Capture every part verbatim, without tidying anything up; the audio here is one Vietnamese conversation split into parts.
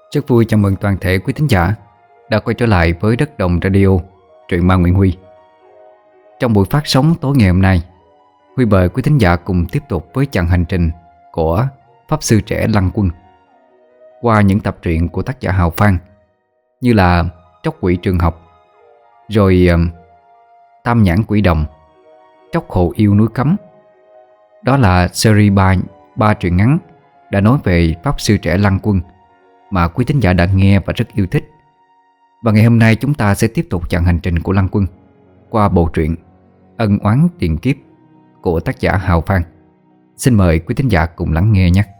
Rất vui chào mừng toàn thể quý thính giả đã quay trở lại với Đất Đồng Radio, truyện ma Nguyễn Huy. Trong buổi phát sóng tối ngày hôm nay, Huy mời quý thính giả cùng tiếp tục với chặng hành trình của Pháp Sư Trẻ Lăng Quân qua những tập truyện của tác giả Hào Phan, như là Tróc Quỷ Trường Học, rồi uh, Tam Nhãn Quỷ Đồng, Tróc Hồ Yêu Núi Cấm. Đó là series ba, ba truyện ngắn đã nói về Pháp Sư Trẻ Lăng Quân mà quý thính giả đã nghe và rất yêu thích. Và ngày hôm nay chúng ta sẽ tiếp tục chặng hành trình của Lăng Quân qua bộ truyện Ân Oán Tiền Kiếp của tác giả Hào Phan. Xin mời quý thính giả cùng lắng nghe nhé.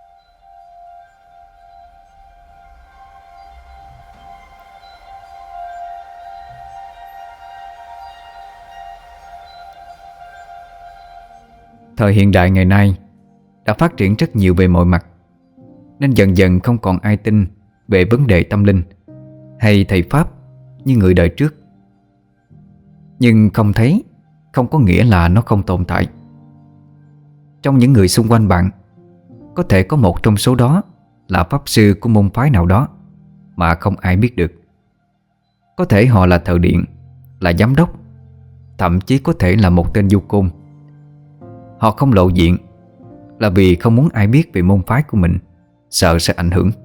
Thời hiện đại ngày nay đã phát triển rất nhiều về mọi mặt, nên dần dần không còn ai tin về vấn đề tâm linh hay thầy Pháp như người đời trước. Nhưng không thấy không có nghĩa là nó không tồn tại. Trong những người xung quanh bạn, có thể có một trong số đó là pháp sư của môn phái nào đó mà không ai biết được. Có thể họ là thợ điện, là giám đốc, thậm chí có thể là một tên du côn. Họ không lộ diện là vì không muốn ai biết về môn phái của mình, sợ sẽ ảnh hưởng.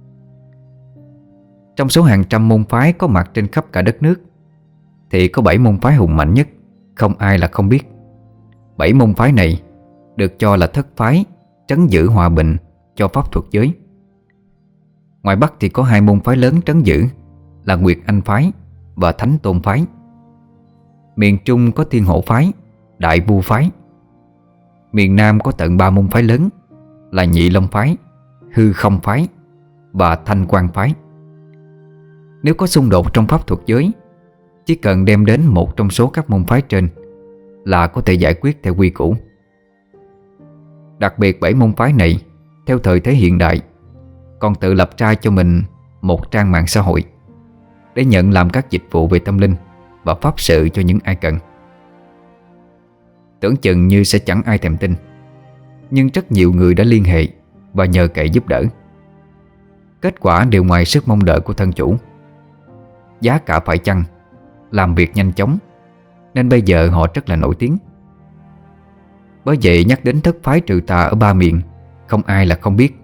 Trong số hàng trăm môn phái có mặt trên khắp cả đất nước, thì có bảy môn phái hùng mạnh nhất, không ai là không biết. Bảy môn phái này được cho là thất phái trấn giữ hòa bình cho pháp thuật giới. Ngoài Bắc thì có hai môn phái lớn trấn giữ là Nguyệt Anh phái và Thánh Tôn phái. Miền Trung có Thiên Hổ phái, Đại Vu phái. Miền Nam có tận ba môn phái lớn là Nhị Long phái, Hư Không phái và Thanh Quang phái. Nếu có xung đột trong pháp thuật giới, chỉ cần đem đến một trong số các môn phái trên là có thể giải quyết theo quy củ. Đặc biệt bảy môn phái này theo thời thế hiện đại còn tự lập ra cho mình một trang mạng xã hội để nhận làm các dịch vụ về tâm linh và pháp sự cho những ai cần. Tưởng chừng như sẽ chẳng ai thèm tin, nhưng rất nhiều người đã liên hệ và nhờ cậy giúp đỡ. Kết quả đều ngoài sức mong đợi của thân chủ. Giá cả phải chăng, làm việc nhanh chóng, nên bây giờ họ rất là nổi tiếng. Bởi vậy nhắc đến thất phái trừ tà ở ba miền, không ai là không biết.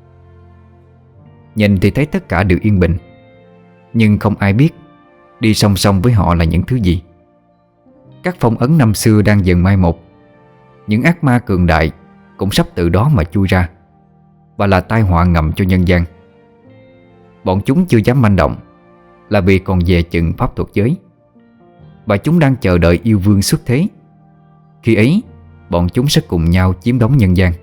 Nhìn thì thấy tất cả đều yên bình, nhưng không ai biết đi song song với họ là những thứ gì. Các phong ấn năm xưa đang dần mai một. Những ác ma cường đại cũng sắp từ đó mà chui ra, và là tai họa ngầm cho nhân gian. Bọn chúng chưa dám manh động là vì còn dè chừng pháp thuật giới, và chúng đang chờ đợi yêu vương xuất thế. Khi ấy bọn chúng sẽ cùng nhau chiếm đóng nhân gian.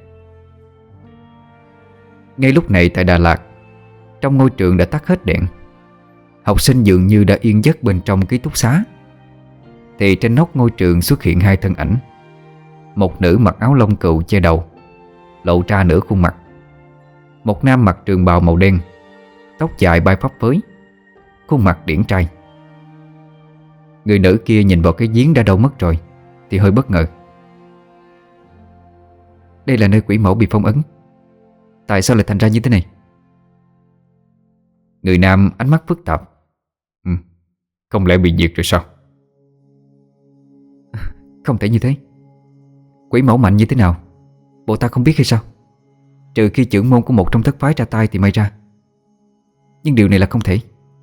Ngay lúc này tại Đà Lạt, trong ngôi trường đã tắt hết đèn. Học sinh dường như đã yên giấc bên trong ký túc xá, thì trên nóc ngôi trường xuất hiện hai thân ảnh. Một nữ mặc áo lông cừu che đầu, lộ ra nửa khuôn mặt. Một nam mặc trường bào màu đen, tóc dài bay phấp phới, khuôn mặt điển trai. Người nữ kia nhìn vào cái giếng đã đâu mất rồi thì hơi bất ngờ. Đây là nơi quỷ mẫu bị phong ấn, tại sao lại thành ra như thế này? Người nam ánh mắt phức tạp. Ừ, không lẽ bị diệt rồi sao? Không thể như thế. Quỷ mẫu mạnh như thế nào bộ ta không biết hay sao? Trừ khi trưởng môn của một trong thất phái ra tay thì may ra. Nhưng điều này là không thể.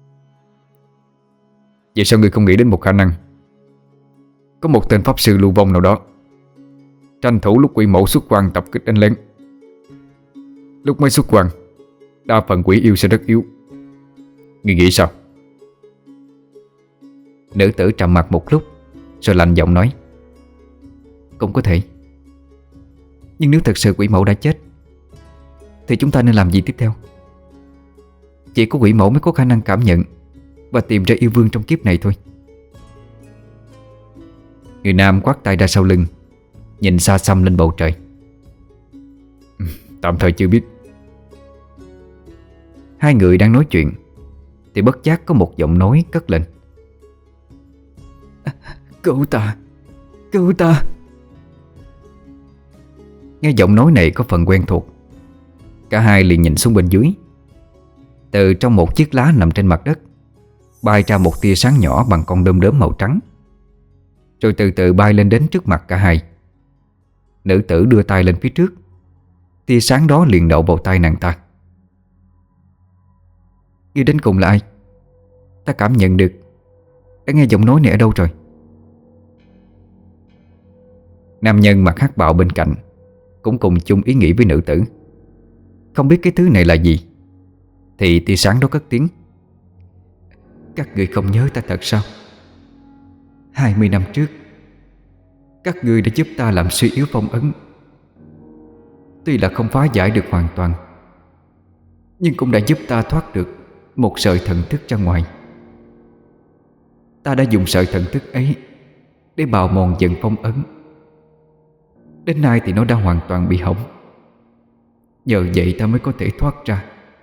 Vậy sao ngươi không nghĩ đến một khả năng? Có một tên pháp sư lưu vong nào đó tranh thủ lúc quỷ mẫu xuất quan tập kích đánh lén. Lúc mới xuất quan, đa phần quỷ yêu sẽ rất yếu. Ngươi nghĩ sao? Nữ tử trầm mặt một lúc rồi lạnh giọng nói. Cũng có thể. Nhưng nếu thật sự quỷ mẫu đã chết thì chúng ta nên làm gì tiếp theo? Chỉ có quỷ mẫu mới có khả năng cảm nhận và tìm ra yêu vương trong kiếp này thôi. Người nam quát tay ra sau lưng, nhìn xa xăm lên bầu trời. Tạm thời chưa biết. Hai người đang nói chuyện thì bất giác có một giọng nói cất lên. Cứu ta, cứu ta. Nghe giọng nói này có phần quen thuộc, cả hai liền nhìn xuống bên dưới. Từ trong một chiếc lá nằm trên mặt đất bay ra một tia sáng nhỏ bằng con đom đóm màu trắng, rồi từ từ bay lên đến trước mặt cả hai. Nữ tử đưa tay lên phía trước, tia sáng đó liền đậu vào tay nàng ta. Ngươi đến cùng là ai? Ta cảm nhận được. Đã nghe giọng nói này ở đâu rồi? Nam nhân mặc hắc bào bên cạnh cũng cùng chung ý nghĩ với nữ tử. Không biết cái thứ này là gì, thì tia sáng đó cất tiếng: Các ngươi không nhớ ta thật sao? Hai mươi năm trước, các ngươi đã giúp ta làm suy yếu phong ấn. Tuy là không phá giải được hoàn toàn, nhưng cũng đã giúp ta thoát được một sợi thần thức ra ngoài. Ta đã dùng sợi thần thức ấy để bào mòn dần phong ấn. Đến nay thì nó đã hoàn toàn bị hỏng. Nhờ vậy ta mới có thể thoát ra.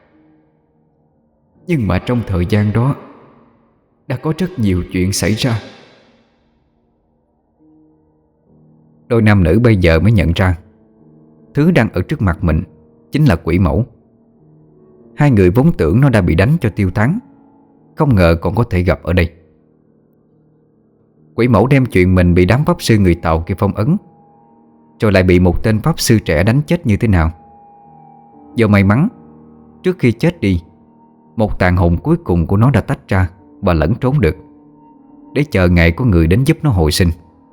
Nhưng mà trong thời gian đó đã có rất nhiều chuyện xảy ra. Đôi nam nữ bây giờ mới nhận ra thứ đang ở trước mặt mình chính là quỷ mẫu. Hai người vốn tưởng nó đã bị đánh cho tiêu tán, không ngờ còn có thể gặp ở đây. Quỷ mẫu đem chuyện mình bị đám pháp sư người Tàu kia phong ấn, rồi lại bị một tên pháp sư trẻ đánh chết như thế nào. Do may mắn, trước khi chết đi, một tàn hồn cuối cùng của nó đã tách ra và lẫn trốn được, để chờ ngày có người đến giúp nó hồi sinh.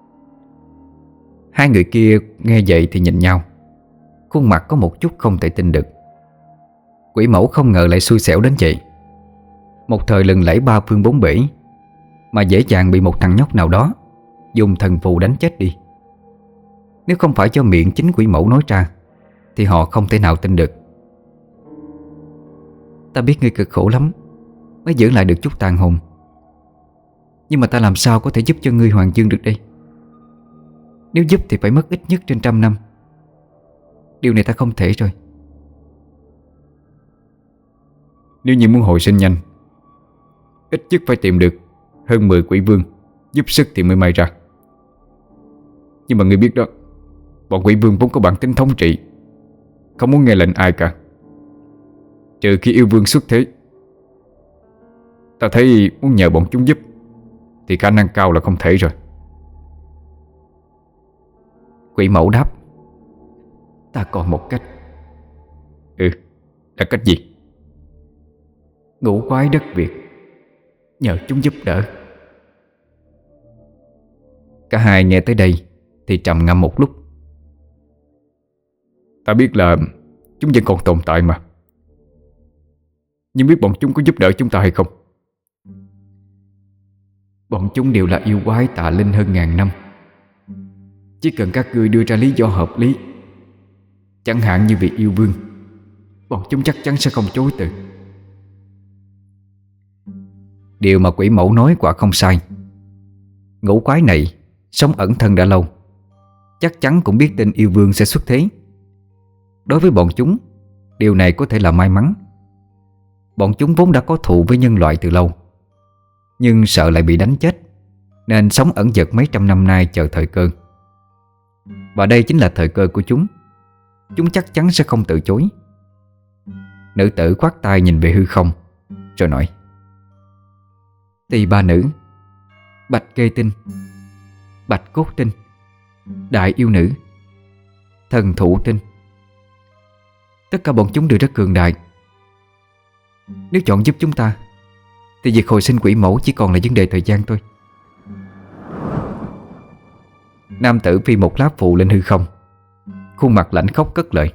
Hai người kia nghe vậy thì nhìn nhau, khuôn mặt có một chút không thể tin được. Quỷ mẫu không ngờ lại xui xẻo đến vậy. Một thời lừng lẫy ba phương bốn bể, mà dễ dàng bị một thằng nhóc nào đó dùng thần phù đánh chết đi. Nếu không phải cho miệng chính quỷ mẫu nói ra, thì họ không thể nào tin được. Ta biết ngươi cực khổ lắm mới giữ lại được chút tàn hồn, nhưng mà ta làm sao có thể giúp cho ngươi hoàn dương được đây? Nếu giúp thì phải mất ít nhất trên trăm năm. Điều này ta không thể rồi. Nếu như muốn hồi sinh nhanh, ít nhất phải tìm được hơn mười quỷ vương giúp sức thì mới may ra. Nhưng mà ngươi biết đó, bọn quỷ vương vốn có bản tính thống trị, không muốn nghe lệnh ai cả. Trừ khi yêu vương xuất thế. Ta thấy muốn nhờ bọn chúng giúp thì khả năng cao là không thể rồi. Quỷ mẫu đáp: Ta còn một cách. Ừ, là cách gì? Ngũ quái đất Việt, nhờ chúng giúp đỡ. Cả hai nghe tới đây thì trầm ngâm một lúc. Ta biết là chúng vẫn còn tồn tại mà, nhưng biết bọn chúng có giúp đỡ chúng ta hay không? Bọn chúng đều là yêu quái tà linh hơn ngàn năm. Chỉ cần các ngươi đưa ra lý do hợp lý, chẳng hạn như vị yêu vương, bọn chúng chắc chắn sẽ không chối từ. Điều mà quỷ mẫu nói quả không sai. Ngũ quái này sống ẩn thân đã lâu, chắc chắn cũng biết tên yêu vương sẽ xuất thế. Đối với bọn chúng, điều này có thể là may mắn. Bọn chúng vốn đã có thù với nhân loại từ lâu, nhưng sợ lại bị đánh chết, nên sống ẩn dật mấy trăm năm nay chờ thời cơ. Và đây chính là thời cơ của chúng. Chúng chắc chắn sẽ không từ chối. Nữ tử khoát tay nhìn về hư không, rồi nói: Tỳ ba nữ, Bạch Kê Tinh, Bạch Cốt Tinh, Đại Yêu Nữ, Thần Thụ Tinh. Tất cả bọn chúng đều rất cường đại. Nếu chọn giúp chúng ta, thì việc hồi sinh quỷ mẫu chỉ còn là vấn đề thời gian thôi. Nam tử phi một lá phù lên hư không, khuôn mặt lạnh khóc cất lời: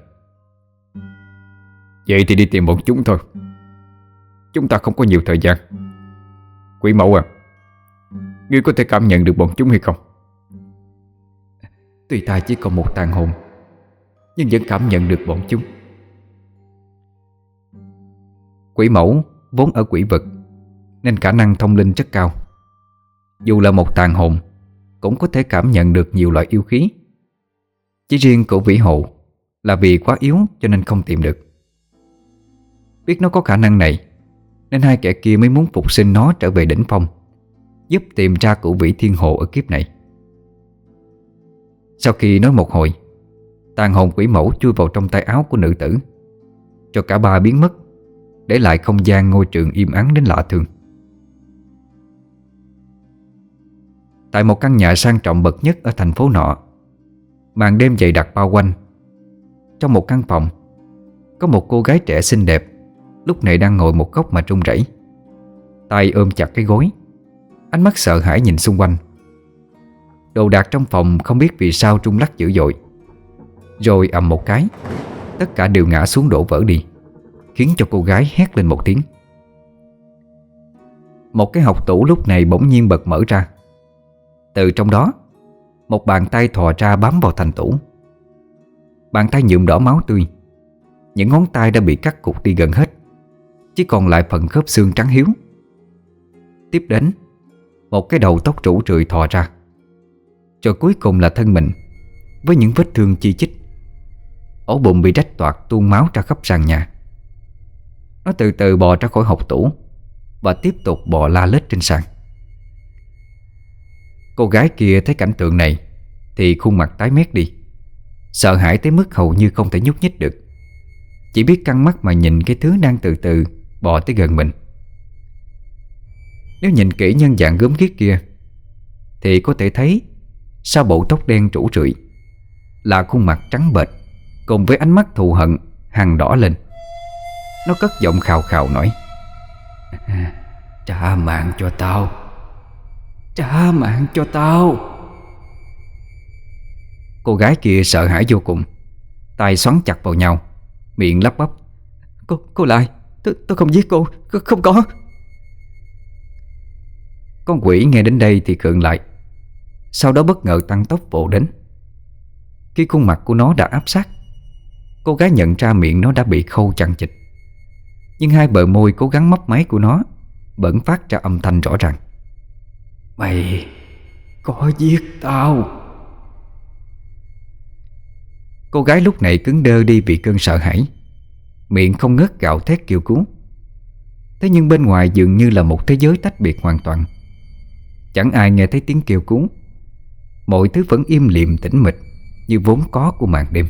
Vậy thì đi tìm bọn chúng thôi. Chúng ta không có nhiều thời gian. Quỷ mẫu à, ngươi có thể cảm nhận được bọn chúng hay không? Tuy ta chỉ còn một tàn hồn, nhưng vẫn cảm nhận được bọn chúng. Quỷ mẫu vốn ở quỷ vực, nên khả năng thông linh rất cao. Dù là một tàn hồn, cũng có thể cảm nhận được nhiều loại yêu khí. Chỉ riêng cổ vĩ hộ là vì quá yếu cho nên không tìm được. Biết nó có khả năng này, nên hai kẻ kia mới muốn phục sinh nó trở về đỉnh phong, giúp tìm ra cửu vĩ thiên hồ ở kiếp này. Sau khi nói một hồi, tàn hồn quỷ mẫu chui vào trong tay áo của nữ tử, cho cả ba biến mất. để lại không gian ngôi trường im ắng đến lạ thường. Tại một căn nhà sang trọng bậc nhất ở thành phố nọ, màn đêm dày đặc bao quanh. Trong một căn phòng, có một cô gái trẻ xinh đẹp lúc này đang ngồi một góc mà run rẩy, tay ôm chặt cái gối, ánh mắt sợ hãi nhìn xung quanh. Đồ đạc trong phòng không biết vì sao rung lắc dữ dội. Rồi ầm một cái, tất cả đều ngã xuống đổ vỡ đi, khiến cho cô gái hét lên một tiếng. Một cái hộc tủ lúc này bỗng nhiên bật mở ra. Từ trong đó, một bàn tay thò ra bám vào thành tủ. Bàn tay nhuộm đỏ máu tươi. Những ngón tay đã bị cắt cụt đi gần hết, chỉ còn lại phần khớp xương trắng hiếu. Tiếp đến, một cái đầu tóc rủ rượi thò ra. Rồi cuối cùng là thân mình, với những vết thương chi chít. Ổ bụng bị rách toạc tuôn máu ra khắp sàn nhà. Nó từ từ bò ra khỏi hộc tủ và tiếp tục bò la lết trên sàn. Cô gái kia thấy cảnh tượng này thì khuôn mặt tái mét đi, sợ hãi tới mức hầu như không thể nhúc nhích được, chỉ biết căng mắt mà nhìn cái thứ đang từ từ bò tới gần mình. Nếu nhìn kỹ nhân dạng gớm ghiếc kia thì có thể thấy sau bộ tóc đen rủ rượi là khuôn mặt trắng bệch cùng với ánh mắt thù hận hằn đỏ lên. Nó cất giọng khào khào nói: "Trả mạng cho tao, trả mạng cho tao." Cô gái kia sợ hãi vô cùng, tay xoắn chặt vào nhau, miệng lắp bắp: Cô, cô lại, tôi, tôi không giết cô, không có. Con quỷ nghe đến đây thì khựng lại, sau đó bất ngờ tăng tốc vồ đến. Khi khuôn mặt của nó đã áp sát, cô gái nhận ra miệng nó đã bị khâu chằng chịt, nhưng hai bờ môi cố gắng mấp máy của nó vẫn phát ra âm thanh rõ ràng: "Mày có giết tao." Cô gái lúc này cứng đơ đi vì cơn sợ hãi, miệng không ngớt gào thét kêu cứu. Thế nhưng bên ngoài dường như là một thế giới tách biệt hoàn toàn. Chẳng ai nghe thấy tiếng kêu cứu. Mọi thứ vẫn im lìm tĩnh mịch như vốn có của màn đêm.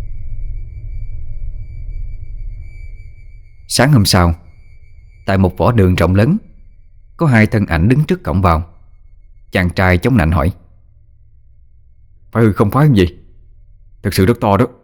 Sáng hôm sau, tại một võ đường rộng lớn, có hai thân ảnh đứng trước cổng vào. Chàng trai chống nạnh hỏi: "Phải hư không phái không gì? Thực sự rất to đó."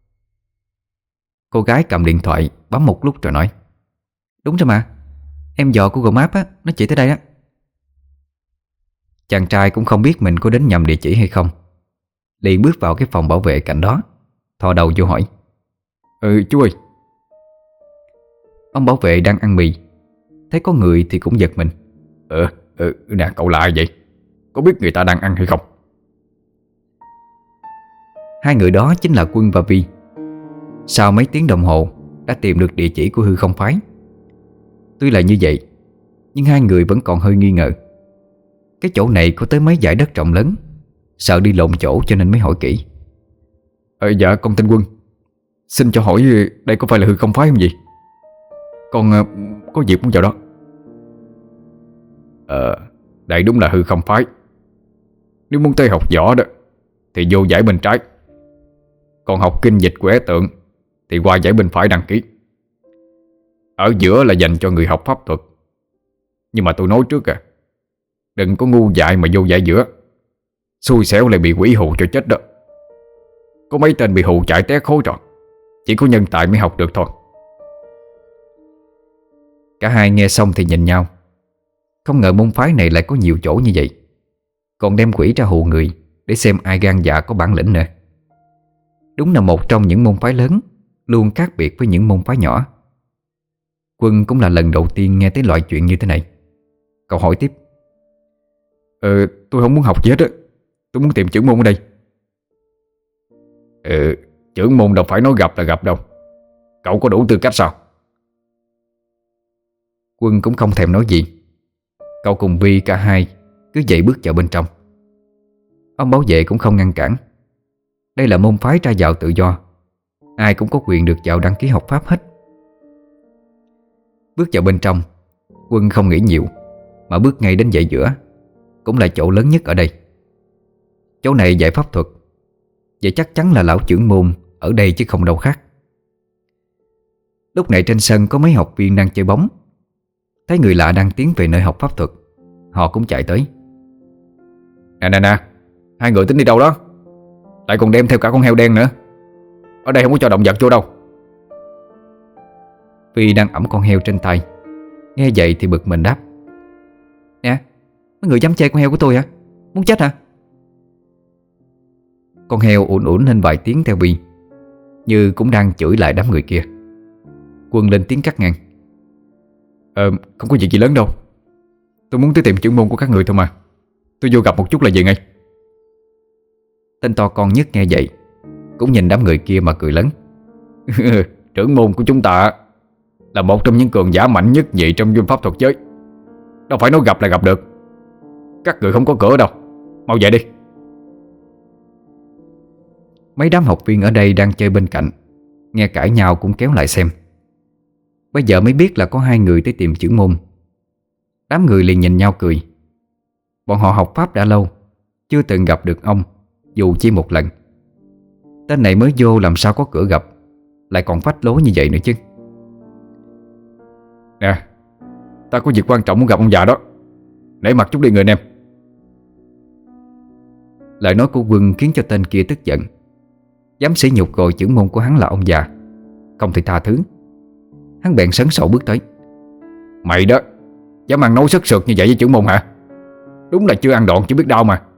Cô gái cầm điện thoại bấm một lúc rồi nói: "Đúng rồi mà, em dò Google Maps á, nó chỉ tới đây á." Chàng trai cũng không biết mình có đến nhầm địa chỉ hay không, liền bước vào cái phòng bảo vệ cạnh đó, thò đầu vô hỏi: "Ừ chú ơi." Ông bảo vệ đang ăn mì, thấy có người thì cũng giật mình: "Ờ, ừ, nè cậu là ai vậy? Có biết người ta đang ăn hay không?" Hai người đó chính là Quân và Vi. Sau mấy tiếng đồng hồ đã tìm được địa chỉ của hư không phái. Tuy là như vậy, nhưng hai người vẫn còn hơi nghi ngờ. Cái chỗ này có tới mấy dải đất rộng lớn, sợ đi lộn chỗ cho nên mới hỏi kỹ. Ờ, dạ con tên Quân, xin cho hỏi đây có phải là hư không phái không gì? Con uh, có việc muốn vào đó. Ờ, đây đúng là hư không phái. Nếu muốn tới học võ đó thì vô dãy bên trái, còn học kinh dịch quẻ tượng thì qua dãy bên phải đăng ký. Ở giữa là dành cho người học pháp thuật. Nhưng mà tôi nói trước à, đừng có ngu dại mà vô dãy giữa, xui xẻo lại bị quỷ hù cho chết đó. Có mấy tên bị hù chạy té khối rồi, chỉ có nhân tài mới học được thôi. Cả hai nghe xong thì nhìn nhau. Không ngờ môn phái này lại có nhiều chỗ như vậy, còn đem quỷ ra hù người để xem ai gan dạ có bản lĩnh nữa. Đúng là một trong những môn phái lớn, luôn khác biệt với những môn phái nhỏ. Quân cũng là lần đầu tiên nghe tới loại chuyện như thế này. Cậu hỏi tiếp: Ờ, tôi không muốn học gì hết á, tôi muốn tìm trưởng môn ở đây. Ừ, trưởng môn đâu phải nói gặp là gặp đâu. Cậu có đủ tư cách sao? Quân cũng không thèm nói gì. Cậu cùng Vi cả hai cứ vậy bước vào bên trong. Ông bảo vệ cũng không ngăn cản. Đây là môn phái ra vào tự do, ai cũng có quyền được vào đăng ký học pháp hết. Bước vào bên trong, Quân không nghĩ nhiều mà bước ngay đến dãy giữa, cũng là chỗ lớn nhất ở đây. Chỗ này dạy pháp thuật, vậy chắc chắn là lão trưởng môn ở đây chứ không đâu khác. Lúc này trên sân có mấy học viên đang chơi bóng. Thấy người lạ đang tiến về nơi học pháp thuật, họ cũng chạy tới. Nè nè nè, hai người tính đi đâu đó? Lại còn đem theo cả con heo đen nữa. Ở đây không có cho động vật vô đâu. Phi đang ẵm con heo trên tay, nghe vậy thì bực mình đáp: Nè, mấy người dám chơi con heo của tôi hả? Muốn chết hả? Con heo ủn ủn lên vài tiếng theo Vi, như cũng đang chửi lại đám người kia. Quân lên tiếng cắt ngang: Ờ, không có việc gì lớn đâu. Tôi muốn tới tìm trưởng môn của các người thôi mà. Tôi vô gặp một chút là về ngay. Tên to con nhất nghe vậy cũng nhìn đám người kia mà cười lớn: Trưởng môn của chúng ta là một trong những cường giả mạnh nhất nhị trong vương pháp thuật giới. Đâu phải nói gặp là gặp được. Các người không có cửa đâu. Mau về đi. Mấy đám học viên ở đây đang chơi bên cạnh, nghe cãi nhau cũng kéo lại xem. Bây giờ mới biết là có hai người tới tìm trưởng môn. Đám người liền nhìn nhau cười. Bọn họ học pháp đã lâu, chưa từng gặp được ông, dù chỉ một lần. Tên này mới vô làm sao có cửa gặp, lại còn phách lối như vậy nữa chứ. Nè, ta có việc quan trọng muốn gặp ông già đó. Nể mặt chút đi người anh em. Lời nói của Quân khiến cho tên kia tức giận. Dám sỉ nhục gọi trưởng môn của hắn là ông già, không thể tha thứ. Hắn bèn sấn sổ bước tới. Mày đó, dám ăn nói sất sượt như vậy với trưởng môn hả? Đúng là chưa ăn đòn chứ biết đau mà.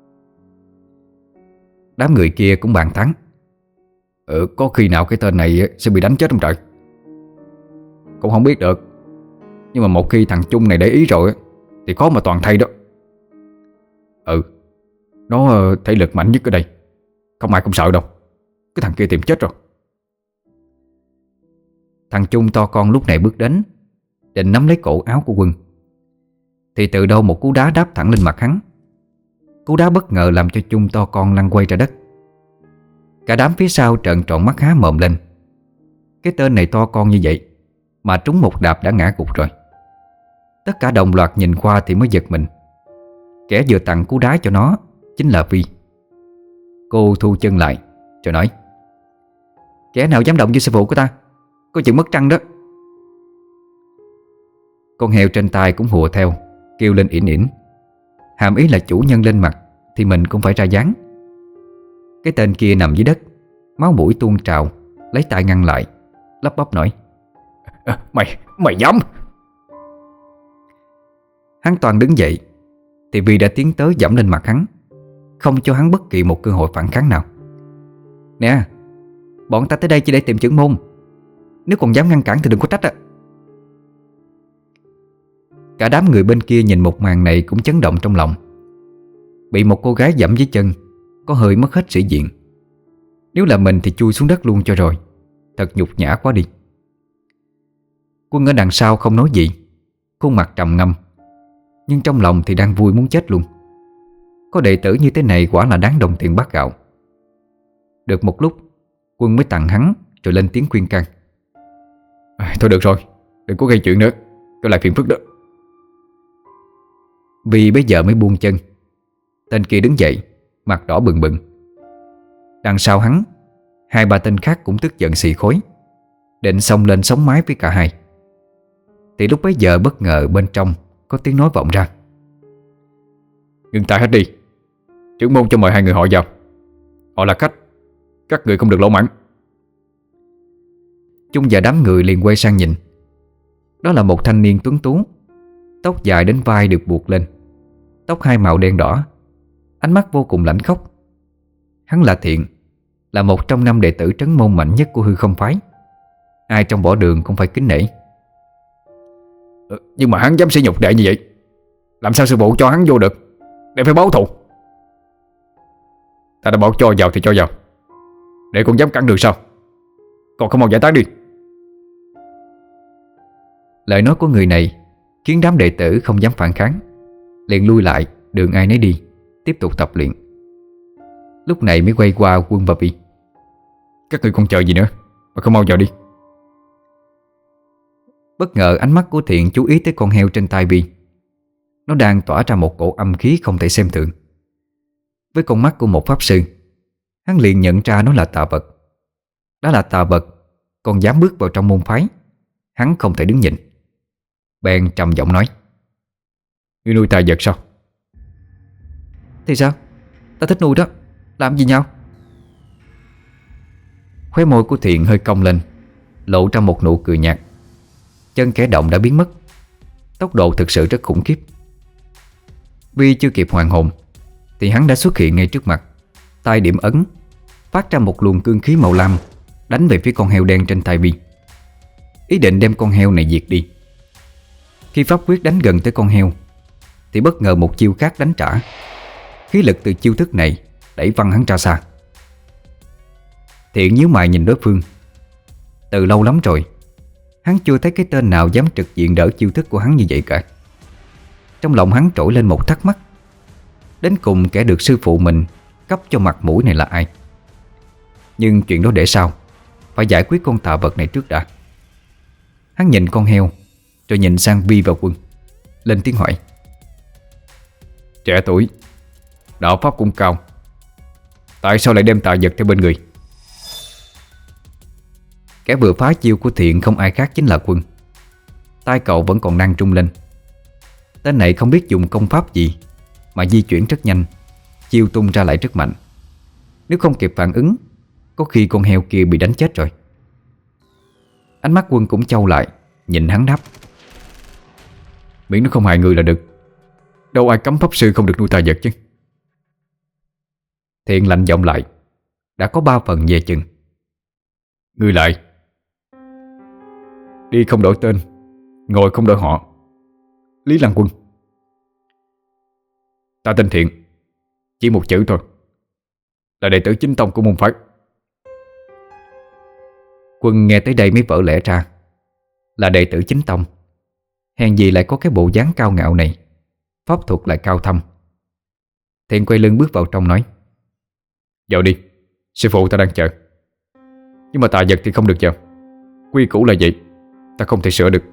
Đám người kia cũng bàn tán: Ừ, có khi nào cái tên này sẽ bị đánh chết không trời? Cũng không biết được. Nhưng mà một khi thằng Trung này để ý rồi thì khó mà toàn thay đó. Ừ, nó thể lực mạnh nhất ở đây, không ai không sợ đâu. Cái thằng kia tìm chết rồi. Thằng Trung to con lúc này bước đến, định nắm lấy cổ áo của Quân, thì từ đâu một cú đá đáp thẳng lên mặt hắn. Cú đá bất ngờ làm cho Trung to con lăn quay ra đất. Cả đám phía sau trợn tròn mắt há mồm lên. Cái tên này to con như vậy mà trúng một đạp đã ngã gục rồi. Tất cả đồng loạt nhìn qua thì mới giật mình. Kẻ vừa tặng cú đá cho nó chính là Vi. Cô thu chân lại rồi nói: Kẻ nào dám động với sư phụ của ta, có chừng mất trăng đó. Con heo trên tay cũng hùa theo, kêu lên ỉn ỉn, hàm ý là chủ nhân lên mặt thì mình cũng phải ra dáng. Cái tên kia nằm dưới đất, máu mũi tuôn trào, lấy tay ngăn lại, lắp bắp nói: à, Mày, mày dám? Hắn toàn đứng dậy thì Vi đã tiến tới giẫm lên mặt hắn, không cho hắn bất kỳ một cơ hội phản kháng nào. Nè, bọn ta tới đây chỉ để tìm trưởng môn, nếu còn dám ngăn cản thì đừng có trách á. Cả đám người bên kia nhìn một màn này cũng chấn động trong lòng. Bị một cô gái giẫm dưới chân có hơi mất hết sĩ diện. Nếu là mình thì chui xuống đất luôn cho rồi. Thật nhục nhã quá đi. Quân ở đằng sau không nói gì, khuôn mặt trầm ngâm, nhưng trong lòng thì đang vui muốn chết luôn. Có đệ tử như thế này quả là đáng đồng tiền bát gạo. Được một lúc, Quân mới tặng hắn rồi lên tiếng khuyên can: à, Thôi được rồi, đừng có gây chuyện nữa, cho lại phiền phức đó. Vì bây giờ mới buông chân. Tên kia đứng dậy, mặt đỏ bừng bừng. Đằng sau hắn, hai ba tên khác cũng tức giận xì khối, định xông lên sống mái với cả hai. Thì lúc bấy giờ bất ngờ bên trong có tiếng nói vọng ra: Ngừng tay hết đi. Trưởng môn cho mời hai người họ vào. Họ là khách, các người không được lỗ mãng. Chung và đám người liền quay sang nhìn. Đó là một thanh niên tuấn tú, tóc dài đến vai được buộc lên, tóc hai màu đen đỏ, ánh mắt vô cùng lãnh khốc. Hắn là Thiện, là một trong năm đệ tử trấn môn mạnh nhất của Hư Không Phái. Ai trong võ đường cũng phải kính nể. ừ, Nhưng mà hắn dám sỉ nhục đệ như vậy, làm sao sư phụ cho hắn vô được? Để phải báo thù. Ta đã bảo cho vào thì cho vào. Đệ còn dám cản đường sao? Còn không mau giải tán đi. Lời nói của người này khiến đám đệ tử không dám phản kháng, liền lui lại đường ai nấy đi, tiếp tục tập luyện. Lúc này mới quay qua Quân và Vi: Các người còn chờ gì nữa mà không mau vào đi. Bất ngờ ánh mắt của Thiện chú ý tới con heo trên tay Vi. Nó đang tỏa ra một cổ âm khí không thể xem thường. Với con mắt của một pháp sư, hắn liền nhận ra nó là tà vật. Đó là tà vật còn dám bước vào trong môn phái, hắn không thể đứng nhìn. Bèn trầm giọng nói: Ngươi nuôi tà vật sao? Thì sao? Ta thích nuôi đó. Làm gì nhau? Khóe môi của Thiện hơi cong lên, lộ ra một nụ cười nhạt. Chân kẻ động đã biến mất. Tốc độ thực sự rất khủng khiếp. Vi chưa kịp hoàn hồn thì hắn đã xuất hiện ngay trước mặt, tay điểm ấn, phát ra một luồng cương khí màu lam, đánh về phía con heo đen trên tay Vi, ý định đem con heo này diệt đi. Khi pháp quyết đánh gần tới con heo thì bất ngờ một chiêu khác đánh trả. Khí lực từ chiêu thức này đẩy văng hắn ra xa. Thiện nhíu mày nhìn đối phương. Từ lâu lắm rồi hắn chưa thấy cái tên nào dám trực diện đỡ chiêu thức của hắn như vậy cả. Trong lòng hắn trỗi lên một thắc mắc. Đến cùng kẻ được sư phụ mình cấp cho mặt mũi này là ai? Nhưng chuyện đó để sau, phải giải quyết con tà vật này trước đã. Hắn nhìn con heo, rồi nhìn sang Vi và Quân, lên tiếng hỏi: Trẻ tuổi, đạo pháp cũng cao, tại sao lại đem tà vật theo bên người? Kẻ vừa phá chiêu của Thiện không ai khác chính là Quân. Tay cậu vẫn còn đang trung lên. Tên này không biết dùng công pháp gì mà di chuyển rất nhanh, chiêu tung ra lại rất mạnh. Nếu không kịp phản ứng, có khi con heo kia bị đánh chết rồi. Ánh mắt Quân cũng chau lại, nhìn hắn đáp: Miễn nó không hại người là được. Đâu ai cấm pháp sư không được nuôi tà vật chứ. Thiện lạnh giọng lại, đã có ba phần về chừng: Ngươi lại. Đi không đổi tên, ngồi không đổi họ. Lý Lăng Quân. Ta tên Thiện, chỉ một chữ thôi, là đệ tử chính tông của môn phái. Quân nghe tới đây mới vỡ lẽ ra, là đệ tử chính tông. Hèn gì lại có cái bộ dáng cao ngạo này, pháp thuật lại cao thâm. Thiện quay lưng bước vào trong nói: Vào đi, sư phụ ta đang chờ. Nhưng mà tà vật thì không được vào. Quy củ là vậy, ta không thể sửa được.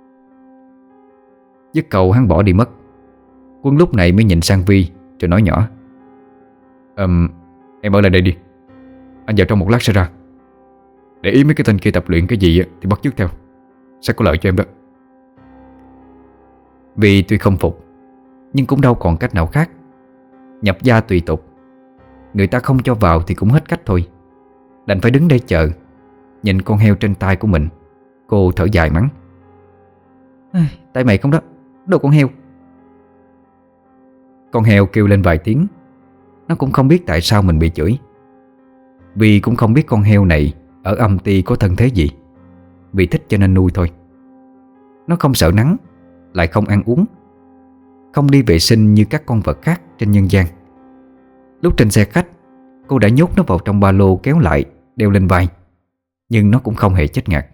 Dứt câu hắn bỏ đi mất. Quân lúc này mới nhìn sang Vi, rồi nói nhỏ: um, Em ở lại đây đi, anh vào trong một lát sẽ ra. Để ý mấy cái tên kia tập luyện cái gì thì bắt chước theo, sẽ có lợi cho em đó. Vi tuy không phục, nhưng cũng đâu còn cách nào khác. Nhập gia tùy tục, người ta không cho vào thì cũng hết cách thôi. Đành phải đứng đây chờ. Nhìn con heo trên tay của mình, cô thở dài mắng: Tại mày không đó, đồ con heo. Con heo kêu lên vài tiếng. Nó cũng không biết tại sao mình bị chửi. Vì cũng không biết con heo này ở âm ty có thân thế gì, vì thích cho nên nuôi thôi. Nó không sợ nắng, lại không ăn uống, không đi vệ sinh như các con vật khác trên nhân gian. Lúc trên xe khách, cô đã nhốt nó vào trong ba lô kéo lại, đeo lên vai, nhưng nó cũng không hề chết ngạt.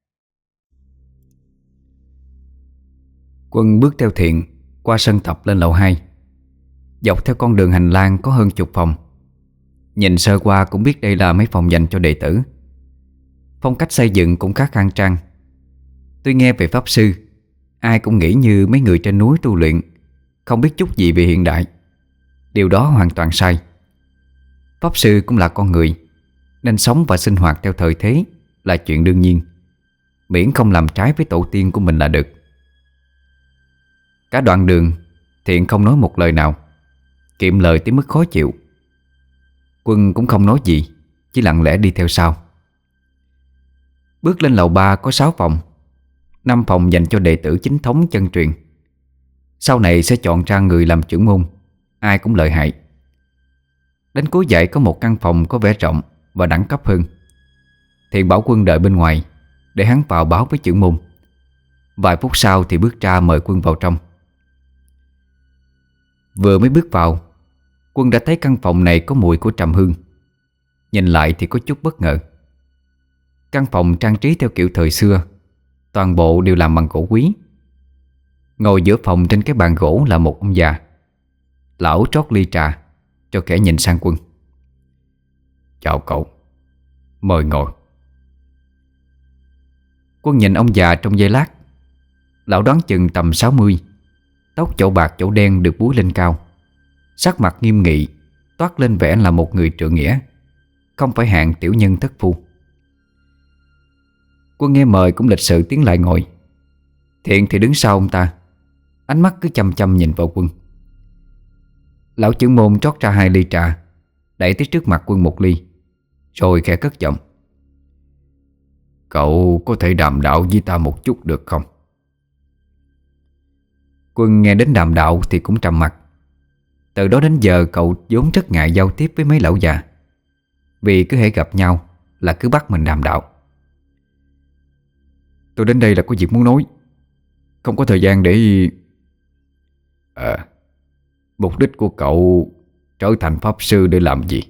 Quân bước theo Thiện qua sân tập lên lầu hai. Dọc theo con đường hành lang có hơn chục phòng. Nhìn sơ qua cũng biết đây là mấy phòng dành cho đệ tử. Phong cách xây dựng cũng khá khang trang. Tuy nghe về pháp sư, ai cũng nghĩ như mấy người trên núi tu luyện, không biết chút gì về hiện đại. Điều đó hoàn toàn sai. Pháp sư cũng là con người, nên sống và sinh hoạt theo thời thế là chuyện đương nhiên, miễn không làm trái với tổ tiên của mình là được. Cả đoạn đường Thiện không nói một lời nào, kiệm lời tới mức khó chịu. Quân cũng không nói gì, chỉ lặng lẽ đi theo sau. Bước lên lầu ba có sáu phòng. Năm phòng dành cho đệ tử chính thống chân truyền. Sau này sẽ chọn ra người làm trưởng môn, ai cũng lợi hại. Đến cuối dãy có một căn phòng có vẻ rộng và đẳng cấp hơn. Thiện bảo Quân đợi bên ngoài, để hắn vào báo với trưởng môn. Vài phút sau thì bước ra mời Quân vào trong. Vừa mới bước vào, Quân đã thấy căn phòng này có mùi của trầm hương. Nhìn lại thì có chút bất ngờ. Căn phòng trang trí theo kiểu thời xưa, toàn bộ đều làm bằng gỗ quý. Ngồi giữa phòng trên cái bàn gỗ là một ông già. Lão trót ly trà cho kẻ nhìn sang Quân. Chào cậu, mời ngồi. Quân nhìn ông già trong giây lát. Lão đoán chừng tầm sáu mươi, tóc chỗ bạc chỗ đen được búi lên cao, sắc mặt nghiêm nghị, toát lên vẻ là một người trượng nghĩa, không phải hạng tiểu nhân thất phu. Quân nghe mời cũng lịch sự tiến lại ngồi. Thiện thì đứng sau ông ta, ánh mắt cứ chăm chăm nhìn vào Quân. Lão trưởng môn trót ra hai ly trà, đẩy tới trước mặt Quân một ly, rồi khẽ cất giọng: "Cậu có thể đàm đạo với ta một chút được không?" Quân nghe đến đàm đạo thì cũng trầm mặt. Từ đó đến giờ cậu vốn rất ngại giao tiếp với mấy lão già, vì cứ hễ gặp nhau là cứ bắt mình đàm đạo. "Tôi đến đây là có việc muốn nói, không có thời gian để..." Ờ Mục đích của cậu trở thành pháp sư để làm gì?"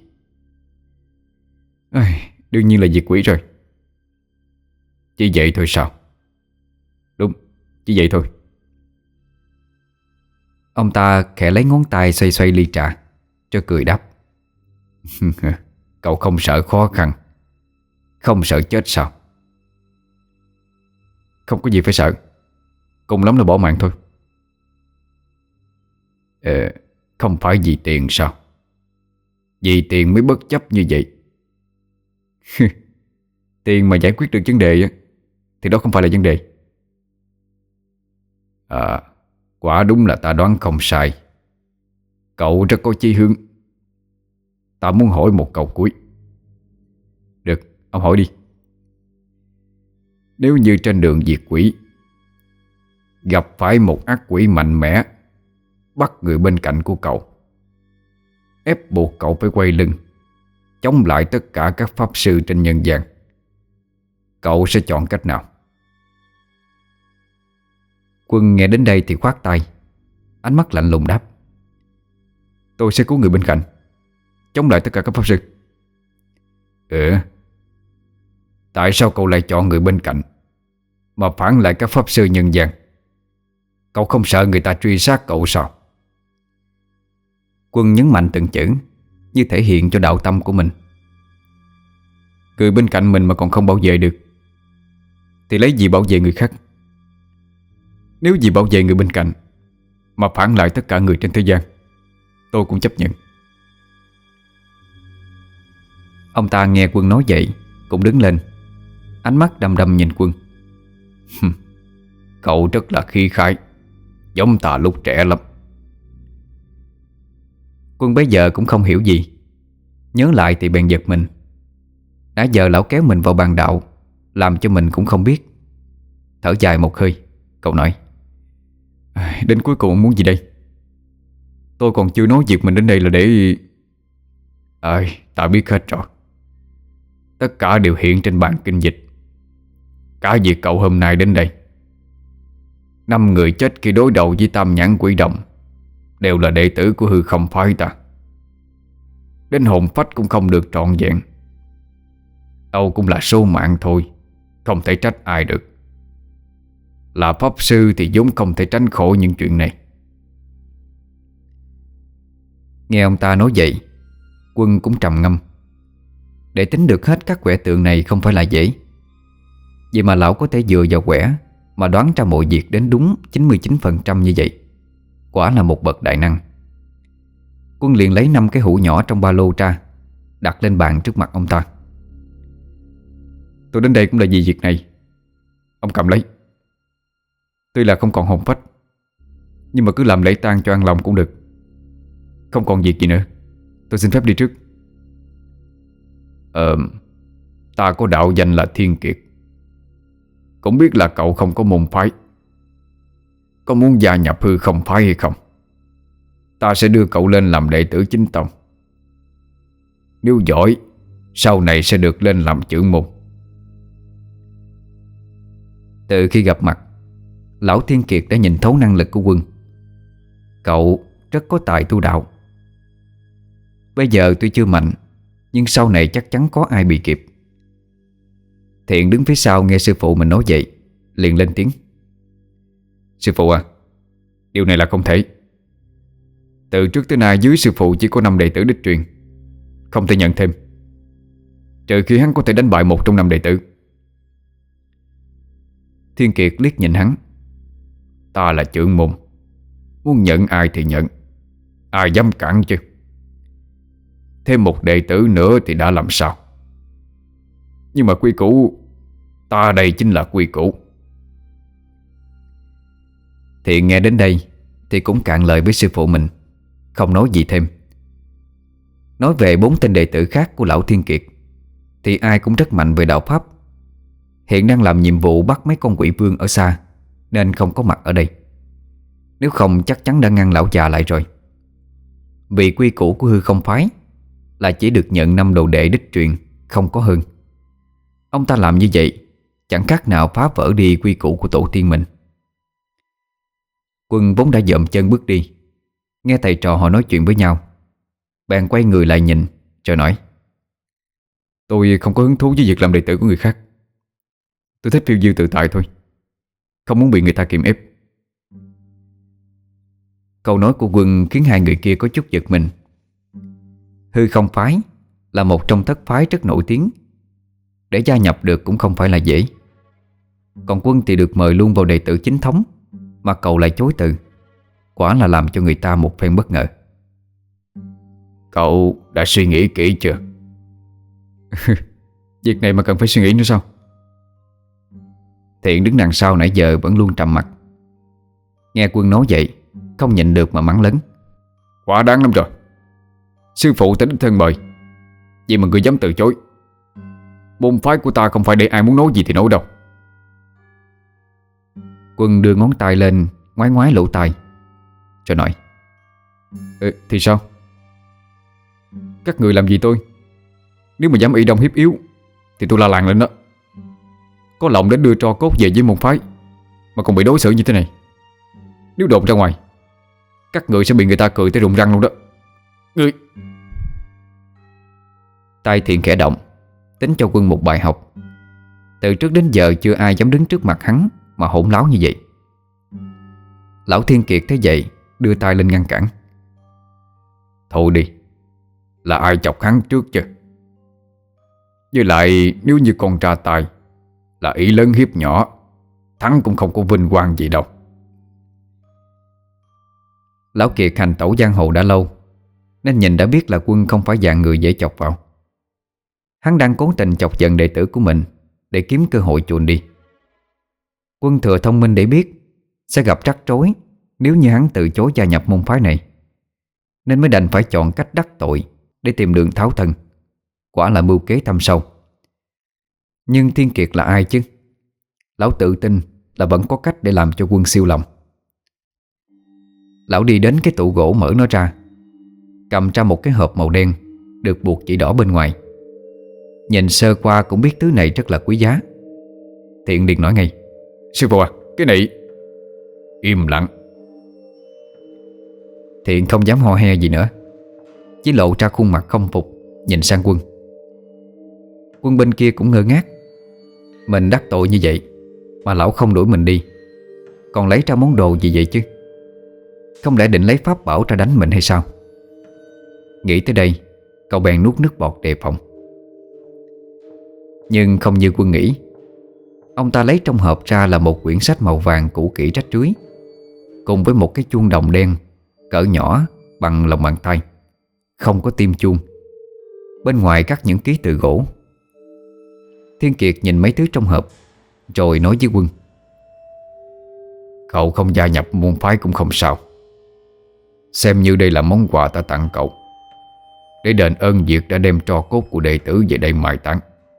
Ai, đương nhiên là diệt quỷ rồi. "Chỉ vậy thôi sao?" "Đúng, chỉ vậy thôi." Ông ta khẽ lấy ngón tay xoay xoay ly trà, cho cười đáp: "Cậu không sợ khó khăn, không sợ chết sao?" "Không có gì phải sợ, cùng lắm là bỏ mạng thôi." Ờ, không phải vì tiền sao? Vì tiền mới bất chấp như vậy. Tiền mà giải quyết được vấn đề thì đó không phải là vấn đề. À, quả đúng là ta đoán không sai. Cậu rất có chí hướng. Ta muốn hỏi một câu cuối. Được, ông hỏi đi. Nếu như trên đường diệt quỷ gặp phải một ác quỷ mạnh mẽ bắt người bên cạnh của cậu, ép buộc cậu phải quay lưng chống lại tất cả các pháp sư trên nhân gian, cậu sẽ chọn cách nào? Quân nghe đến đây thì khoát tay, ánh mắt lạnh lùng đáp: "Tôi sẽ cứu người bên cạnh, chống lại tất cả các pháp sư." Ừ. Tại sao cậu lại chọn người bên cạnh mà phản lại các pháp sư nhân gian? Cậu không sợ người ta truy sát cậu sao? Quân nhấn mạnh từng chữ, như thể hiện cho đạo tâm của mình. Người bên cạnh mình mà còn không bảo vệ được thì lấy gì bảo vệ người khác? Nếu vì bảo vệ người bên cạnh mà phản lại tất cả người trên thế gian, tôi cũng chấp nhận. Ông ta nghe Quân nói vậy cũng đứng lên, ánh mắt đăm đăm nhìn Quân. Cậu rất là khí khái, giống ta lúc trẻ lắm. Quân bấy giờ cũng không hiểu gì, nhớ lại thì bèn giật mình. Nãy giờ lão kéo mình vào bàn đạo, làm cho mình cũng không biết. Thở dài một hơi, cậu nói: Đến cuối cùng muốn gì đây? Tôi còn chưa nói việc mình đến đây là để... Ơi, ta biết hết rồi. Tất cả đều hiện trên bản kinh dịch. Cả việc cậu hôm nay đến đây, năm người chết khi đối đầu với Tam Nhãn Quỷ Đồng đều là đệ tử của hư không phái ta. Đến hồn phách cũng không được trọn vẹn. Đâu cũng là số mạng thôi, không thể trách ai được. Là pháp sư thì vốn không thể tránh khỏi những chuyện này. Nghe ông ta nói vậy, Quân cũng trầm ngâm. Để tính được hết các quẻ tượng này không phải là dễ. Vậy mà lão có thể dựa vào quẻ mà đoán ra mọi việc đến đúng chín mươi chín phần trăm như vậy, quả là một bậc đại năng. Quân liền lấy năm cái hũ nhỏ trong ba lô ra, đặt lên bàn trước mặt ông ta. Tôi đến đây cũng là vì việc này. Ông cầm lấy. Tuy là không còn hồn phách, nhưng mà cứ làm lễ tang cho an lòng cũng được. Không còn việc gì nữa, tôi xin phép đi trước. Ờ, ta có đạo danh là Thiên Kiệt. Cũng biết là cậu không có môn phái. Có muốn gia nhập hư không phái hay không? Ta sẽ đưa cậu lên làm đệ tử chính tông. Nếu giỏi, sau này sẽ được lên làm trưởng môn. Từ khi gặp mặt, lão Thiên Kiệt đã nhìn thấu năng lực của Quân. Cậu rất có tài tu đạo. Bây giờ tuy chưa mạnh, nhưng sau này chắc chắn có ai bị kịp. Thiện đứng phía sau nghe sư phụ mình nói vậy, liền lên tiếng: Sư phụ à, điều này là không thể. Từ trước tới nay dưới sư phụ chỉ có năm đệ tử đích truyền, không thể nhận thêm, trừ khi hắn có thể đánh bại một trong năm đệ tử. Thiên Kiệt liếc nhìn hắn: Ta là trưởng môn, muốn nhận ai thì nhận, ai dám cản chứ? Thêm một đệ tử nữa thì đã làm sao? Nhưng mà quy củ... Ta đây chính là quy củ. Thiện nghe đến đây thì cũng cạn lời với sư phụ mình, không nói gì thêm. Nói về bốn tên đệ tử khác của lão Thiên Kiệt thì ai cũng rất mạnh về đạo pháp. Hiện đang làm nhiệm vụ bắt mấy con quỷ vương ở xa nên không có mặt ở đây. Nếu không chắc chắn đã ngăn lão già lại rồi. Vì quy củ của hư không phái là chỉ được nhận năm đồ đệ đích truyền, không có hơn. Ông ta làm như vậy chẳng khác nào phá vỡ đi quy củ của tổ tiên mình. Quân vốn đã dậm chân bước đi, nghe thầy trò họ nói chuyện với nhau, bèn quay người lại nhìn rồi nói: Tôi không có hứng thú với việc làm đệ tử của người khác. Tôi thích phiêu diêu tự tại thôi, không muốn bị người ta kiềm ép. Câu nói của Quân khiến hai người kia có chút giật mình. Hư không phái là một trong thất phái rất nổi tiếng, để gia nhập được cũng không phải là dễ. Còn Quân thì được mời luôn vào đệ tử chính thống, mà cậu lại chối từ, quả là làm cho người ta một phen bất ngờ. Cậu đã suy nghĩ kỹ chưa? Việc này mà cần phải suy nghĩ nữa sao? Thiện đứng đằng sau nãy giờ vẫn luôn trầm mặc. Nghe Quân nói vậy không nhịn được mà mắng lớn: Quá đáng lắm rồi. Sư phụ tính thân mời, vậy mà người dám từ chối. Môn phái của ta không phải để ai muốn nói gì thì nói đâu. Quân đưa ngón tay lên ngoái ngoái lỗ tai rồi nói: ừ, Thì sao? Các người làm gì tôi? Nếu mà dám ỷ đông hiếp yếu thì tôi la làng lên đó. Có lòng đến đưa tro cốt về với môn phái mà còn bị đối xử như thế này, nếu đồn ra ngoài, các người sẽ bị người ta cười tới rụng răng luôn đó. Ngươi... Tay Thiện khẽ động, tính cho Quân một bài học. Từ trước đến giờ chưa ai dám đứng trước mặt hắn mà hỗn láo như vậy. Lão Thiên Kiệt thấy vậy đưa tay lên ngăn cản: Thôi đi, là ai chọc hắn trước chứ? Với lại nếu như con tra tài là ý lớn hiếp nhỏ, thắng cũng không có vinh quang gì đâu. Lão Kiệt hành tẩu giang hồ đã lâu, nên nhìn đã biết là Quân không phải dạng người dễ chọc vào. Hắn đang cố tình chọc giận đệ tử của mình để kiếm cơ hội chuồn đi. Quân thừa thông minh để biết sẽ gặp rắc rối nếu như hắn từ chối gia nhập môn phái này, nên mới đành phải chọn cách đắc tội để tìm đường tháo thân. Quả là mưu kế thâm sâu. Nhưng Thiên Kiệt là ai chứ? Lão tự tin là vẫn có cách để làm cho Quân siêu lòng. Lão đi đến cái tủ gỗ mở nó ra, cầm ra một cái hộp màu đen được buộc chỉ đỏ bên ngoài. Nhìn sơ qua cũng biết thứ này rất là quý giá. Thiện liền nói ngay: Sư phụ à, cái này... Im lặng. Thiện không dám ho he gì nữa, chỉ lộ ra khuôn mặt không phục nhìn sang Quân. Quân bên kia cũng ngơ ngác. Mình đắc tội như vậy mà lão không đuổi mình đi, còn lấy ra món đồ gì vậy chứ? Không lẽ định lấy pháp bảo ra đánh mình hay sao? Nghĩ tới đây, cậu bèn nuốt nước bọt đề phòng. Nhưng không như Quân nghĩ. Ông ta lấy trong hộp ra là một quyển sách màu vàng cũ kỹ rách rưới, cùng với một cái chuông đồng đen cỡ nhỏ bằng lòng bàn tay, không có tim chuông. Bên ngoài cắt những ký tự gỗ. Thiên Kiệt nhìn mấy thứ trong hộp rồi nói với Quân: Cậu không gia nhập môn phái cũng không sao. Xem như đây là món quà ta tặng cậu, để đền ơn việc đã đem tro cốt của đệ tử về đây mai táng.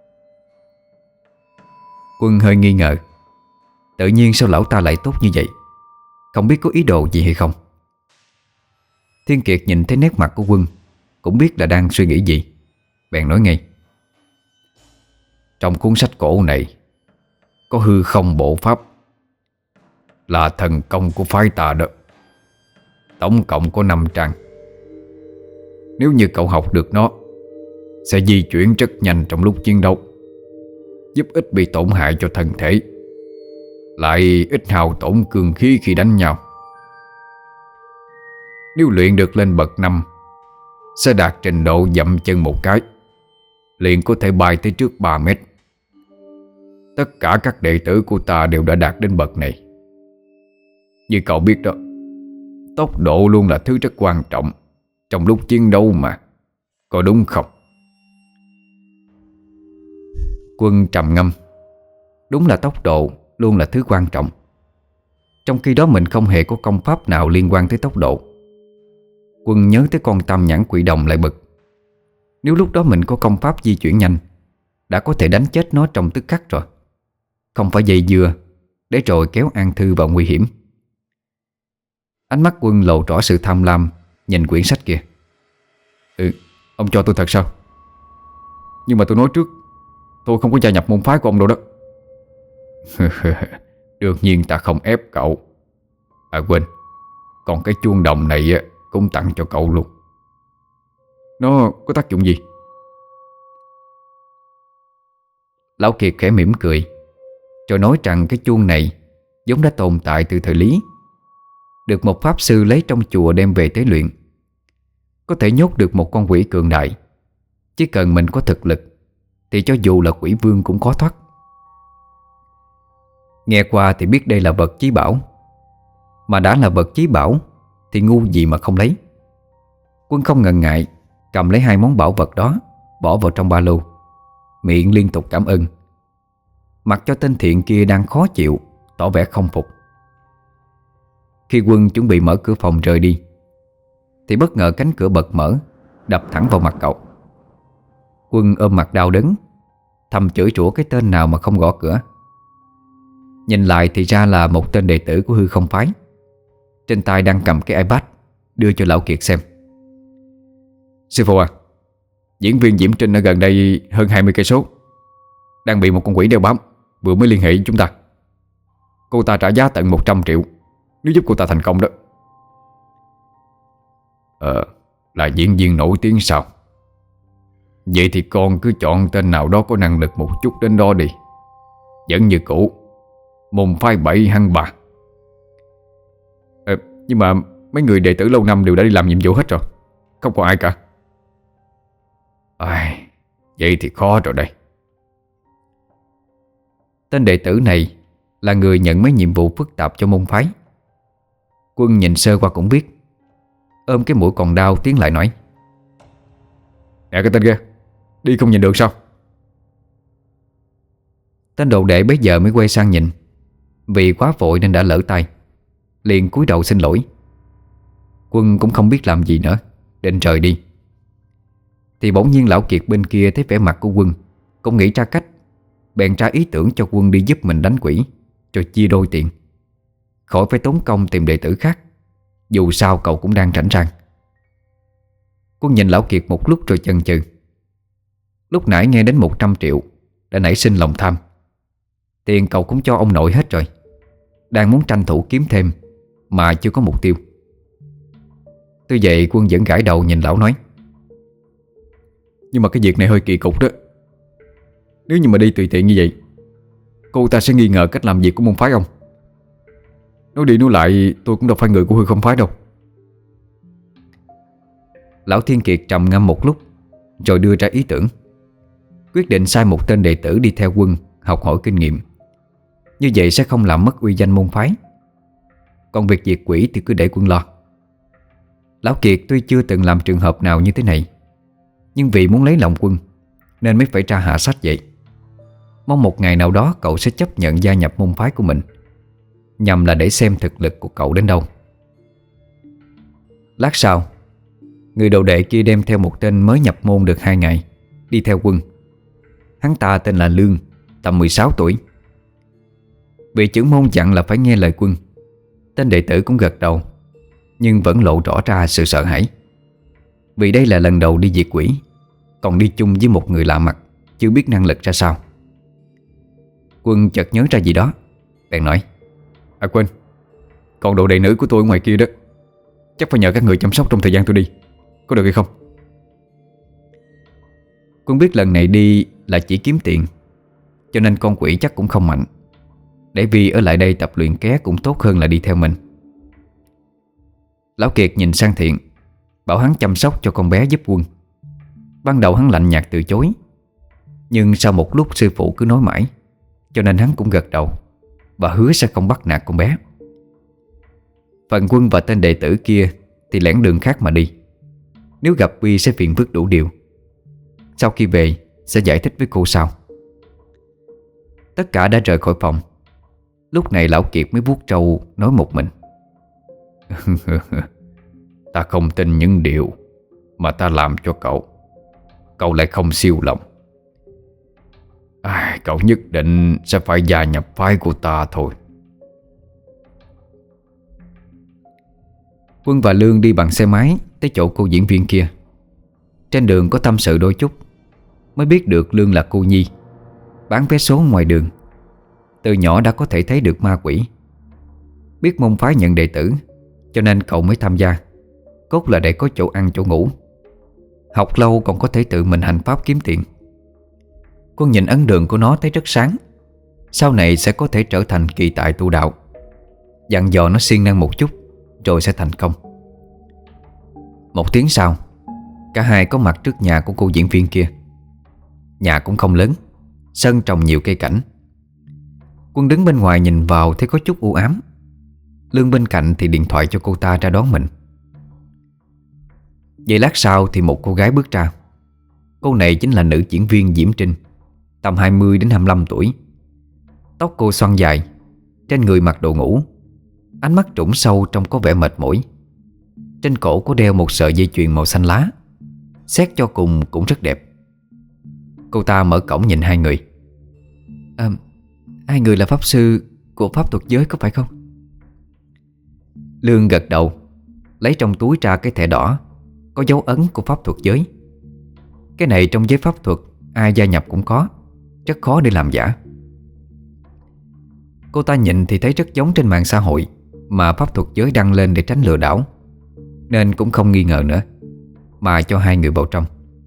Quân hơi nghi ngờ, tự nhiên sao lão ta lại tốt như vậy, không biết có ý đồ gì hay không. Thiên Kiệt nhìn thấy nét mặt của Quân cũng biết là đang suy nghĩ gì, bèn nói ngay: Trong cuốn sách cổ này có hư không bộ pháp, là thần công của phái ta đó. Tổng cộng có năm trang. Nếu như cậu học được nó, sẽ di chuyển rất nhanh trong lúc chiến đấu, giúp ích bị tổn hại cho thân thể, lại ít hao tổn cương khí khi đánh nhau. Nếu luyện được lên bậc năm, sẽ đạt trình độ dậm chân một cái, liền có thể bay tới trước ba mét. Tất cả các đệ tử của ta đều đã đạt đến bậc này. Như cậu biết đó, tốc độ luôn là thứ rất quan trọng trong lúc chiến đấu mà, có đúng không? Quân trầm ngâm. Đúng là tốc độ luôn là thứ quan trọng, trong khi đó mình không hề có công pháp nào liên quan tới tốc độ. Quân nhớ tới con tam nhãn quỷ đồng lại bực. Nếu lúc đó mình có công pháp di chuyển nhanh, đã có thể đánh chết nó trong tức khắc rồi, không phải dây dưa để rồi kéo An Thư vào nguy hiểm. Ánh mắt Quân lộ rõ sự tham lam, nhìn quyển sách kia. Ừ, ông cho tôi thật sao? Nhưng mà tôi nói trước, tôi không có gia nhập môn phái của ông đâu đó. Đương nhiên ta không ép cậu. À quên, còn cái chuông đồng này á, cũng tặng cho cậu luôn. Nó có tác dụng gì? Lão Kiệt khẽ mỉm cười, rồi nói rằng cái chuông này vốn đã tồn tại từ thời Lý, được một pháp sư lấy trong chùa đem về tế luyện. Có thể nhốt được một con quỷ cường đại. Chỉ cần mình có thực lực thì cho dù là quỷ vương cũng khó thoát. Nghe qua thì biết đây là vật chí bảo, mà đã là vật chí bảo thì ngu gì mà không lấy. Quân không ngần ngại cầm lấy hai món bảo vật đó, bỏ vào trong ba lô, miệng liên tục cảm ơn, mặc cho tên thiện kia đang khó chịu, tỏ vẻ không phục. Khi Quân chuẩn bị mở cửa phòng rời đi thì bất ngờ cánh cửa bật mở, đập thẳng vào mặt cậu. Quân ôm mặt đau đớn, thầm chửi rủa cái tên nào mà không gõ cửa. Nhìn lại thì ra là một tên đệ tử của Hư Không Phái, trên tay đang cầm cái iPad, đưa cho Lão Kiệt xem. Sư phụ à, diễn viên Diễm Trinh ở gần đây hơn hai mươi cây số, đang bị một con quỷ đeo bám, vừa mới liên hệ với chúng ta. Cô ta trả giá tận một trăm triệu nếu giúp cô ta thành công đó. Ờ, là diễn viên nổi tiếng sao? Vậy thì con cứ chọn tên nào đó có năng lực một chút đến đó đi. Vẫn như cũ, môn phái bảy hăng bà. Ờ, nhưng mà mấy người đệ tử lâu năm đều đã đi làm nhiệm vụ hết rồi, không còn ai cả. À, vậy thì khó rồi đây. Tên đệ tử này là người nhận mấy nhiệm vụ phức tạp cho môn phái. Quân nhìn sơ qua cũng biết, ôm cái mũi còn đau tiến lại nói: Nè cái tên kia, đi không nhìn được sao? Tên đồ đệ bấy giờ mới quay sang nhìn, vì quá vội nên đã lỡ tay, liền cúi đầu xin lỗi. Quân cũng không biết làm gì nữa, định rời đi. Thì bỗng nhiên Lão Kiệt bên kia thấy vẻ mặt của Quân, cũng nghĩ ra cách, bèn ra ý tưởng cho Quân đi giúp mình đánh quỷ, rồi chia đôi tiền, khỏi phải tốn công tìm đệ tử khác. Dù sao cậu cũng đang rảnh rang. Quân nhìn Lão Kiệt một lúc rồi chần chừ. Lúc nãy nghe đến một trăm triệu đã nảy sinh lòng tham. Tiền cậu cũng cho ông nội hết rồi, đang muốn tranh thủ kiếm thêm mà chưa có mục tiêu. Tuy vậy Quân vẫn gãi đầu nhìn lão nói: Nhưng mà cái việc này hơi kỳ cục đó. Nếu như mà đi tùy tiện như vậy, cô ta sẽ nghi ngờ cách làm việc của môn phái ông. Nói đi nói lại, tôi cũng đâu phải người của Hư Không Phái đâu. Lão Thiên Kiệt trầm ngâm một lúc, rồi đưa ra ý tưởng, quyết định sai một tên đệ tử đi theo Quân học hỏi kinh nghiệm. Như vậy sẽ không làm mất uy danh môn phái. Còn việc diệt quỷ thì cứ để Quân lo. Lão Kiệt tuy chưa từng làm trường hợp nào như thế này, nhưng vì muốn lấy lòng Quân nên mới phải ra hạ sách vậy. Mong một ngày nào đó cậu sẽ chấp nhận gia nhập môn phái của mình, nhằm là để xem thực lực của cậu đến đâu. Lát sau, người đồ đệ kia đem theo một tên mới nhập môn được hai ngày, đi theo Quân. Hắn ta tên là Lương, tầm mười sáu tuổi. Vị trưởng môn dặn là phải nghe lời Quân. Tên đệ tử cũng gật đầu, nhưng vẫn lộ rõ ra sự sợ hãi, vì đây là lần đầu đi diệt quỷ, còn đi chung với một người lạ mặt, chưa biết năng lực ra sao. Quân chợt nhớ ra gì đó, bèn nói: À quên, còn đồ đệ nữ của tôi ở ngoài kia đó, chắc phải nhờ các người chăm sóc trong thời gian tôi đi, có được hay không? Quân biết lần này đi là chỉ kiếm tiền, cho nên con quỷ chắc cũng không mạnh. Để vì ở lại đây tập luyện ké cũng tốt hơn là đi theo mình. Lão Kiệt nhìn sang Thiện, bảo hắn chăm sóc cho con bé giúp Quân. Ban đầu hắn lạnh nhạt từ chối, nhưng sau một lúc sư phụ cứ nói mãi, cho nên hắn cũng gật đầu và hứa sẽ không bắt nạt con bé. Phần Quân và tên đệ tử kia thì lẻn đường khác mà đi. Nếu gặp Vi sẽ phiền phức đủ điều. Sau khi về sẽ giải thích với cô sau. Tất cả đã rời khỏi phòng. Lúc này lão Kiệt mới vuốt trâu nói một mình. Ta không tin những điều mà ta làm cho cậu, cậu lại không siêu lòng. À, cậu nhất định sẽ phải gia nhập phái của ta thôi. Quân và Lương đi bằng xe máy tới chỗ cô diễn viên kia. Trên đường có tâm sự đôi chút, mới biết được Lương là cô nhi, bán vé số ngoài đường. Từ nhỏ đã có thể thấy được ma quỷ. Biết môn phái nhận đệ tử, cho nên cậu mới tham gia. Cốt là để có chỗ ăn chỗ ngủ. Học lâu còn có thể tự mình hành pháp kiếm tiền. Quân nhìn ấn đường của nó thấy rất sáng, sau này sẽ có thể trở thành kỳ tài tu đạo. Dặn dò nó siêng năng một chút, rồi sẽ thành công. Một tiếng sau, cả hai có mặt trước nhà của cô diễn viên kia. Nhà cũng không lớn, sân trồng nhiều cây cảnh. Quân đứng bên ngoài nhìn vào thấy có chút u ám. Lương bên cạnh thì điện thoại cho cô ta ra đón mình. Vậy lát sau thì một cô gái bước ra. Cô này chính là nữ diễn viên Diễm Trinh, tầm hai mươi đến hai mươi lăm tuổi. Tóc cô xoăn dài, trên người mặc đồ ngủ, ánh mắt trũng sâu trông có vẻ mệt mỏi. Trên cổ có đeo một sợi dây chuyền màu xanh lá, xét cho cùng cũng rất đẹp. Cô ta mở cổng nhìn hai người. À, hai người là pháp sư của pháp thuật giới có phải không? Lương gật đầu, lấy trong túi ra cái thẻ đỏ có dấu ấn của pháp thuật giới. Cái này trong giới pháp thuật ai gia nhập cũng có, rất khó để làm giả. Cô ta nhìn thì thấy rất giống trên mạng xã hội mà pháp thuật giới đăng lên để tránh lừa đảo, nên cũng không nghi ngờ nữa, mà cho hai người vào trong.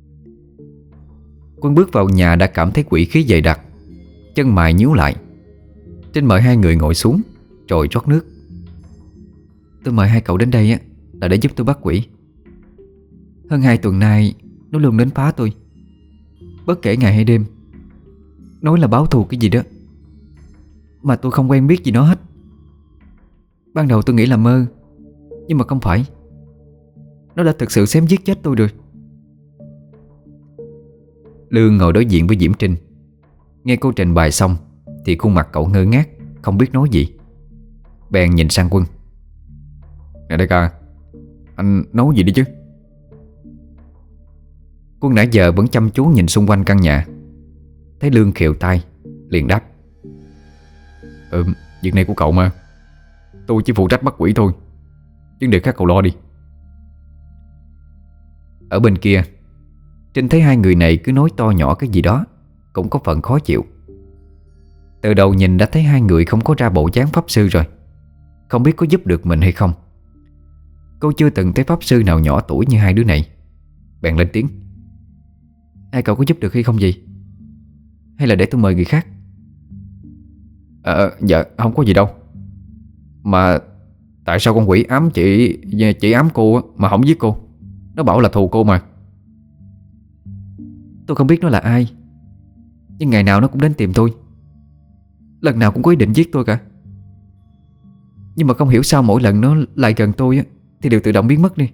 Quân bước vào nhà đã cảm thấy quỷ khí dày đặc, chân mày nhíu lại. Trinh mời hai người ngồi xuống rồi rót nước. Tôi mời hai cậu đến đây á là để giúp tôi bắt quỷ. Hơn hai tuần nay nó luôn đến phá tôi, bất kể ngày hay đêm, nói là báo thù cái gì đó, mà tôi không quen biết gì nó hết. Ban đầu tôi nghĩ là mơ, nhưng mà không phải. Nó đã thực sự xém giết chết tôi rồi. Lương ngồi đối diện với Diễm Trinh. Nghe cô trình bày xong thì khuôn mặt cậu ngơ ngác, không biết nói gì. Bèn nhìn sang Quân. Nè đại ca, anh nói gì đi chứ? Quân nãy giờ vẫn chăm chú nhìn xung quanh căn nhà, thấy Lương khều tay, liền đáp. Ừ, việc này của cậu mà. Tôi chỉ phụ trách bắt quỷ thôi, vấn đề khác cậu lo đi. Ở bên kia, Trinh thấy hai người này cứ nói to nhỏ cái gì đó, cũng có phần khó chịu. Từ đầu nhìn đã thấy hai người không có ra bộ dáng pháp sư rồi, không biết có giúp được mình hay không. Cô chưa từng thấy pháp sư nào nhỏ tuổi như hai đứa này, bèn lên tiếng. Hai cậu có giúp được hay không gì? Hay là để tôi mời người khác? À, dạ không có gì đâu. Mà tại sao con quỷ ám chị Chị ám cô mà không giết cô? Nó bảo là thù cô mà. Tôi không biết nó là ai, nhưng ngày nào nó cũng đến tìm tôi, lần nào cũng có ý định giết tôi cả. Nhưng mà không hiểu sao mỗi lần nó lại gần tôi á, thì đều tự động biến mất đi.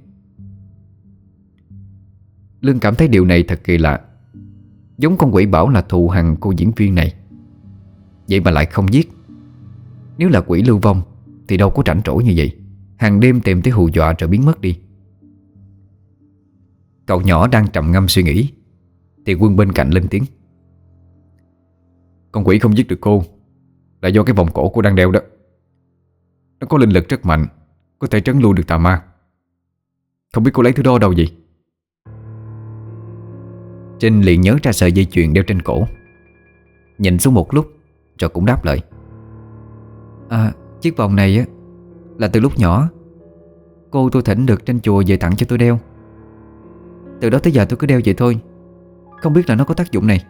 Lương cảm thấy điều này thật kỳ lạ. Giống con quỷ bảo là thù hằn cô diễn viên này, vậy mà lại không giết. Nếu là quỷ lưu vong thì đâu có rảnh rỗi như vậy, hàng đêm tìm tới hù dọa rồi biến mất đi. Cậu nhỏ đang trầm ngâm suy nghĩ thì Quân bên cạnh lên tiếng. Con quỷ không giết được cô là do cái vòng cổ cô đang đeo đó. Nó có linh lực rất mạnh, có thể trấn lui được tà ma. Không biết cô lấy thứ đó đâu vậy? Trinh liền nhớ ra sợi dây chuyền đeo trên cổ, nhìn xuống một lúc rồi cũng đáp lời. À, chiếc vòng này á là từ lúc nhỏ cô tôi thỉnh được trên chùa về tặng cho tôi đeo. Từ đó tới giờ tôi cứ đeo vậy thôi, không biết là nó có tác dụng này.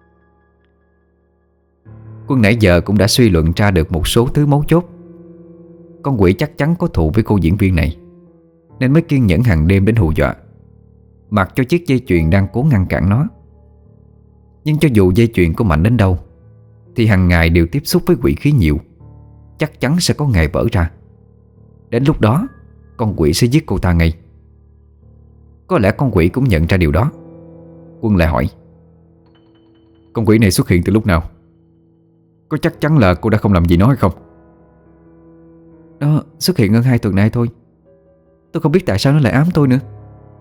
Quân nãy giờ cũng đã suy luận ra được một số thứ mấu chốt. Con quỷ chắc chắn có thù với cô diễn viên này, nên mới kiên nhẫn hàng đêm đến hù dọa, mặc cho chiếc dây chuyền đang cố ngăn cản nó. Nhưng cho dù dây chuyền có mạnh đến đâu thì hàng ngày đều tiếp xúc với quỷ khí nhiều, chắc chắn sẽ có ngày vỡ ra. Đến lúc đó con quỷ sẽ giết cô ta ngay. Có lẽ con quỷ cũng nhận ra điều đó. Quân lại hỏi. Con quỷ này xuất hiện từ lúc nào? Có chắc chắn là cô đã không làm gì nó hay không? Nó xuất hiện hơn hai tuần nay thôi. Tôi không biết tại sao nó lại ám tôi nữa.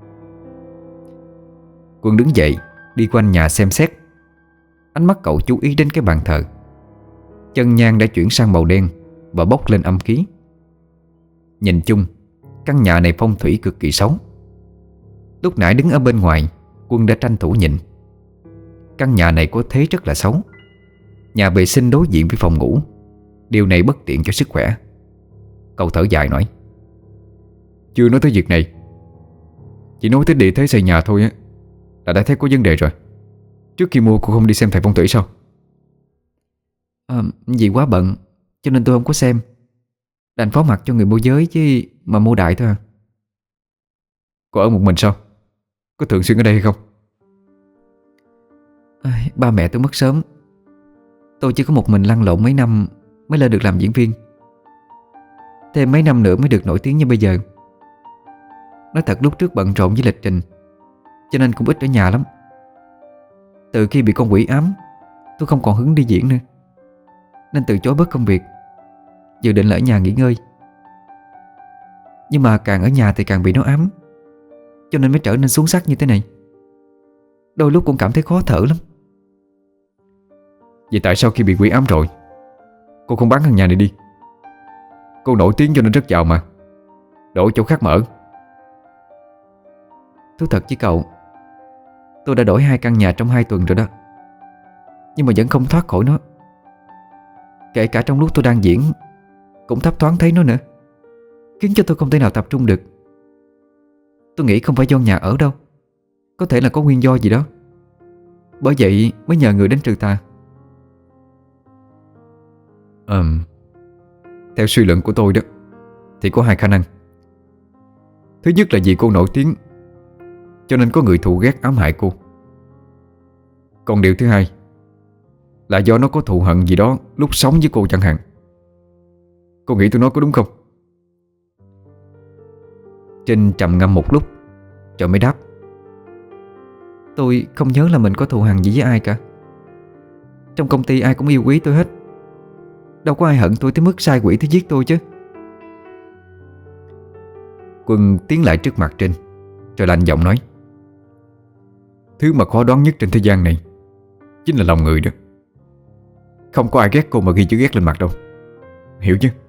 Quân đứng dậy đi quanh nhà xem xét. Ánh mắt cậu chú ý đến cái bàn thờ. Chân nhang đã chuyển sang màu đen và bốc lên âm khí. Nhìn chung, căn nhà này phong thủy cực kỳ xấu. Lúc nãy đứng ở bên ngoài, Quân đã tranh thủ nhìn. Căn nhà này có thế rất là xấu. Nhà vệ sinh đối diện với phòng ngủ. Điều này bất tiện cho sức khỏe. Cậu thở dài nói: chưa nói tới việc này, chỉ nói tới địa thế xây nhà thôi á là đã thấy có vấn đề rồi. Trước khi mua cô không đi xem thầy phong thủy sao? à, Vì quá bận cho nên tôi không có xem. Đành phó mặc cho người môi giới chứ mà mua đại thôi à. Cô ở một mình sao? Có thường xuyên ở đây hay không? à, Ba mẹ tôi mất sớm. Tôi chỉ có một mình lăn lộn mấy năm mới lên được làm diễn viên. Thêm mấy năm nữa mới được nổi tiếng như bây giờ. Nói thật lúc trước bận rộn với lịch trình, cho nên cũng ít ở nhà lắm. Từ khi bị con quỷ ám, tôi không còn hứng đi diễn nữa, nên từ chối bớt công việc, dự định là ở nhà nghỉ ngơi. Nhưng mà càng ở nhà thì càng bị nó ám, cho nên mới trở nên xuống sắc như thế này. Đôi lúc cũng cảm thấy khó thở lắm. Vậy tại sao khi bị quỷ ám rồi cô không bán căn nhà này đi? Cô nổi tiếng cho nên rất giàu mà. Đổi chỗ khác mở. Thú thật với cậu, tôi đã đổi hai căn nhà trong hai tuần rồi đó, nhưng mà vẫn không thoát khỏi nó. Kể cả trong lúc tôi đang diễn cũng thấp thoáng thấy nó nữa, khiến cho tôi không thể nào tập trung được. Tôi nghĩ không phải do nhà ở đâu, có thể là có nguyên do gì đó. Bởi vậy mới nhờ người đến trừ tà. Ừm Theo suy luận của tôi đó thì có hai khả năng. Thứ nhất là vì cô nổi tiếng cho nên có người thù ghét ám hại cô. Còn điều thứ hai là do nó có thù hận gì đó lúc sống với cô chẳng hạn. Cô nghĩ tôi nói có đúng không? Trinh trầm ngâm một lúc rồi mới đáp: Tôi không nhớ là mình có thù hằn gì với ai cả. Trong công ty ai cũng yêu quý tôi hết. Đâu có ai hận tôi tới mức sai quỷ tới giết tôi chứ. Quân tiến lại trước mặt Trinh rồi lạnh giọng nói: thứ mà khó đoán nhất trên thế gian này chính là lòng người đó. Không có ai ghét cô mà ghi chữ ghét lên mặt đâu. Hiểu chứ?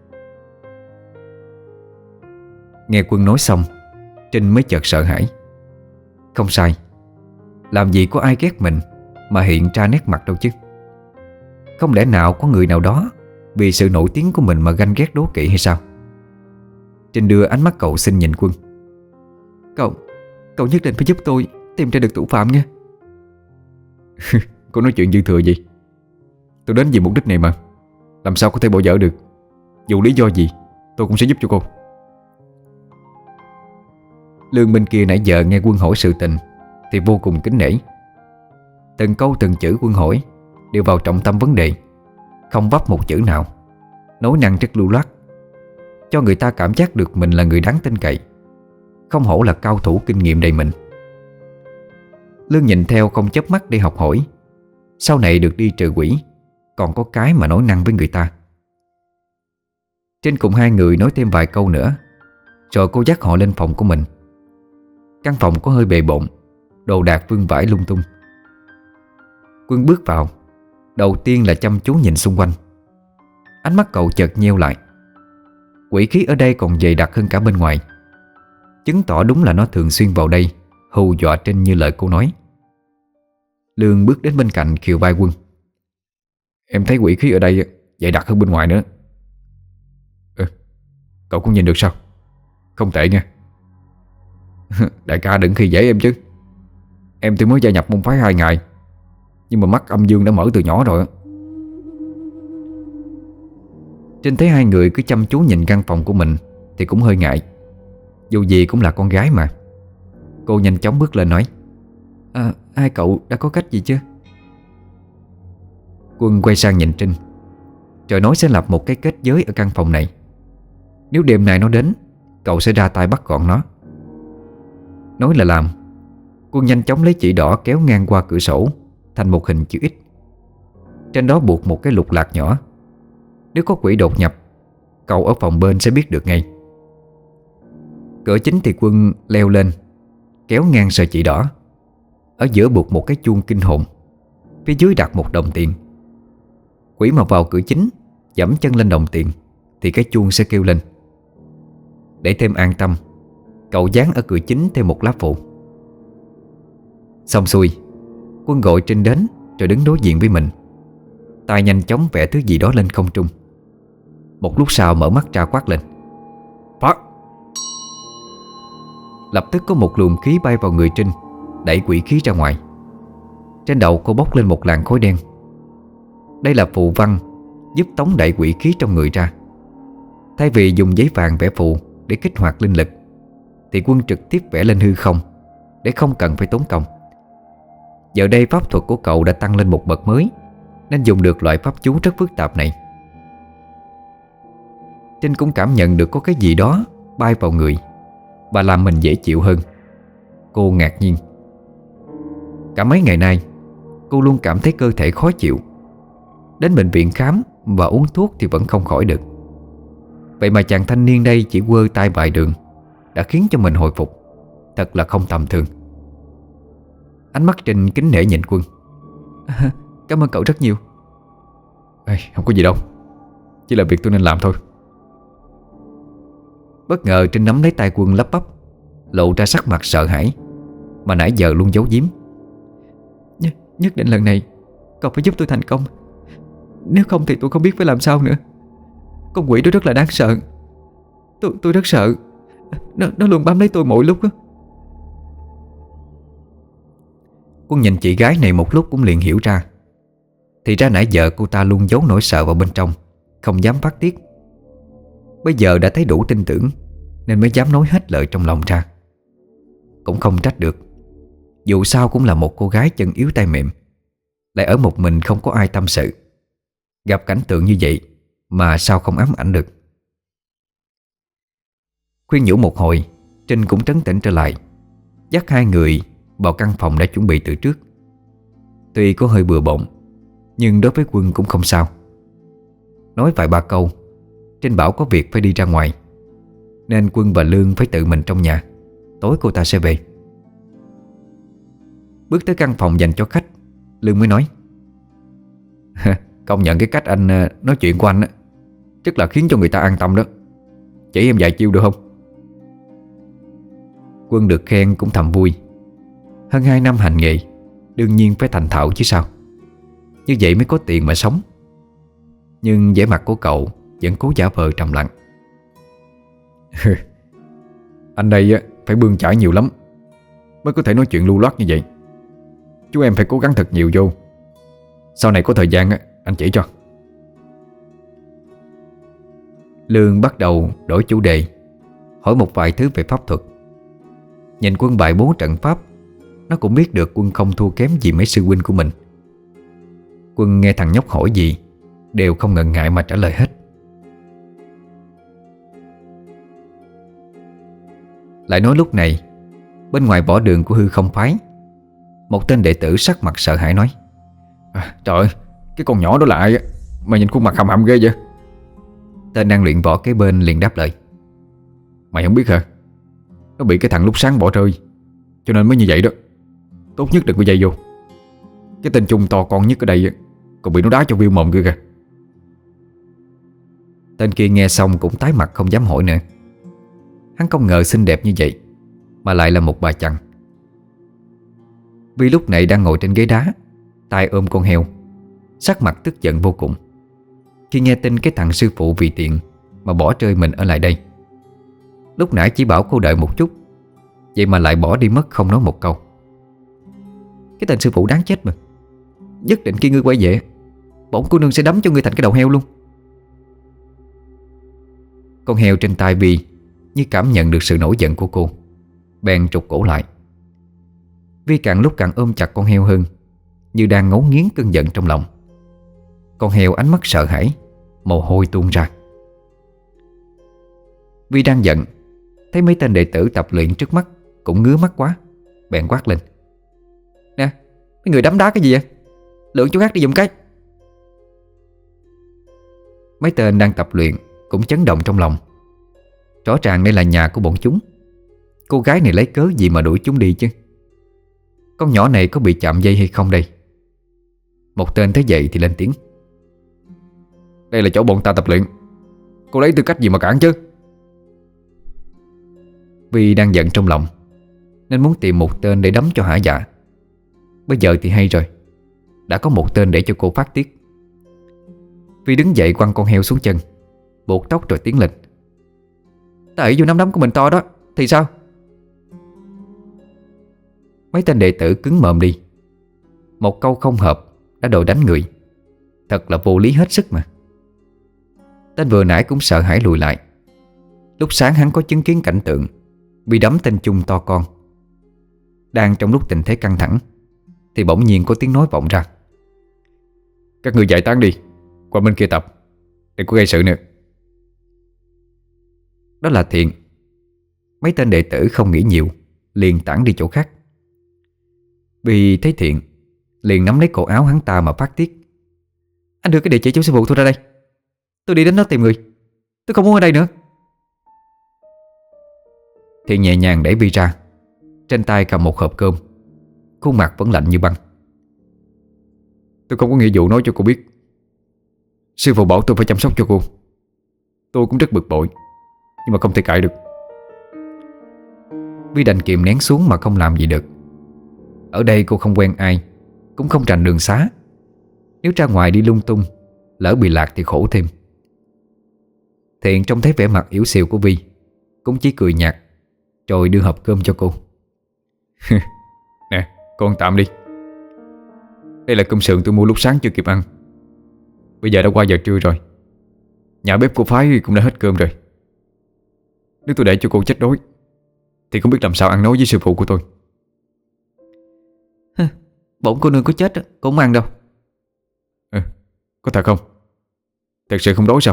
Nghe Quân nói xong, Trinh mới chợt sợ hãi. Không sai, làm gì có ai ghét mình mà hiện ra nét mặt đâu chứ. Không lẽ nào có người nào đó vì sự nổi tiếng của mình mà ganh ghét đố kỵ hay sao? Trinh đưa ánh mắt cậu xin nhìn Quân: Cậu, cậu nhất định phải giúp tôi tìm ra được thủ phạm nha. Cô nói chuyện dư thừa gì? Tôi đến vì mục đích này mà, làm sao có thể bỏ dở được. Dù lý do gì tôi cũng sẽ giúp cho cô. Lương bên kia nãy giờ nghe Quân hỏi sự tình thì vô cùng kính nể. Từng câu từng chữ Quân hỏi đều vào trọng tâm vấn đề, không vấp một chữ nào, nói năng rất lưu loát, cho người ta cảm giác được mình là người đáng tin cậy. Không hổ là cao thủ kinh nghiệm đầy mình. Lương nhìn theo không chớp mắt để học hỏi. Sau này được đi trừ quỷ, còn có cái mà nói năng với người ta. Trên cùng hai người nói thêm vài câu nữa, rồi cô dắt họ lên phòng của mình. Căn phòng có hơi bề bộn, đồ đạc vương vãi lung tung. Quân bước vào, đầu tiên là chăm chú nhìn xung quanh. Ánh mắt cậu chợt nheo lại. Quỷ khí ở đây còn dày đặc hơn cả bên ngoài, chứng tỏ đúng là nó thường xuyên vào đây hù dọa Trinh như lời cô nói. Lương bước đến bên cạnh khều vai Quân: Em thấy quỷ khí ở đây dày đặc hơn bên ngoài nữa. Ừ, cậu cũng nhìn được sao? Không tệ nha. Đại ca đừng khi dễ em chứ. Em thì mới gia nhập môn phái hai ngày, nhưng mà mắt âm dương đã mở từ nhỏ rồi. Trinh thấy hai người cứ chăm chú nhìn căn phòng của mình thì cũng hơi ngại. Dù gì cũng là con gái mà. Cô nhanh chóng bước lên nói: à, hai cậu đã có cách gì chưa? Quân quay sang nhìn Trinh, rồi nói sẽ lập một cái kết giới ở căn phòng này. Nếu đêm nay nó đến, cậu sẽ ra tay bắt gọn nó. Nói là làm. Quân nhanh chóng lấy chỉ đỏ kéo ngang qua cửa sổ thành một hình chữ X. Trên đó buộc một cái lục lạc nhỏ. Nếu có quỷ đột nhập, cậu ở phòng bên sẽ biết được ngay. Cửa chính thì Quân leo lên, kéo ngang sợi chỉ đỏ. Ở giữa buộc một cái chuông kinh hồn, phía dưới đặt một đồng tiền. Quỷ mà vào cửa chính, giẫm chân lên đồng tiền thì cái chuông sẽ kêu lên. Để thêm an tâm, cậu dán ở cửa chính thêm một lá phụ. Xong xuôi, Quân gọi Trinh đến rồi đứng đối diện với mình. Tay nhanh chóng vẽ thứ gì đó lên không trung. Một lúc sau mở mắt ra quát lên: "Phát!" Lập tức có một luồng khí bay vào người Trinh, đẩy quỷ khí ra ngoài. Trên đầu cô bốc lên một làn khói đen. Đây là phù văn giúp tống đẩy quỷ khí trong người ra. Thay vì dùng giấy vàng vẽ phù để kích hoạt linh lực, thì Quân trực tiếp vẽ lên hư không, để không cần phải tốn công. Giờ đây pháp thuật của cậu đã tăng lên một bậc mới, nên dùng được loại pháp chú rất phức tạp này. Trinh cũng cảm nhận được có cái gì đó bay vào người và làm mình dễ chịu hơn. Cô ngạc nhiên. Cả mấy ngày nay cô luôn cảm thấy cơ thể khó chịu. Đến bệnh viện khám và uống thuốc thì vẫn không khỏi được. Vậy mà chàng thanh niên đây chỉ quơ tay vài đường đã khiến cho mình hồi phục. Thật là không tầm thường. Ánh mắt Trinh kính nể nhìn Quân. À, cảm ơn cậu rất nhiều. Ê, không có gì đâu, chỉ là việc tôi nên làm thôi. Bất ngờ Trinh nắm lấy tay Quân lắp bắp, lộ ra sắc mặt sợ hãi mà nãy giờ luôn giấu giếm. Nh Nhất định lần này cậu phải giúp tôi thành công. Nếu không thì tôi không biết phải làm sao nữa. Con quỷ đó rất là đáng sợ. Tôi tôi rất sợ. Nó, nó luôn bám lấy tôi mỗi lúc đó. Quân nhìn chị gái này một lúc cũng liền hiểu ra. Thì ra nãy giờ cô ta luôn giấu nỗi sợ vào bên trong, không dám phát tiết. Bây giờ đã thấy đủ tin tưởng nên mới dám nói hết lời trong lòng ra. Cũng không trách được. Dù sao cũng là một cô gái chân yếu tay mềm, lại ở một mình không có ai tâm sự. Gặp cảnh tượng như vậy mà sao không ám ảnh được. Khuyên nhủ một hồi, Trinh cũng trấn tĩnh trở lại, dắt hai người vào căn phòng đã chuẩn bị từ trước. Tuy có hơi bừa bộn, nhưng đối với Quân cũng không sao. Nói vài ba câu, Trinh bảo có việc phải đi ra ngoài, nên Quân và Lương phải tự mình trong nhà. Tối cô ta sẽ về. Bước tới căn phòng dành cho khách, Lương mới nói: Công nhận cái cách anh nói chuyện của anh á, chắc là khiến cho người ta an tâm đó. Chỉ em vài chiêu được không? Quân được khen cũng thầm vui. Hơn hai năm hành nghề, đương nhiên phải thành thạo chứ sao. Như vậy mới có tiền mà sống. Nhưng vẻ mặt của cậu vẫn cố giả vờ trầm lặng. Anh đây á, phải bươn chải nhiều lắm mới có thể nói chuyện lưu loát như vậy. Chú em phải cố gắng thật nhiều vô. Sau này có thời gian á, anh chỉ cho. Lương bắt đầu đổi chủ đề, hỏi một vài thứ về pháp thuật. Nhìn Quân bài bố trận pháp, nó cũng biết được Quân không thua kém gì mấy sư huynh của mình. Quân nghe thằng nhóc hỏi gì đều không ngần ngại mà trả lời hết. Lại nói lúc này, bên ngoài võ đường của Hư Không Phái, một tên đệ tử sắc mặt sợ hãi nói: à, Trời ơi, cái con nhỏ đó là ai á mà nhìn khuôn mặt hầm hầm ghê vậy? Tên đang luyện võ kế bên liền đáp lời: Mày không biết hả? Nó bị cái thằng lúc sáng bỏ rơi, cho nên mới như vậy đó. Tốt nhất đừng có dây vô. Cái tên Trung to con nhất ở đây còn bị nó đá cho viu mồm kia kìa. Tên kia nghe xong cũng tái mặt không dám hỏi nữa. Hắn không ngờ xinh đẹp như vậy mà lại là một bà chằn. Vi lúc này đang ngồi trên ghế đá, tay ôm con heo, sắc mặt tức giận vô cùng khi nghe tin cái thằng sư phụ vì tiền mà bỏ rơi mình ở lại đây. Lúc nãy chỉ bảo cô đợi một chút, vậy mà lại bỏ đi mất không nói một câu. Cái tên sư phụ đáng chết mà. Nhất định khi ngươi quay về, bổn cô nương sẽ đấm cho ngươi thành cái đầu heo luôn. Con heo trên tay Vi như cảm nhận được sự nổi giận của cô, bèn trục cổ lại. Vi càng lúc càng ôm chặt con heo hơn, như đang ngấu nghiến cơn giận trong lòng. Con heo ánh mắt sợ hãi, mồ hôi tuôn ra. Vi đang giận, thấy mấy tên đệ tử tập luyện trước mắt cũng ngứa mắt quá, bèn quát lên: Nè, mấy người đấm đá cái gì vậy? Lượn chỗ khác đi giùm cái. Mấy tên đang tập luyện cũng chấn động trong lòng. Rõ ràng đây là nhà của bọn chúng. Cô gái này lấy cớ gì mà đuổi chúng đi chứ? Con nhỏ này có bị chạm dây hay không đây? Một tên thấy vậy thì lên tiếng: Đây là chỗ bọn ta tập luyện, cô lấy tư cách gì mà cản chứ? Vi đang giận trong lòng nên muốn tìm một tên để đấm cho hả dạ. Bây giờ thì hay rồi, đã có một tên để cho cô phát tiết. Vi đứng dậy quăng con heo xuống chân, buộc tóc rồi tiến lên: Tại vô nắm đấm của mình to đó thì sao? Mấy tên đệ tử cứng mồm đi. Một câu không hợp đã đòi đánh người, thật là vô lý hết sức mà. Tên vừa nãy cũng sợ hãi lùi lại. Lúc sáng hắn có chứng kiến cảnh tượng bị đấm tên chung to con. Đang trong lúc tình thế căng thẳng thì bỗng nhiên có tiếng nói vọng ra: Các người giải tán đi, qua bên kia tập, đừng có gây sự nữa. Đó là Thiện. Mấy tên đệ tử không nghĩ nhiều, liền tản đi chỗ khác. Vì thấy Thiện, liền nắm lấy cổ áo hắn ta mà phát tiết: Anh đưa cái địa chỉ chỗ sư phụ tôi ra đây, tôi đi đến đó tìm người, tôi không muốn ở đây nữa. Thiện nhẹ nhàng đẩy Vi ra. Trên tay cầm một hộp cơm, khuôn mặt vẫn lạnh như băng. Tôi không có nghĩa vụ nói cho cô biết. Sư phụ bảo tôi phải chăm sóc cho cô. Tôi cũng rất bực bội, nhưng mà không thể cãi được. Vi đành kìm nén xuống mà không làm gì được. Ở đây cô không quen ai, cũng không rành đường xá. Nếu ra ngoài đi lung tung, lỡ bị lạc thì khổ thêm. Thiện trông thấy vẻ mặt yếu xìu của Vi, cũng chỉ cười nhạt rồi đưa hộp cơm cho cô. Nè, con tạm đi. Đây là cơm sườn tôi mua lúc sáng chưa kịp ăn. Bây giờ đã qua giờ trưa rồi, nhà bếp của phái cũng đã hết cơm rồi. Nếu tôi để cho cô chết đói thì không biết làm sao ăn nói với sư phụ của tôi. Bổn cô nương có chết cũng không ăn đâu. Ừ, có thật không? Thật sự không đói sao?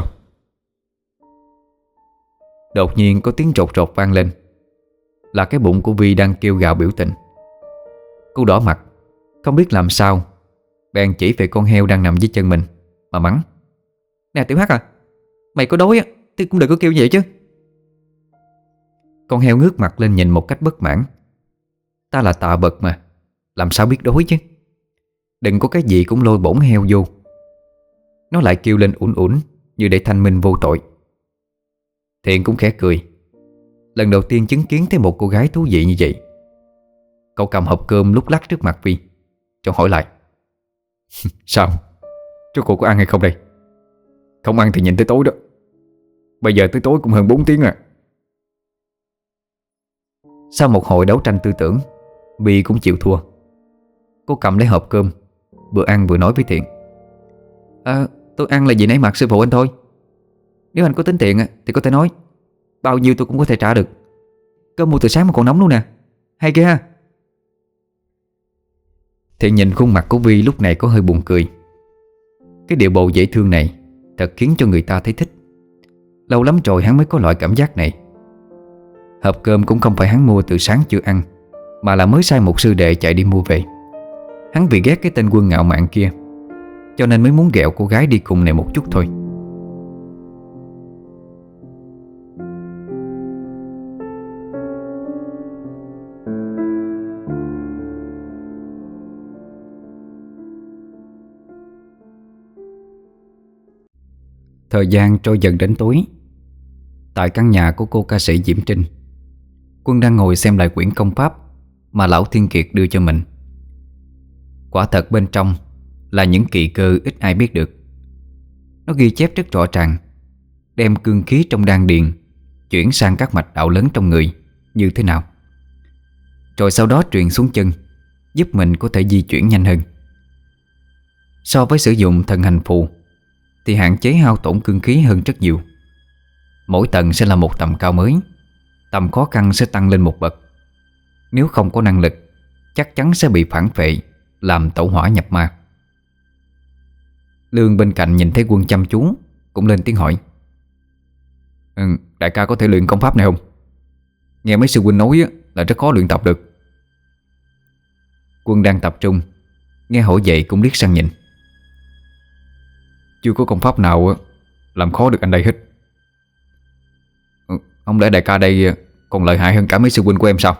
Đột nhiên có tiếng rột rột vang lên. Là cái bụng của Vi đang kêu gào biểu tình. Cô đỏ mặt, không biết làm sao, bèn chỉ về con heo đang nằm dưới chân mình mà mắng: Nè Tiểu Hắc à, mày có đói á thì cũng đừng có kêu vậy chứ. Con heo ngước mặt lên nhìn một cách bất mãn: Ta là Tạ Bật mà, làm sao biết đói chứ? Đừng có cái gì cũng lôi bổn heo vô. Nó lại kêu lên ủn ủn như để thanh minh vô tội. Thiện cũng khẽ cười. Lần đầu tiên chứng kiến thấy một cô gái thú vị như vậy. Cậu cầm hộp cơm lúc lắc trước mặt Vi, cho hỏi lại: Sao? Chú cô có ăn hay không đây? Không ăn thì nhìn tới tối đó. Bây giờ tới tối cũng hơn bốn tiếng à. Sau một hồi đấu tranh tư tưởng, Vi cũng chịu thua. Cô cầm lấy hộp cơm, vừa ăn vừa nói với Thiện: À, tôi ăn là vì nấy mặt sư phụ anh thôi. Nếu anh có tính tiền thì có thể nói, bao nhiêu tôi cũng có thể trả được. Cơm mua từ sáng mà còn nóng luôn nè, hay ghê ha. Thiện nhìn khuôn mặt của Vi lúc này có hơi buồn cười. Cái điệu bộ dễ thương này thật khiến cho người ta thấy thích. Lâu lắm rồi hắn mới có loại cảm giác này. Hộp cơm cũng không phải hắn mua từ sáng chưa ăn, mà là mới sai một sư đệ chạy đi mua về. Hắn vì ghét cái tên Quân ngạo mạn kia, cho nên mới muốn ghẹo cô gái đi cùng này một chút thôi. Thời gian trôi dần đến tối. Tại căn nhà của cô ca sĩ Diễm Trinh, Quân đang ngồi xem lại quyển công pháp mà Lão Thiên Kiệt đưa cho mình. Quả thật bên trong là những kỳ cơ ít ai biết được. Nó ghi chép rất rõ ràng, đem cương khí trong đan điền chuyển sang các mạch đạo lớn trong người như thế nào, rồi sau đó truyền xuống chân, giúp mình có thể di chuyển nhanh hơn. So với sử dụng thần hành phù thì hạn chế hao tổn cương khí hơn rất nhiều. Mỗi tầng sẽ là một tầm cao mới, tầm khó khăn sẽ tăng lên một bậc. Nếu không có năng lực, chắc chắn sẽ bị phản phệ, làm tẩu hỏa nhập ma. Lương bên cạnh nhìn thấy Quân chăm chú, cũng lên tiếng hỏi: ừ, Đại ca có thể luyện công pháp này không? Nghe mấy sư huynh nói là rất khó luyện tập được. Quân đang tập trung, nghe hỏi vậy cũng liếc sang nhìn. Chưa có công pháp nào làm khó được anh đây hết. Ừ, Không lẽ đại ca đây còn lợi hại hơn cả mấy sư huynh của em sao?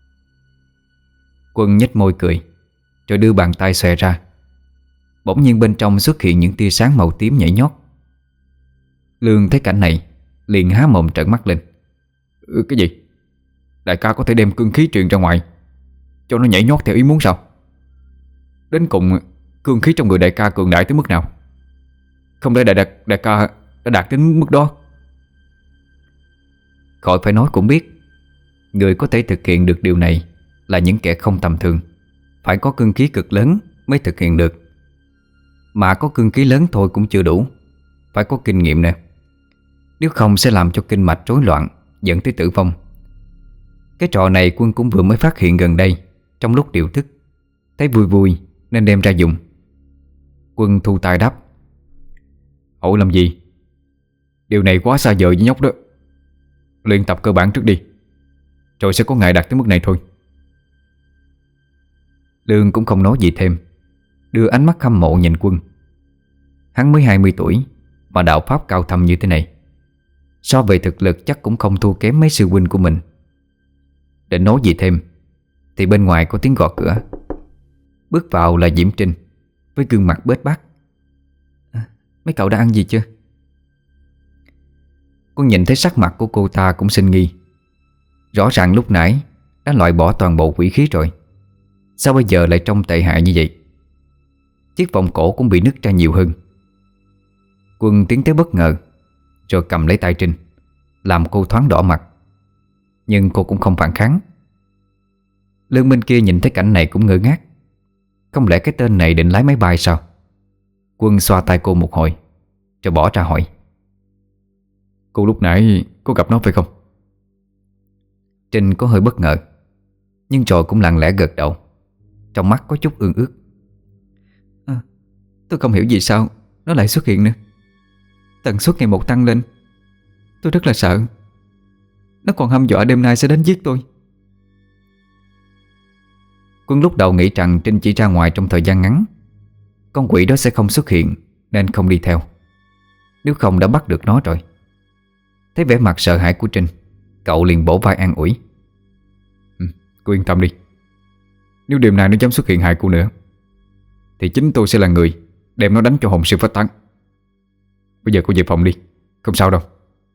Quân nhếch môi cười, rồi đưa bàn tay xòe ra. Bỗng nhiên bên trong xuất hiện những tia sáng màu tím nhảy nhót. Lương thấy cảnh này liền há mồm trợn mắt lên. Ừ, Cái gì? Đại ca có thể đem cương khí truyền ra ngoài cho nó nhảy nhót theo ý muốn sao? Đến cùng cương khí trong người đại ca cường đại tới mức nào? Không lẽ đại, đại, đại ca đã đạt đến mức đó? Khỏi phải nói cũng biết, người có thể thực hiện được điều này là những kẻ không tầm thường. Phải có cương khí cực lớn mới thực hiện được. Mà có cương khí lớn thôi cũng chưa đủ, phải có kinh nghiệm nè. Nếu không sẽ làm cho kinh mạch rối loạn, dẫn tới tử vong. Cái trò này Quân cũng vừa mới phát hiện gần đây, trong lúc điều tức, thấy vui vui nên đem ra dùng. Quân thu tay đáp. Hỏi làm gì? Điều này quá xa vời với nhóc đó. Luyện tập cơ bản trước đi, rồi sẽ có ngày đạt tới mức này thôi. Lương cũng không nói gì thêm, đưa ánh mắt hâm mộ nhìn Quân. Hắn mới hai mươi tuổi mà đạo pháp cao thâm như thế này, so về thực lực chắc cũng không thua kém mấy sư huynh của mình. Định nói gì thêm thì bên ngoài có tiếng gõ cửa. Bước vào là Diễm Trinh với gương mặt bết bát. À, mấy cậu đã ăn gì chưa? Quân nhìn thấy sắc mặt của cô ta cũng sinh nghi. Rõ ràng lúc nãy đã loại bỏ toàn bộ quỷ khí rồi, sao bây giờ lại trông tệ hại như vậy? Chiếc vòng cổ cũng bị nứt ra nhiều hơn. Quân tiến tới bất ngờ, rồi cầm lấy tay Trinh, làm cô thoáng đỏ mặt. Nhưng cô cũng không phản kháng. Lương bên kia nhìn thấy cảnh này cũng ngơ ngác. Không lẽ cái tên này định lái máy bay sao? Quân xoa tay cô một hồi, rồi bỏ ra hỏi. Cô lúc nãy có gặp nó phải không? Trinh có hơi bất ngờ, nhưng rồi cũng lặng lẽ gật đầu, trong mắt có chút ương ước. À, tôi không hiểu vì sao nó lại xuất hiện nữa. Tần suất ngày một tăng lên. Tôi rất là sợ. Nó còn hăm dọa đêm nay sẽ đến giết tôi. Quân lúc đầu nghĩ rằng Trinh chỉ ra ngoài trong thời gian ngắn, con quỷ đó sẽ không xuất hiện nên không đi theo. Nếu không đã bắt được nó rồi. Thấy vẻ mặt sợ hãi của Trinh, cậu liền bổ vai an ủi. Ừ, cô yên tâm đi. Nếu đêm nay nó dám xuất hiện hại cô nữa thì chính tôi sẽ là người đem nó đánh cho hồn siêu phách tán. Bây giờ cô về phòng đi, không sao đâu.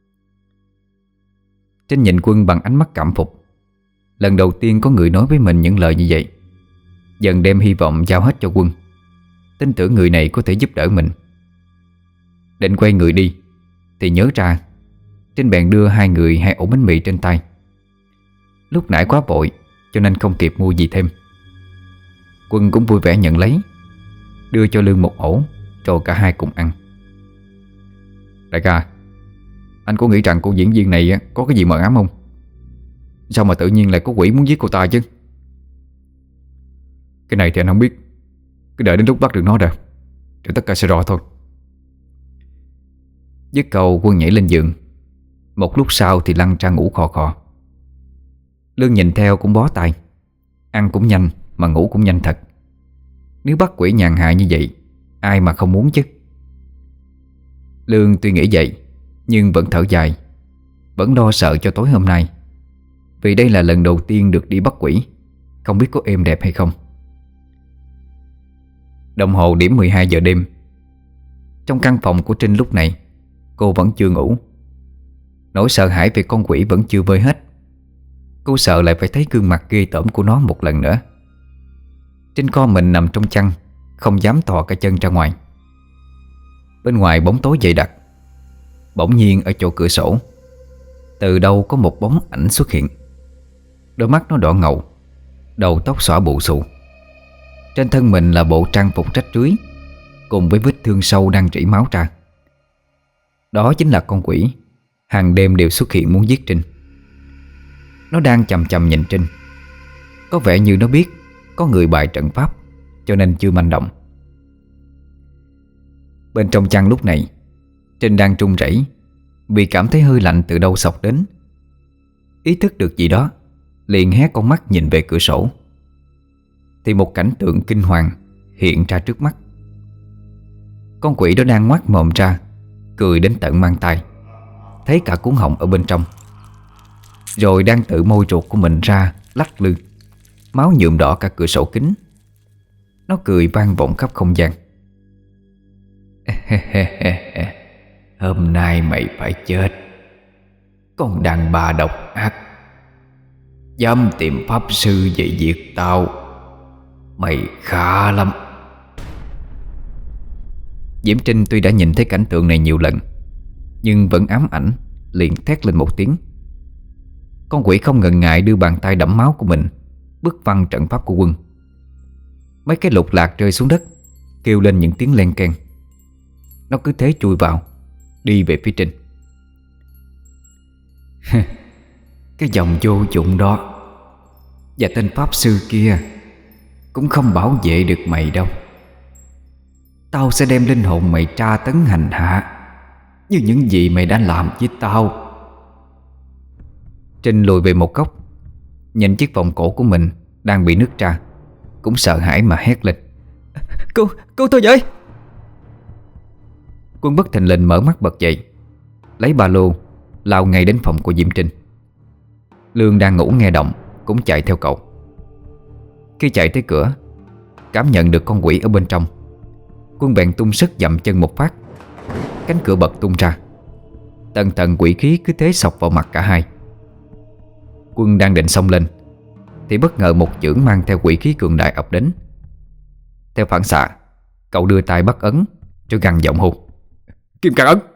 Trinh nhìn Quân bằng ánh mắt cảm phục. Lần đầu tiên có người nói với mình những lời như vậy. Dần đem hy vọng giao hết cho Quân, tin tưởng người này có thể giúp đỡ mình. Định quay người đi thì nhớ ra Trinh bèn đưa hai người hai ổ bánh mì trên tay. Lúc nãy quá vội cho nên không kịp mua gì thêm. Quân cũng vui vẻ nhận lấy, đưa cho Lương một ổ, rồi cả hai cùng ăn. Đại ca, anh có nghĩ rằng cô diễn viên này có cái gì mờ ám không? Sao mà tự nhiên lại có quỷ muốn giết cô ta chứ? Cái này thì anh không biết. Cứ đợi đến lúc bắt được nó ra, rồi tất cả sẽ rõ thôi. Dứt câu Quân nhảy lên giường. Một lúc sau thì lăn ra ngủ khò khò. Lương nhìn theo cũng bó tay. Ăn cũng nhanh mà ngủ cũng nhanh thật. Nếu bắt quỷ nhàn hạ như vậy, ai mà không muốn chứ. Lương tuy nghĩ vậy, nhưng vẫn thở dài, vẫn lo sợ cho tối hôm nay. Vì đây là lần đầu tiên được đi bắt quỷ, không biết có êm đẹp hay không. Đồng hồ điểm mười hai giờ đêm. Trong căn phòng của Trinh lúc này, cô vẫn chưa ngủ. Nỗi sợ hãi về con quỷ vẫn chưa vơi hết. Cô sợ lại phải thấy gương mặt ghê tởm của nó một lần nữa. Trinh co mình nằm trong chăn, không dám thò cả chân ra ngoài. Bên ngoài bóng tối dày đặc. Bỗng nhiên ở chỗ cửa sổ, từ đâu có một bóng ảnh xuất hiện. Đôi mắt nó đỏ ngầu, đầu tóc xõa bù xù. Trên thân mình là bộ trang phục rách rưới, cùng với vết thương sâu đang rỉ máu ra. Đó chính là con quỷ hàng đêm đều xuất hiện muốn giết Trinh. Nó đang chằm chằm nhìn Trinh. Có vẻ như nó biết có người bày trận pháp, cho nên chưa manh động. Bên trong chăn lúc này, Trinh đang run rẩy vì cảm thấy hơi lạnh từ đâu xộc đến. Ý thức được gì đó, liền hé con mắt nhìn về cửa sổ. Thì một cảnh tượng kinh hoàng hiện ra trước mắt. Con quỷ đó đang ngoác mồm ra, cười đến tận mang tai, thấy cả cuốn họng ở bên trong. Rồi đang tự môi ruột của mình ra lắc lư, máu nhuộm đỏ cả cửa sổ kính. Nó cười vang vọng khắp không gian. Hôm nay mày phải chết, con đàn bà độc ác, dám tìm pháp sư về diệt tao. Mày khá lắm. Diễm Trinh tuy đã nhìn thấy cảnh tượng này nhiều lần, nhưng vẫn ám ảnh, liền thét lên một tiếng. Con quỷ không ngần ngại đưa bàn tay đẫm máu của mình bức văng trận pháp của Quân. Mấy cái lục lạc rơi xuống đất, kêu lên những tiếng len keng. Nó cứ thế chui vào, đi về phía Trinh. Cái dòng vô dụng đó và tên pháp sư kia cũng không bảo vệ được mày đâu. Tao sẽ đem linh hồn mày tra tấn hành hạ như những gì mày đã làm với tao. Trinh lùi về một góc, nhìn chiếc vòng cổ của mình đang bị nứt ra, cũng sợ hãi mà hét lên: Cứu, cứu tôi với! Quân bất thình lình mở mắt bật dậy, lấy ba lô lao ngay đến phòng của Diễm Trinh. Lương đang ngủ nghe động cũng chạy theo cậu. Khi chạy tới cửa, cảm nhận được con quỷ ở bên trong, Quân bèn tung sức dậm chân một phát. Cánh cửa bật tung ra, tầng tầng quỷ khí cứ thế xộc vào mặt cả hai. Quân đang định xông lên thì bất ngờ một chưởng mang theo quỷ khí cường đại ập đến. Theo phản xạ, cậu đưa tay bắt ấn rồi gằn giọng hô: Kim Cang Ấn!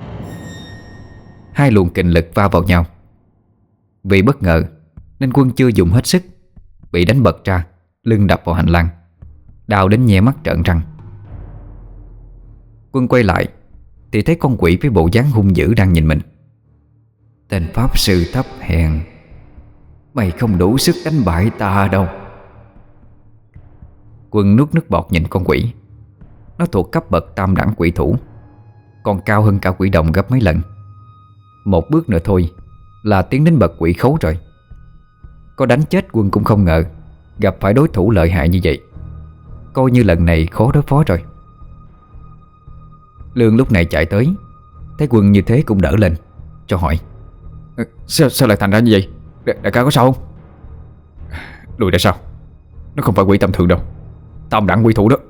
Hai luồng kình lực va vào nhau. Vì bất ngờ nên Quân chưa dùng hết sức, bị đánh bật ra, lưng đập vào hành lang, đau đến nhe mắt trợn răng. Quân quay lại thì thấy con quỷ với bộ dáng hung dữ đang nhìn mình. Tên pháp sư thấp hèn, mày không đủ sức đánh bại ta đâu. Quân nuốt nước bọt nhìn con quỷ. Nó thuộc cấp bậc tam đẳng quỷ thủ, còn cao hơn cả quỷ đồng gấp mấy lần. Một bước nữa thôi là tiến đến bậc quỷ khấu rồi. Có đánh chết Quân cũng không ngờ gặp phải đối thủ lợi hại như vậy. Coi như lần này khó đối phó rồi. Lương lúc này chạy tới, thấy Quân như thế cũng đỡ lên, cho hỏi: Sao, sao lại thành ra như vậy? Đại, đại ca có sao không? Lùi ra sao? Nó không phải quỷ tầm thường đâu, tam đẳng quỷ thủ đó.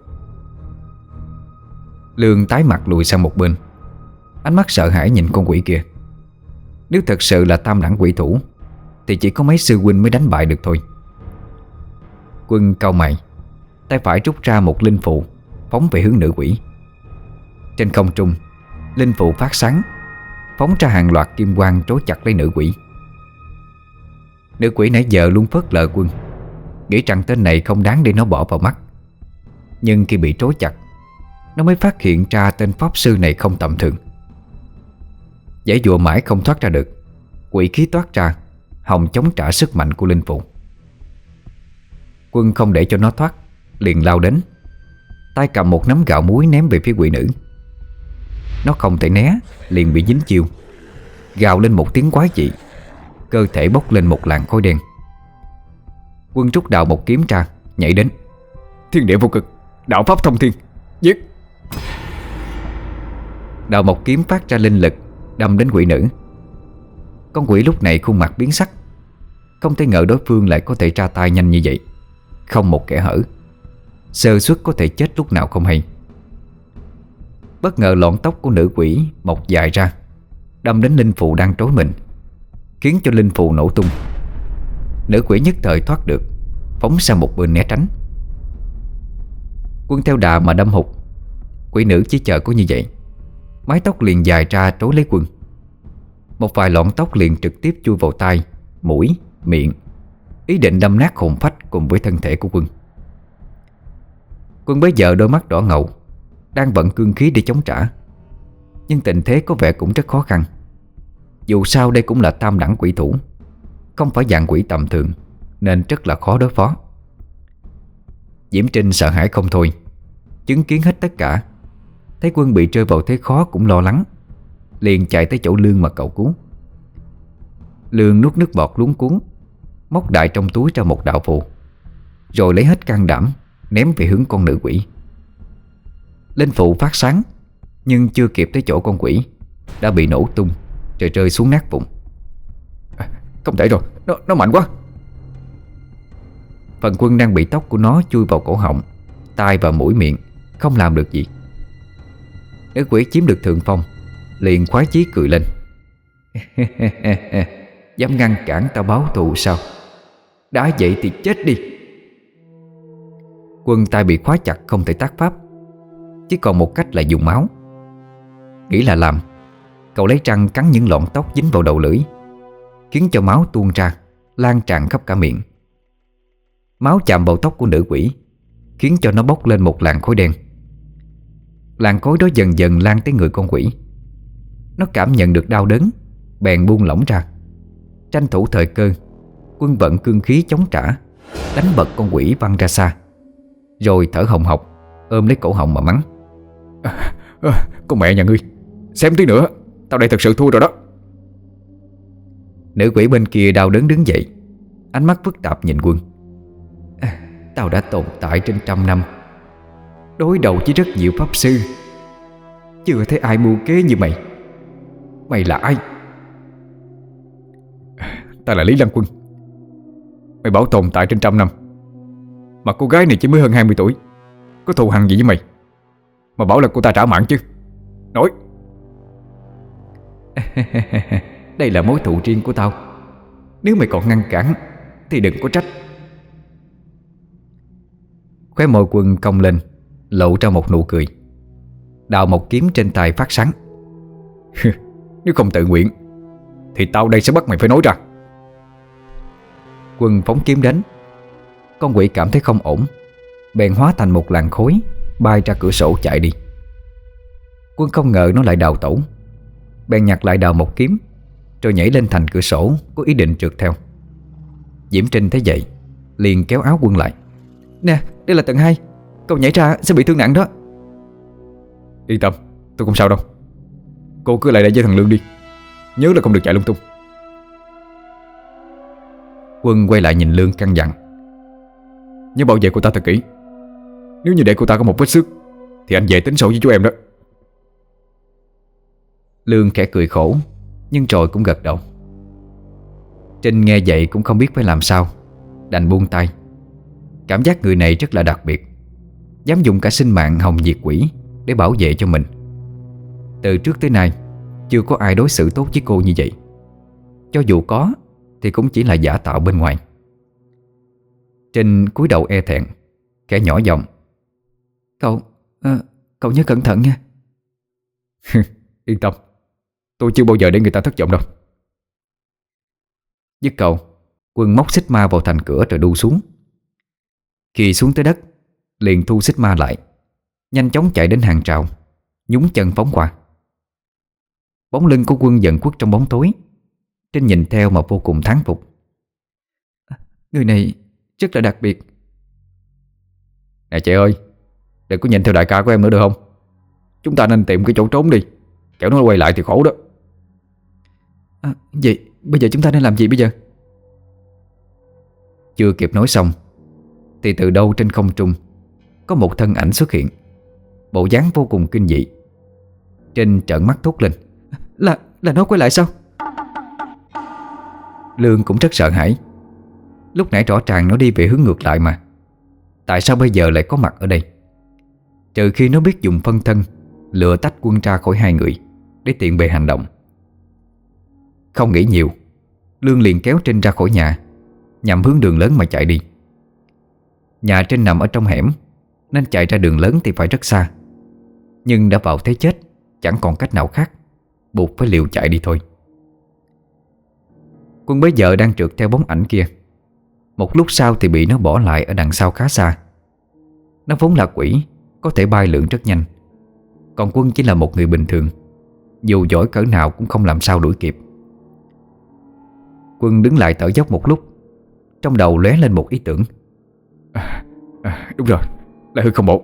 Lương tái mặt lùi sang một bên, ánh mắt sợ hãi nhìn con quỷ kia. Nếu thật sự là tam đẳng quỷ thủ thì chỉ có mấy sư huynh mới đánh bại được thôi. Quân cau mày, tay phải rút ra một linh phù phóng về hướng nữ quỷ. Trên không trung, linh phù phát sáng, phóng ra hàng loạt kim quang trói chặt lấy nữ quỷ. Nữ quỷ nãy giờ luôn phớt lờ Quân, nghĩ rằng tên này không đáng để nó bỏ vào mắt. Nhưng khi bị trói chặt, nó mới phát hiện ra tên pháp sư này không tầm thường. Giãy giụa mãi không thoát ra được, quỷ khí toát ra, hòng chống trả sức mạnh của linh phù. Quân không để cho nó thoát, liền lao đến, tay cầm một nắm gạo muối ném về phía quỷ nữ. Nó không thể né, liền bị dính chiêu, gào lên một tiếng quái dị, cơ thể bốc lên một làn khói đen. Quân rút đạo một kiếm ra, nhảy đến. Thiên địa vô cực, đạo pháp thông thiên, giết! Đạo một kiếm phát ra linh lực, đâm đến quỷ nữ. Con quỷ lúc này khuôn mặt biến sắc, không thể ngờ đối phương lại có thể ra tay nhanh như vậy, không một kẽ hở, sơ suất có thể chết lúc nào không hay. Bất ngờ lọn tóc của nữ quỷ mọc dài ra, đâm đến linh phù đang trối mình, khiến cho linh phù nổ tung. Nữ quỷ nhất thời thoát được, phóng sang một bên né tránh. Quân theo đà mà đâm hụt. Quỷ nữ chỉ chờ có như vậy, mái tóc liền dài ra trối lấy Quân. Một vài lọn tóc liền trực tiếp chui vào tai, mũi, miệng, ý định đâm nát hồn phách cùng với thân thể của Quân. Quân bấy giờ đôi mắt đỏ ngầu, đang vận cương khí để chống trả. Nhưng tình thế có vẻ cũng rất khó khăn. Dù sao đây cũng là tam đẳng quỷ thủ, không phải dạng quỷ tầm thường, nên rất là khó đối phó. Diễm Trinh sợ hãi không thôi, chứng kiến hết tất cả, thấy Quân bị rơi vào thế khó cũng lo lắng, liền chạy tới chỗ Lương mà cầu cứu. Lương nuốt nước bọt luống cuống, móc đại trong túi ra một đạo phù, rồi lấy hết can đảm ném về hướng con nữ quỷ. Linh phù phát sáng, Nhưng chưa kịp tới chỗ con quỷ đã bị nổ tung rồi rơi xuống nát vụn. Không thể rồi, nó, nó mạnh quá. Phần Quân đang bị tóc của nó chui vào cổ họng, tai và mũi miệng, không làm được gì. Nữ quỷ chiếm được thượng phong, liền khoái chí cười lên. Dám ngăn cản tao báo thù sao? Đã vậy thì chết đi. Quân tay bị khóa chặt không thể tác pháp, chỉ còn một cách là dùng máu. Nghĩ là làm, cậu lấy răng cắn những lọn tóc dính vào đầu lưỡi, khiến cho máu tuôn ra, lan tràn khắp cả miệng. Máu chạm vào tóc của nữ quỷ, khiến cho nó bốc lên một làn khói đen. Làn khói đó dần dần lan tới người con quỷ. Nó cảm nhận được đau đớn, bèn buông lỏng ra. Tranh thủ thời cơ, Quân vận cương khí chống trả, đánh bật con quỷ văng ra xa, rồi thở hồng hộc ôm lấy cổ họng mà mắng. à, à, Con mẹ nhà ngươi, xem tí nữa tao đây thật sự thua rồi đó. Nữ quỷ bên kia đau đớn đứng dậy, ánh mắt phức tạp nhìn Quân. à, Tao đã tồn tại trên trăm năm, đối đầu với rất nhiều pháp sư, chưa thấy ai mưu kế như mày. Mày là ai? Ta là Lý Lăng Quân. Mày bảo tồn tại trên trăm năm, mà cô gái này chỉ mới hơn hai mươi tuổi, có thù hằn gì với mày mà bảo là cô ta trả mạng chứ? Nói. Đây là mối thù riêng của tao, nếu mày còn ngăn cản thì đừng có trách. Khóe môi Quân cong lên, lộ ra một nụ cười. Đào một kiếm trên tay phát sáng. Nếu không tự nguyện thì tao đây sẽ bắt mày phải nói ra. Quân phóng kiếm đánh. Con quỷ cảm thấy không ổn, bèn hóa thành một làn khói, bay ra cửa sổ chạy đi. Quân không ngờ nó lại đào tẩu, bèn nhặt lại đào một kiếm, rồi nhảy lên thành cửa sổ, có ý định trượt theo. Diễm Trinh thấy vậy liền kéo áo Quân lại. Nè, đây là tầng hai, cậu nhảy ra sẽ bị thương nặng đó. Yên tâm, tôi không sao đâu. Cô cứ lại đây với thằng Lương đi, nhớ là không được chạy lung tung. Quân quay lại nhìn Lương căn dặn. Nhớ bảo vệ cô ta thật kỹ. Nếu như để cô ta có một vết xước thì anh về tính sổ với chú em đó. Lương khẽ cười khổ, nhưng rồi cũng gật đầu. Trinh nghe vậy cũng không biết phải làm sao, đành buông tay. Cảm giác người này rất là đặc biệt, dám dùng cả sinh mạng hồng diệt quỷ để bảo vệ cho mình. Từ trước tới nay chưa có ai đối xử tốt với cô như vậy. Cho dù có thì cũng chỉ là giả tạo bên ngoài. Trinh cúi đầu e thẹn, khẽ nhỏ giọng. Cậu, à, cậu nhớ cẩn thận nha. Yên tâm, tôi chưa bao giờ để người ta thất vọng đâu. Dứt câu, Quân móc xích ma vào thành cửa rồi đu xuống. Khi xuống tới đất, liền thu xích ma lại, nhanh chóng chạy đến hàng rào, nhúng chân phóng qua. Bóng lưng của Quân dần khuất trong bóng tối. Trinh nhìn theo mà vô cùng thán phục. Người này rất là đặc biệt. Nè chị ơi, đừng có nhìn theo đại ca của em nữa được không? Chúng ta nên tìm cái chỗ trốn đi, kẻo nó quay lại thì khổ đó. à, Vậy bây giờ chúng ta nên làm gì bây giờ? Chưa kịp nói xong thì từ đâu trên không trung có một thân ảnh xuất hiện, bộ dáng vô cùng kinh dị. Trinh trợn mắt thốt lên. Là, là nó quay lại sao? Lương cũng rất sợ hãi. Lúc nãy rõ ràng nó đi về hướng ngược lại mà, tại sao bây giờ lại có mặt ở đây? Trừ khi nó biết dùng phân thân lừa tách Quân ra khỏi hai người để tiện bề hành động. Không nghĩ nhiều, Lương liền kéo Trinh ra khỏi nhà, nhằm hướng đường lớn mà chạy đi. Nhà Trinh nằm ở trong hẻm, nên chạy ra đường lớn thì phải rất xa. Nhưng đã vào thế chết, chẳng còn cách nào khác, buộc phải liều chạy đi thôi. Quân bấy giờ đang trượt theo bóng ảnh kia. Một lúc sau thì bị nó bỏ lại ở đằng sau khá xa. Nó vốn là quỷ, có thể bay lượn rất nhanh, còn Quân chỉ là một người bình thường, dù giỏi cỡ nào cũng không làm sao đuổi kịp. Quân đứng lại thở dốc một lúc, trong đầu lóe lên một ý tưởng. à, à, Đúng rồi, là hư không bộ.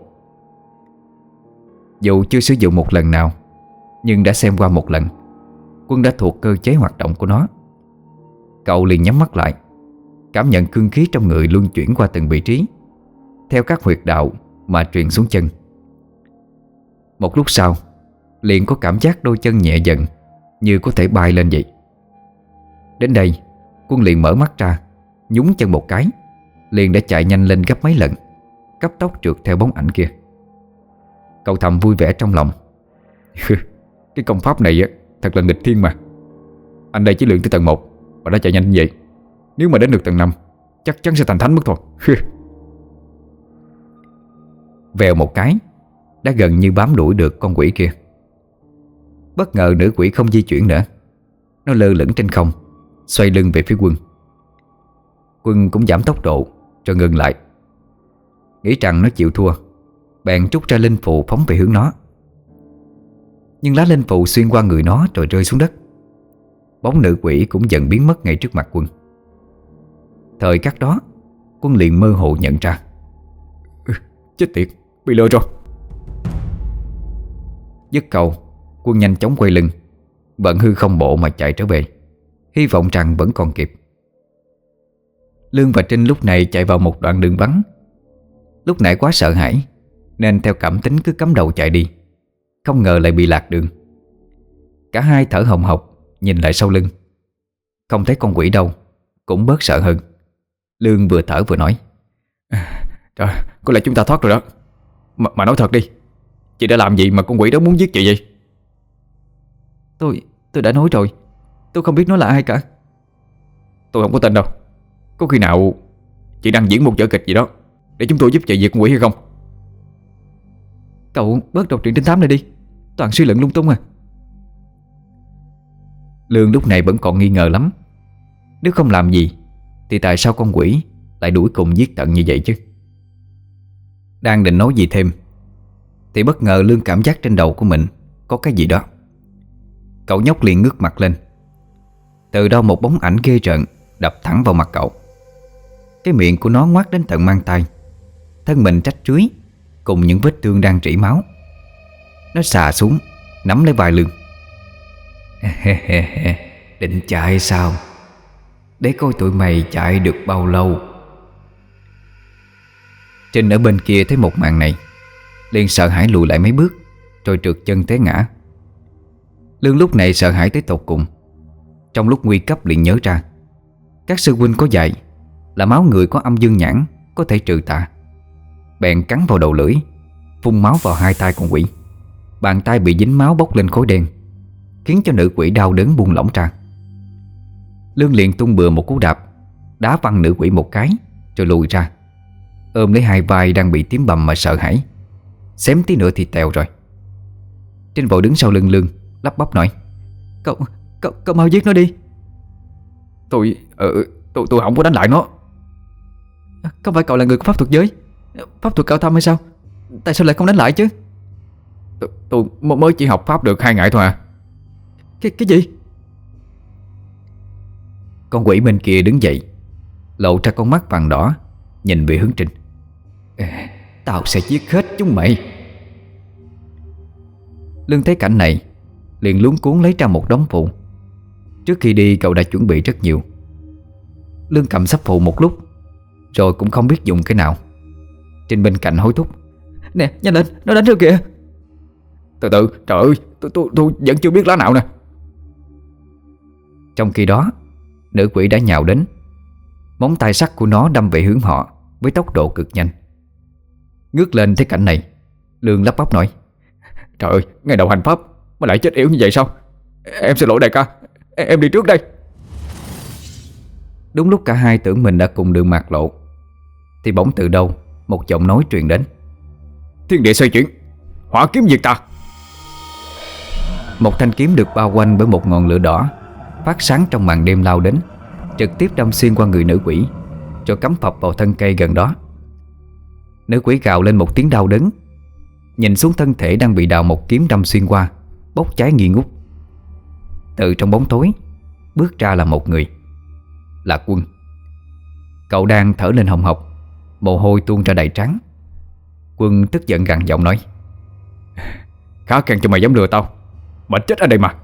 Dù chưa sử dụng một lần nào, nhưng đã xem qua một lần, Quân đã thuộc cơ chế hoạt động của nó. Cậu liền nhắm mắt lại, cảm nhận cương khí trong người luân chuyển qua từng vị trí, theo các huyệt đạo mà truyền xuống chân. Một lúc sau, liền có cảm giác đôi chân nhẹ dần, như có thể bay lên vậy. Đến đây, Quân liền mở mắt ra, nhún chân một cái, liền đã chạy nhanh lên gấp mấy lần, cấp tốc trượt theo bóng ảnh kia. Cậu thầm vui vẻ trong lòng. Cái công pháp này á, thật là nghịch thiên mà. Anh đây chỉ luyện tới tầng một mà đã chạy nhanh như vậy, nếu mà đến được tầng năm chắc chắn sẽ thành thánh mất thôi. Vèo một cái, đã gần như bám đuổi được con quỷ kia. Bất ngờ nữ quỷ không di chuyển nữa, nó lơ lửng trên không, xoay lưng về phía Quân. Quân cũng giảm tốc độ rồi ngừng lại. Nghĩ rằng nó chịu thua, bèn trút ra linh phù phóng về hướng nó. Nhưng lá linh phù xuyên qua người nó rồi rơi xuống đất. Bóng nữ quỷ cũng dần biến mất ngay trước mặt Quân. Thời khắc đó, Quân liền mơ hồ nhận ra, ừ, chết tiệt, bị lừa rồi. Dứt câu, Quân nhanh chóng quay lưng, vận hư không bộ mà chạy trở về, hy vọng rằng vẫn còn kịp. Lương và Trinh lúc này chạy vào một đoạn đường vắng. Lúc nãy quá sợ hãi nên theo cảm tính cứ cắm đầu chạy đi, không ngờ lại bị lạc đường. Cả hai thở hồng hộc nhìn lại sau lưng, không thấy con quỷ đâu, cũng bớt sợ hơn. Lương vừa thở vừa nói, trời, có lẽ chúng ta thoát rồi đó. Mà, mà nói thật đi, chị đã làm gì mà con quỷ đó muốn giết chị vậy? Tôi, tôi đã nói rồi, tôi không biết nó là ai cả. Tôi không có tin đâu. Có khi nào chị đang diễn một vở kịch gì đó để chúng tôi giúp chị diệt con quỷ hay không? Cậu bớt đọc truyện trinh thám này đi, toàn suy luận lung tung à. Lương lúc này vẫn còn nghi ngờ lắm. Nếu không làm gì thì tại sao con quỷ lại đuổi cùng giết tận như vậy chứ? Đang định nói gì thêm thì bất ngờ Lương cảm giác trên đầu của mình có cái gì đó. Cậu nhóc liền ngước mặt lên. Từ đâu một bóng ảnh ghê rợn đập thẳng vào mặt cậu. Cái miệng của nó ngoác đến tận mang tay, thân mình trách trưới cùng những vết thương đang rỉ máu. Nó xà xuống nắm lấy vai Lương. Định chạy sao? Để coi tụi mày chạy được bao lâu. Trinh ở bên kia thấy một màn này, liền sợ hãi lùi lại mấy bước, rồi trượt chân té ngã. Lương lúc này sợ hãi tới tột cùng. Trong lúc nguy cấp liền nhớ ra các sư huynh có dạy là máu người có âm dương nhãn có thể trừ tà. Bèn cắn vào đầu lưỡi, phun máu vào hai tay con quỷ. Bàn tay bị dính máu bốc lên khối đen, khiến cho nữ quỷ đau đớn buông lỏng ra. Lương liền tung bừa một cú đạp, đá văng nữ quỷ một cái rồi lùi ra, ôm lấy hai vai đang bị tím bầm mà sợ hãi. Xém tí nữa thì tèo rồi. Trinh vội đứng sau lưng Lương, lắp bắp nói, Cậu, cậu, cậu mau giết nó đi. Tôi, ừ, tôi, tôi không có đánh lại nó. Không phải cậu là người có pháp thuật giới, pháp thuật cao thâm hay sao? Tại sao lại không đánh lại chứ? Tôi, tôi mới chỉ học pháp được hai ngày thôi à. Cái, cái gì? Con quỷ bên kia đứng dậy, lộ ra con mắt vàng đỏ, nhìn về hướng Trinh. Tao sẽ giết hết chúng mày. Lương thấy cảnh này liền luống cuống lấy ra một đống phụ. Trước khi đi cậu đã chuẩn bị rất nhiều. Lương cầm sắp phụ một lúc, rồi cũng không biết dùng cái nào. Trinh bên cạnh hối thúc, nè nhanh lên, nó đánh rồi kìa. Từ từ, trời ơi, tôi, tôi, tôi vẫn chưa biết lá nào nè. Trong khi đó, nữ quỷ đã nhào đến. Móng tay sắt của nó đâm về hướng họ với tốc độ cực nhanh. Ngước lên thấy cảnh này, Lương lắp bắp nói, trời ơi, ngày đầu hành pháp mà lại chết yếu như vậy sao? Em xin lỗi đại ca, em đi trước đây. Đúng lúc cả hai tưởng mình đã cùng đường mạc lộ, thì bỗng từ đâu một giọng nói truyền đến, thiên địa xoay chuyển, hỏa kiếm diệt tà. Một thanh kiếm được bao quanh bởi một ngọn lửa đỏ phát sáng trong màn đêm lao đến, trực tiếp đâm xuyên qua người nữ quỷ, rồi cắm phập vào thân cây gần đó. Nữ quỷ gào lên một tiếng đau đớn, nhìn xuống thân thể đang bị đào một kiếm đâm xuyên qua, bốc cháy nghi ngút. Từ trong bóng tối bước ra là một người, là Quân. Cậu đang thở lên hồng hộc, mồ hôi tuôn ra đầy trán. Quân tức giận gằn giọng nói, khá khen cho mày dám lừa tao, mà chết ở đây mà.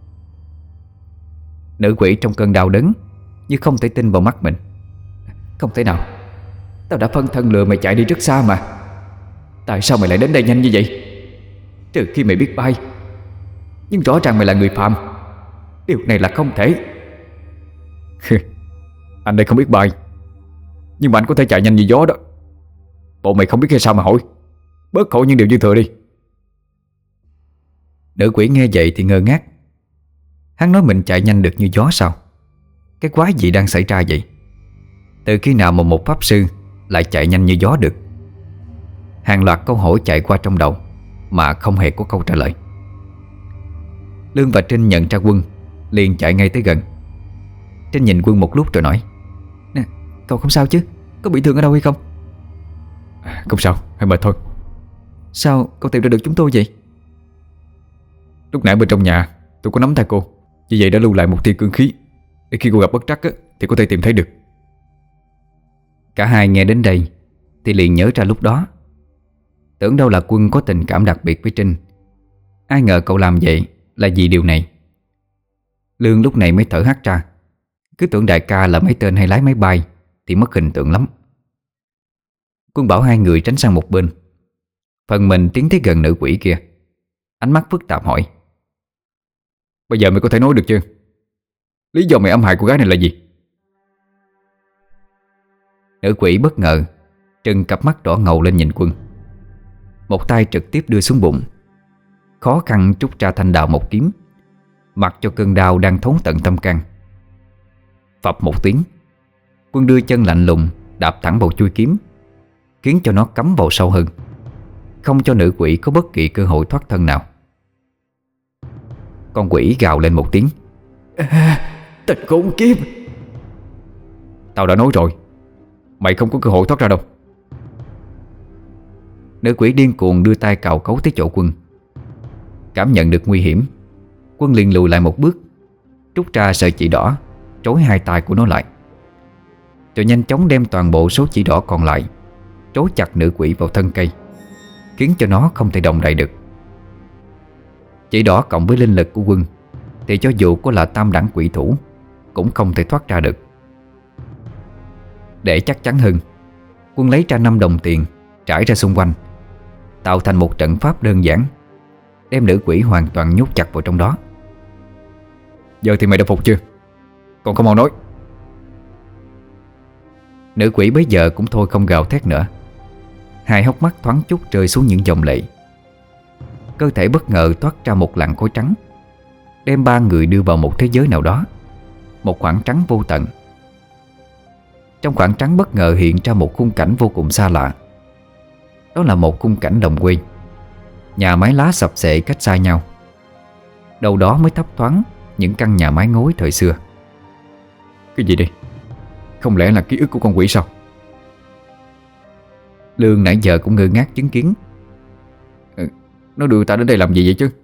Nữ quỷ trong cơn đau đớn như không thể tin vào mắt mình. Không thể nào, tao đã phân thân lừa mày chạy đi rất xa mà. Tại sao mày lại đến đây nhanh như vậy? Trừ khi mày biết bay, Nhưng rõ ràng mày là người phàm. Điều này là không thể. Anh đây không biết bay, nhưng mà anh có thể chạy nhanh như gió đó. Bộ mày không biết hay sao mà hỏi. Bớt khổ những điều dư thừa đi. Nữ quỷ nghe vậy thì ngơ ngác. Hắn nói mình chạy nhanh được như gió sao? Cái quái gì đang xảy ra vậy? Từ khi nào mà một pháp sư lại chạy nhanh như gió được? Hàng loạt câu hỏi chạy qua trong đầu mà không hề có câu trả lời. Lương và Trinh nhận ra Quân, liền chạy ngay tới gần. Trinh nhìn Quân một lúc rồi nói: Nè, cậu không sao chứ? Có bị thương ở đâu hay không? Không sao, hơi mệt thôi. Sao cậu tìm ra được chúng tôi vậy? Lúc nãy bên trong nhà tôi có nắm tay cô, vì vậy đã lưu lại một tia cương khí, để khi cô gặp bất trắc á, thì có thể tìm thấy được. Cả hai nghe đến đây thì liền nhớ ra lúc đó. Tưởng đâu là Quân có tình cảm đặc biệt với Trinh. Ai ngờ cậu làm vậy là vì điều này. Lương lúc này mới thở hắt ra. Cứ tưởng đại ca là mấy tên hay lái máy bay thì mất hình tượng lắm. Quân bảo hai người tránh sang một bên. Phần mình tiến tới gần nữ quỷ kia. Ánh mắt phức tạp hỏi: Bây giờ mày có thể nói được chưa? Lý do mày ám hại cô gái này là gì? Nữ quỷ bất ngờ trừng cặp mắt đỏ ngầu lên nhìn Quân. Một tay trực tiếp đưa xuống bụng, khó khăn trút ra thanh đào một kiếm, mặc cho cơn đau đang thốn tận tâm can. Phập một tiếng, Quân đưa chân lạnh lùng đạp thẳng vào chuôi kiếm, khiến cho nó cắm vào sâu hơn, không cho nữ quỷ có bất kỳ cơ hội thoát thân nào. Con quỷ gào lên một tiếng: à, Tịch khốn kiếp! Tao đã nói rồi, mày không có cơ hội thoát ra đâu. Nữ quỷ điên cuồng đưa tay cào cấu tới chỗ Quân. Cảm nhận được nguy hiểm, Quân liền lùi lại một bước, rút ra sợi chỉ đỏ trói hai tay của nó lại, rồi nhanh chóng đem toàn bộ số chỉ đỏ còn lại trói chặt nữ quỷ vào thân cây, khiến cho nó không thể động đậy được. Chỉ đỏ cộng với linh lực của Quân thì cho dù có là tam đẳng quỷ thủ cũng không thể thoát ra được. Để chắc chắn hơn, Quân lấy ra năm đồng tiền trải ra xung quanh, tạo thành một trận pháp đơn giản, đem nữ quỷ hoàn toàn nhốt chặt vào trong đó. Giờ thì mày đã phục chưa? Còn không mau nói. Nữ quỷ bấy giờ cũng thôi không gào thét nữa. Hai hốc mắt thoáng chút rơi xuống những dòng lệ. Cơ thể bất ngờ toát ra một làn khói trắng, đem ba người đưa vào một thế giới nào đó, một khoảng trắng vô tận. Trong khoảng trắng bất ngờ hiện ra một khung cảnh vô cùng xa lạ. Đó là một khung cảnh đồng quê, nhà mái lá sập xệ cách xa nhau. Đâu đó mới thấp thoáng những căn nhà mái ngói thời xưa. Cái gì đây? Không lẽ là ký ức của con quỷ sao? Lương nãy giờ cũng ngơ ngác chứng kiến. ừ, Nó đưa ta đến đây làm gì vậy chứ?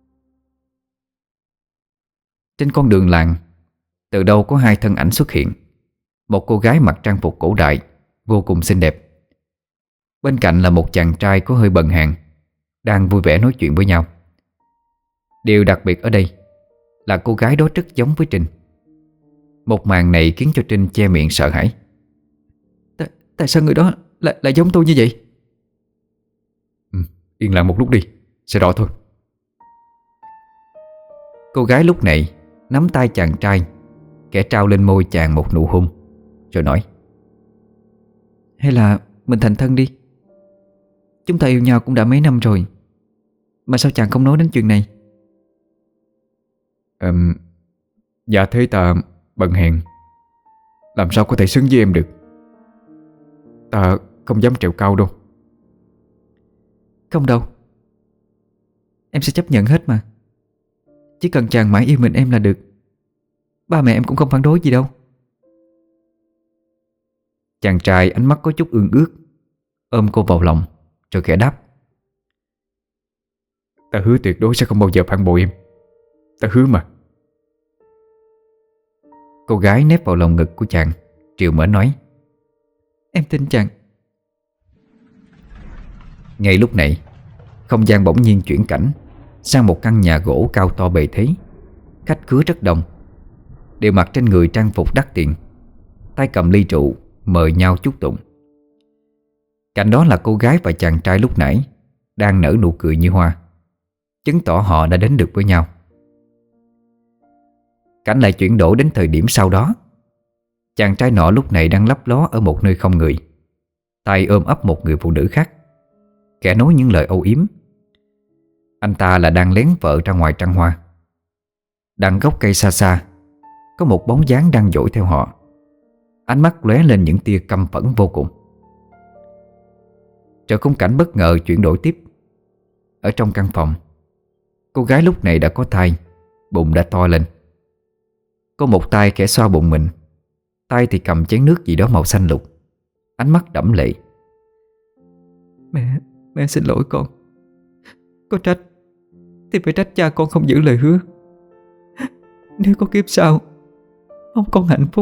Trên con đường làng, từ đâu có hai thân ảnh xuất hiện. Một cô gái mặc trang phục cổ đại, vô cùng xinh đẹp. Bên cạnh là một chàng trai có hơi bần hàn, đang vui vẻ nói chuyện với nhau. Điều đặc biệt ở đây là cô gái đó rất giống với Trinh. Một màn này khiến cho Trinh che miệng sợ hãi. Tại, tại sao người đó lại, lại giống tôi như vậy? ừ, Yên lặng một lúc đi, sẽ rõ thôi. Cô gái lúc này nắm tay chàng trai, kẻ trao lên môi chàng một nụ hôn, rồi nói: Hay là mình thành thân đi. Chúng ta yêu nhau cũng đã mấy năm rồi, mà sao chàng không nói đến chuyện này? um, Dạ thế ta bần hèn, làm sao có thể xứng với em được. Ta không dám trèo cao đâu. Không đâu, em sẽ chấp nhận hết mà. Chỉ cần chàng mãi yêu mình em là được. Ba mẹ em cũng không phản đối gì đâu. Chàng trai ánh mắt có chút ương ước, ôm cô vào lòng rồi khẽ đáp: Ta hứa tuyệt đối sẽ không bao giờ phản bội em. Ta hứa mà. Cô gái nép vào lòng ngực của chàng, trìu mến nói: Em tin chàng. Ngay lúc này, không gian bỗng nhiên chuyển cảnh sang một căn nhà gỗ cao to bề thế. Khách khứa rất đông, đều mặc trên người trang phục đắt tiền, tay cầm ly rượu mời nhau chúc tụng. Cạnh đó là cô gái và chàng trai lúc nãy đang nở nụ cười như hoa. chứng tỏ họ đã đến được với nhau. Cảnh lại chuyển đổi đến thời điểm sau đó. Chàng trai nọ lúc này đang lấp ló ở một nơi không người, tay ôm ấp một người phụ nữ khác, kẻ nói những lời âu yếm. Anh ta là đang lén vợ ra ngoài trăng hoa. Đằng gốc cây xa xa có một bóng dáng đang dõi theo họ, ánh mắt lóe lên những tia căm phẫn vô cùng. Trở khung cảnh bất ngờ chuyển đổi tiếp. Ở trong căn phòng, cô gái lúc này đã có thai, bụng đã to lên. Có một tay khẽ xoa bụng mình, tay thì cầm chén nước gì đó màu xanh lục, ánh mắt đẫm lệ. Mẹ, mẹ xin lỗi con. Có trách thì phải trách cha con không giữ lời hứa. Nếu có kiếp sau, mong con hạnh phúc.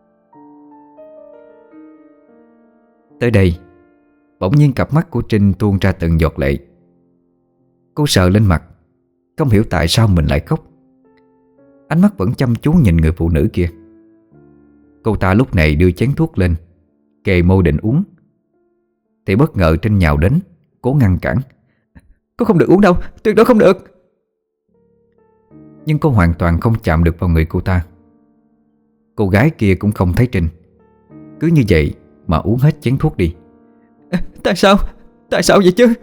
Tới đây, bỗng nhiên cặp mắt của Trinh tuôn ra từng giọt lệ. Cô sờ lên mặt, không hiểu tại sao mình lại khóc. Ánh mắt vẫn chăm chú nhìn người phụ nữ kia. Cô ta lúc này đưa chén thuốc lên, kề môi định uống, thì bất ngờ Trinh nhào đến, cố ngăn cản. Con không được uống đâu, tuyệt đối không được. Nhưng cô hoàn toàn không chạm được vào người cô ta. Cô gái kia cũng không thấy Trinh, cứ như vậy mà uống hết chén thuốc đi. Tại sao? Tại sao vậy chứ?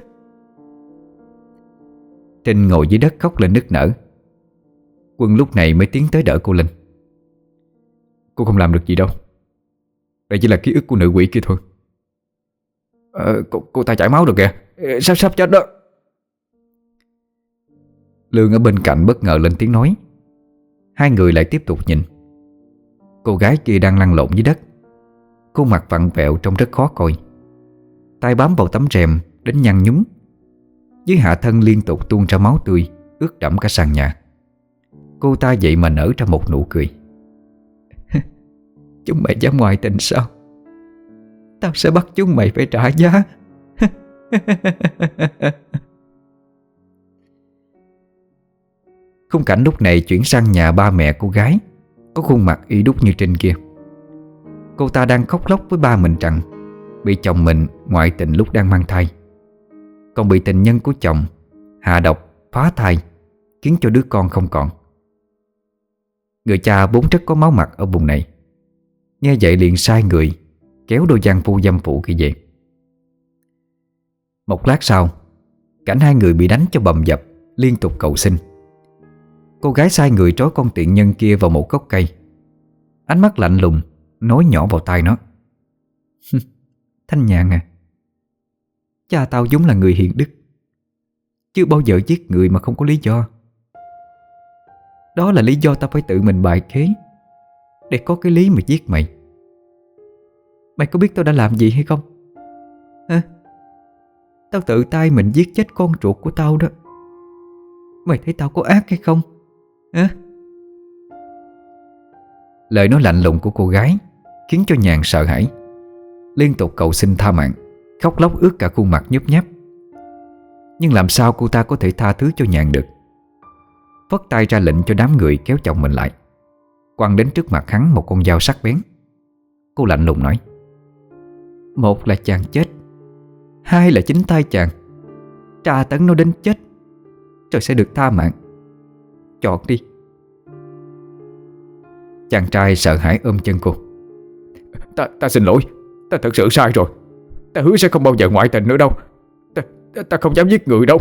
Trinh ngồi dưới đất khóc lên nức nở. Quân lúc này mới tiến tới đỡ cô lên. Cô không làm được gì đâu. Đây chỉ là ký ức của nữ quỷ kia thôi. ờ, cô, cô ta chảy máu được kìa. Sắp sắp chết đó. Lương ở bên cạnh bất ngờ lên tiếng nói. Hai người lại tiếp tục nhìn. Cô gái kia đang lăn lộn dưới đất, khuôn mặt vặn vẹo trông rất khó coi, tay bám vào tấm rèm đến nhăn nhúm. Dưới hạ thân liên tục tuôn ra máu tươi, ướt đẫm cả sàn nhà. Cô ta vậy mà nở ra một nụ cười. Chúng mày dám ngoại tình sao? Tao sẽ bắt chúng mày phải trả giá. Khung cảnh lúc này chuyển sang nhà ba mẹ cô gái, có khuôn mặt y đúc như Trinh kia. Cô ta đang khóc lóc với ba mình rằng bị chồng mình ngoại tình lúc đang mang thai, còn bị tình nhân của chồng hạ độc phá thai, khiến cho đứa con không còn. Người cha vốn rất có máu mặt ở vùng này, nghe vậy liền sai người kéo đôi giang phu dâm phụ kia về. Một lát sau, cảnh hai người bị đánh cho bầm dập, liên tục cầu xin. Cô gái sai người trói con tiện nhân kia vào một gốc cây, ánh mắt lạnh lùng nói nhỏ vào tai nó. Thanh Nhàn à, cha tao vốn là người hiền đức, chưa bao giờ giết người mà không có lý do. Đó là lý do tao phải tự mình bài kế để có cái lý mà giết mày. Mày có biết tao đã làm gì hay không? Hả? Tao tự tay mình giết chết con ruột của tao đó. Mày thấy tao có ác hay không? Hả? Lời nói lạnh lùng của cô gái khiến cho Nhàn sợ hãi, liên tục cầu xin tha mạng, khóc lóc ướt cả khuôn mặt nhấp nháp. Nhưng làm sao cô ta có thể tha thứ cho Nhàn được? Phất tay ra lệnh cho đám người kéo chồng mình lại, quăng đến trước mặt hắn một con dao sắc bén. Cô lạnh lùng nói. Một là chàng chết, hai là chính tay chàng tra tấn nó đến chết, rồi sẽ được tha mạng. Chọn đi. Chàng trai sợ hãi ôm chân cô. Ta, ta xin lỗi. Ta thật sự sai rồi. Ta hứa sẽ không bao giờ ngoại tình nữa đâu. Ta, ta, ta không dám giết người đâu.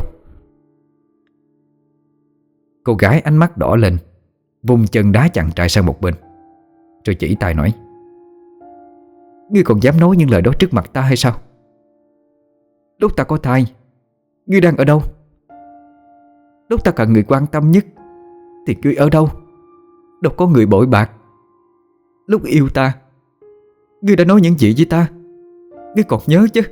Cô gái ánh mắt đỏ lên, vung chân đá chàng trai sang một bên, rồi chỉ tay nói. Ngươi còn dám nói những lời đó trước mặt ta hay sao? Lúc ta có thai, ngươi đang ở đâu? Lúc ta cần người quan tâm nhất thì ngươi ở đâu? Đâu có người bội bạc. Lúc yêu ta, ngươi đã nói những gì với ta? Ngươi còn nhớ chứ?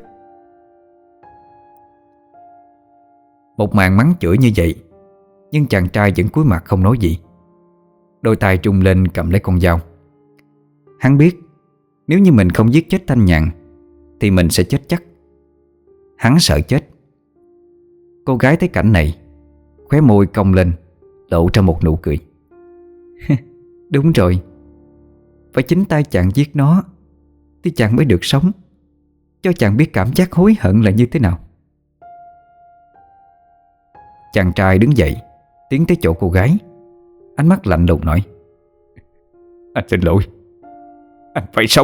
Một màn mắng chửi như vậy, nhưng chàng trai vẫn cúi mặt không nói gì. Đôi tay trung lên cầm lấy con dao. Hắn biết nếu như mình không giết chết Thanh Nhàn thì mình sẽ chết chắc. Hắn sợ chết. Cô gái thấy cảnh này, khóe môi cong lên, lộ ra một nụ cười. Đúng rồi, phải chính tay chàng giết nó thì chàng mới được sống, cho chàng biết cảm giác hối hận là như thế nào. Chàng trai đứng dậy, tiến tới chỗ cô gái, ánh mắt lạnh lùng nói: Anh xin lỗi, anh phải sống.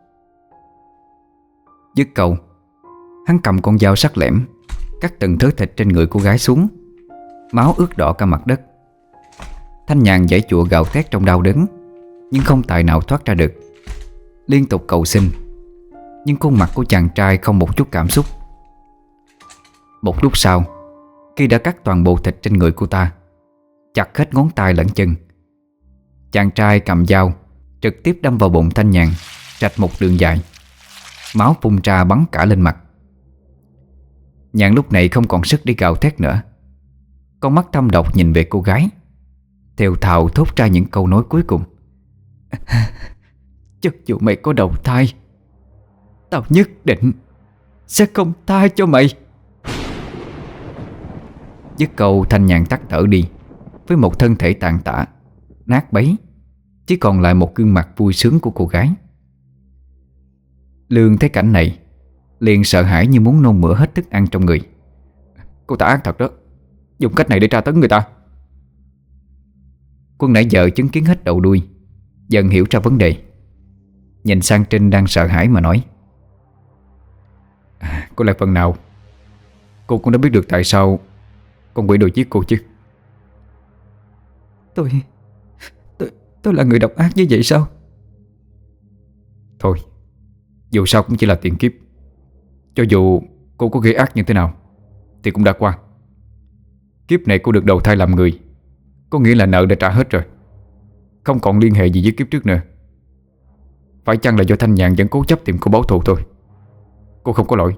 Dứt câu, hắn cầm con dao sắc lẻm cắt từng thớ thịt trên người cô gái xuống. Máu ướt đỏ cả mặt đất. Thanh Nhàn giãy giụa gào thét trong đau đớn, nhưng không tài nào thoát ra được. Liên tục cầu xin, nhưng khuôn mặt của chàng trai không một chút cảm xúc. Một lúc sau, khi đã cắt toàn bộ thịt trên người cô ta, chặt hết ngón tay lẫn chân, chàng trai cầm dao trực tiếp đâm vào bụng Thanh Nhàn, rạch một đường dài. Máu phun ra bắn cả lên mặt. Nhàn lúc này không còn sức để gào thét nữa. Con mắt thâm độc nhìn về cô gái, thều thào thốt ra những câu nói cuối cùng: Cho dù mày có đầu thai, tao nhất định sẽ không tha cho mày. Dứt câu, Thanh Nhàn tắt thở đi, với một thân thể tàn tạ, nát bấy, chỉ còn lại một gương mặt vui sướng của cô gái. Lương thấy cảnh này liền sợ hãi như muốn nôn mửa hết thức ăn trong người. Cô ta ác thật đó, dùng cách này để tra tấn người ta. Quân nãy giờ chứng kiến hết đầu đuôi, dần hiểu ra vấn đề. Nhìn sang Trinh đang sợ hãi mà nói: à, Có lẽ phần nào cô cũng đã biết được tại sao con quỷ đồ giết cô chứ. Tôi Tôi Tôi là người độc ác như vậy sao? Thôi, dù sao cũng chỉ là tiền kiếp. Cho dù cô có gây ác như thế nào thì cũng đã qua. Kiếp này cô được đầu thai làm người, có nghĩa là nợ đã trả hết rồi, không còn liên hệ gì với kiếp trước nữa. Phải chăng là do Thanh Nhàn vẫn cố chấp tìm cô báo thù thôi? Cô không có lỗi.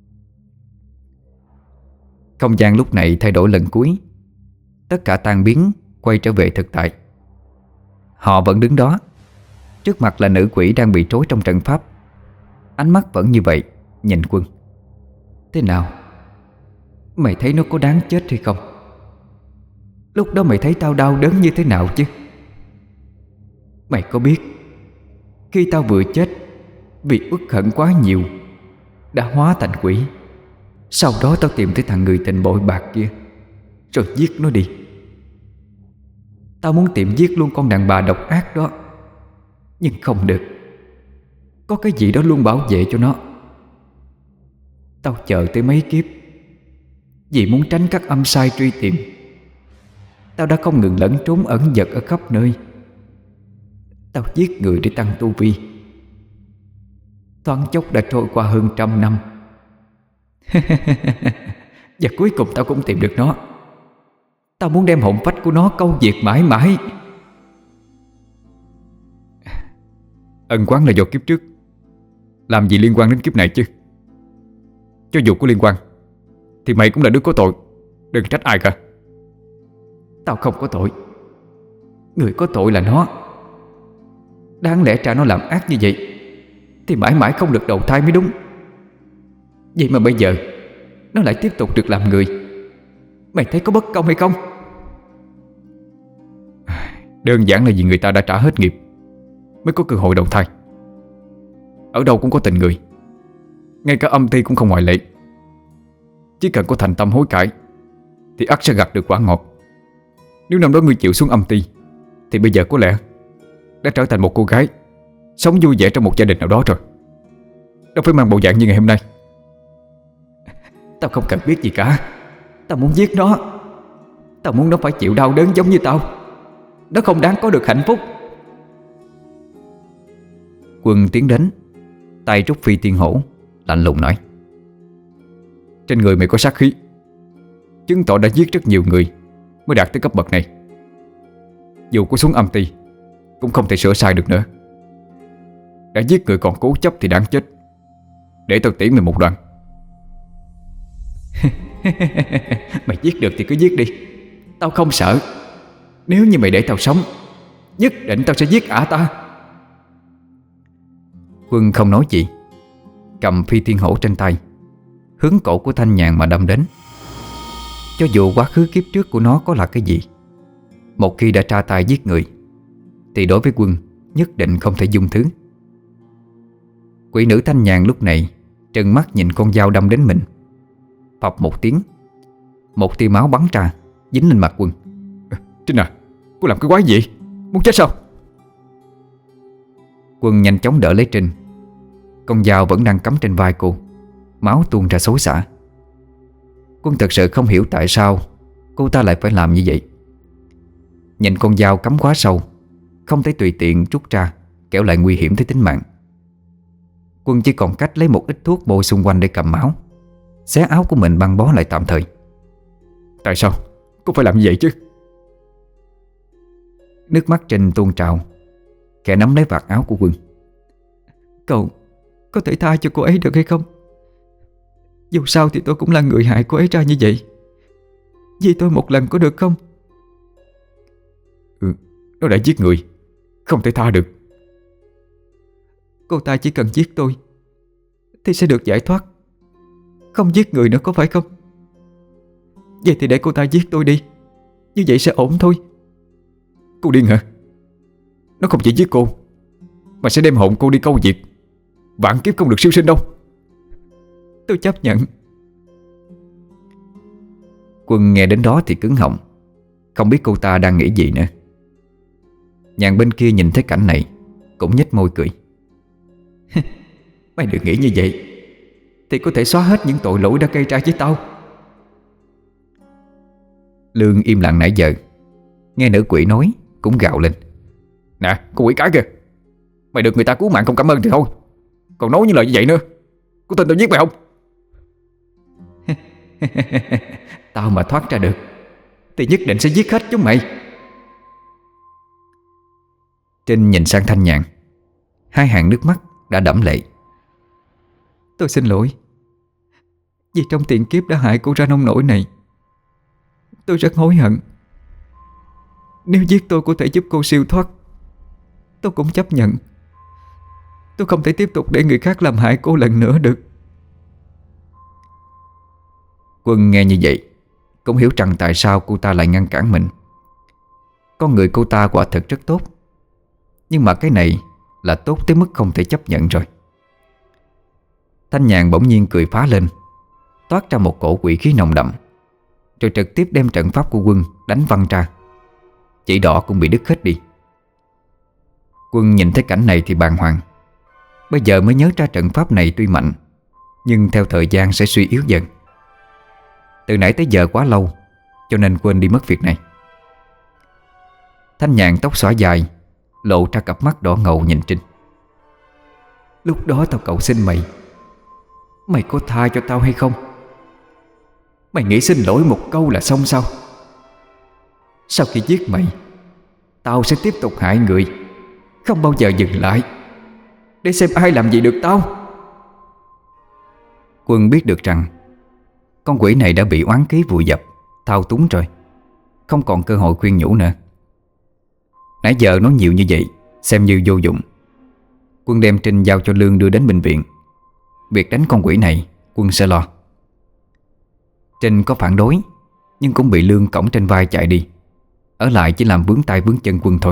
Không gian lúc này thay đổi lần cuối. Tất cả tan biến, quay trở về thực tại. Họ vẫn đứng đó. Trước mặt là nữ quỷ đang bị trói trong trận pháp. Ánh mắt vẫn như vậy, nhìn Quân. Thế nào? Mày thấy nó có đáng chết hay không? Lúc đó mày thấy tao đau đớn như thế nào chứ? Mày có biết khi tao vừa chết vì uất hận quá nhiều, đã hóa thành quỷ. Sau đó tao tìm thấy thằng người tình bội bạc kia, rồi giết nó đi. Tao muốn tìm giết luôn con đàn bà độc ác đó, nhưng không được. Có cái gì đó luôn bảo vệ cho nó. Tao chờ tới mấy kiếp, vì muốn tránh các âm sai truy tìm. Tao đã không ngừng lẫn trốn ẩn dật ở khắp nơi. Tao giết người để tăng tu vi. Thoáng chốc đã trôi qua hơn trăm năm. Và cuối cùng tao cũng tìm được nó. Tao muốn đem hồn phách của nó câu diệt mãi mãi. Ân oán là do kiếp trước, làm gì liên quan đến kiếp này chứ? Cho dù có liên quan thì mày cũng là đứa có tội, đừng trách ai cả. Tao không có tội. Người có tội là nó. Đáng lẽ cha nó làm ác như vậy thì mãi mãi không được đầu thai mới đúng. Vậy mà bây giờ nó lại tiếp tục được làm người. Mày thấy có bất công hay không? Đơn giản là vì người ta đã trả hết nghiệp mới có cơ hội đầu thai. Ở đâu cũng có tình người, ngay cả âm ti cũng không ngoại lệ. Chỉ cần có thành tâm hối cải thì ắt sẽ gặt được quả ngọt. Nếu năm đó ngươi chịu xuống âm ti thì bây giờ có lẽ đã trở thành một cô gái sống vui vẻ trong một gia đình nào đó rồi, đâu phải mang bộ dạng như ngày hôm nay. Tao không cần biết gì cả. Tao muốn giết nó. Tao muốn nó phải chịu đau đớn giống như tao. Nó không đáng có được hạnh phúc. Quân tiến đến, tay rút phi tiên hổ, lạnh lùng nói: Trên người mày có sát khí, chứng tỏ đã giết rất nhiều người mới đạt tới cấp bậc này. Dù có xuống âm ti cũng không thể sửa sai được nữa. Đã giết người còn cố chấp thì đáng chết. Để tao tiễn mày một đoạn. Mày giết được thì cứ giết đi. Tao không sợ. Nếu như mày để tao sống, nhất định tao sẽ giết ả ta. Quân không nói gì, cầm phi thiên hổ trên tay, hướng cổ của Thanh Nhàn mà đâm đến. Cho dù quá khứ kiếp trước của nó có là cái gì, một khi đã tra tay giết người thì đối với Quân nhất định không thể dung thứ. Quỷ nữ Thanh Nhàn lúc này trừng mắt nhìn con dao đâm đến mình. Phập một tiếng, Một tia máu bắn ra, dính lên mặt Quân. Trinh à, cô làm cái quái gì? Muốn chết sao? Quân nhanh chóng đỡ lấy Trinh. Con dao vẫn đang cắm trên vai cô, máu tuôn ra xối xả. Quân thật sự không hiểu tại sao cô ta lại phải làm như vậy. Nhìn con dao cắm quá sâu, không thể tùy tiện rút ra, kẻo lại nguy hiểm tới tính mạng. Quân chỉ còn cách lấy một ít thuốc bôi xung quanh để cầm máu, xé áo của mình băng bó lại tạm thời. Tại sao? Cô phải làm như vậy chứ? Nước mắt Trinh tuôn trào, khẽ nắm lấy vạt áo của Quân. Cậu có thể tha cho cô ấy được hay không? Dù sao thì tôi cũng là người hại cô ấy ra như vậy. Vì tôi một lần có được không? Ừ, nó đã giết người, không thể tha được. Cô ta chỉ cần giết tôi thì sẽ được giải thoát, không giết người nữa có phải không? Vậy thì để cô ta giết tôi đi, như vậy sẽ ổn thôi. Cô điên hả? Nó không chỉ giết cô, mà sẽ đem hồn cô đi câu diệt, vạn kiếp không được siêu sinh đâu. Tôi chấp nhận. Quân nghe đến đó thì cứng họng, không biết cô ta đang nghĩ gì nữa. Nhàn bên kia nhìn thấy cảnh này cũng nhếch môi cười. Mày đừng nghĩ như vậy, thì có thể xóa hết những tội lỗi đã gây ra với tao. Lương im lặng nãy giờ, nghe nữ quỷ nói cũng gào lên. Nè, cô quỷ cái kìa, mày được người ta cứu mạng không cảm ơn thì thôi, còn nói như lời như vậy nữa. Cô tin tao giết mày không? Tao mà thoát ra được thì nhất định sẽ giết hết chúng mày. Trinh nhìn sang Thanh Nhàn, hai hàng nước mắt đã đẫm lệ. Tôi xin lỗi, vì trong tiền kiếp đã hại cô ra nông nỗi này. Tôi rất hối hận. Nếu giết tôi có thể giúp cô siêu thoát, tôi cũng chấp nhận. Tôi không thể tiếp tục để người khác làm hại cô lần nữa được. Quân nghe như vậy cũng hiểu rằng tại sao cô ta lại ngăn cản mình. Con người cô ta quả thật rất tốt, nhưng mà cái này là tốt tới mức không thể chấp nhận rồi. Thanh Nhàn bỗng nhiên cười phá lên, toát ra một cổ quỷ khí nồng đậm, rồi trực tiếp đem trận pháp của Quân đánh văng ra. Chỉ đỏ cũng bị đứt hết đi. Quân nhìn thấy cảnh này thì bàng hoàng. Bây giờ mới nhớ ra trận pháp này tuy mạnh, nhưng theo thời gian sẽ suy yếu dần. Từ nãy tới giờ quá lâu, cho nên quên đi mất việc này. Thanh Nhàn tóc xõa dài, lộ ra cặp mắt đỏ ngầu nhìn Trinh. Lúc đó tao cầu xin mày, mày có tha cho tao hay không? Mày nghĩ xin lỗi một câu là xong sao? Sau khi giết mày, tao sẽ tiếp tục hại người, không bao giờ dừng lại, để xem ai làm gì được tao. Quân biết được rằng con quỷ này đã bị oán khí vùi dập, thao túng rồi, không còn cơ hội khuyên nhủ nữa. Nãy giờ nói nhiều như vậy xem như vô dụng. Quân đem Trinh giao cho Lương đưa đến bệnh viện. Việc đánh con quỷ này Quân sẽ lo. Trinh có phản đối, nhưng cũng bị Lương cõng trên vai chạy đi, ở lại chỉ làm vướng tay vướng chân Quân thôi.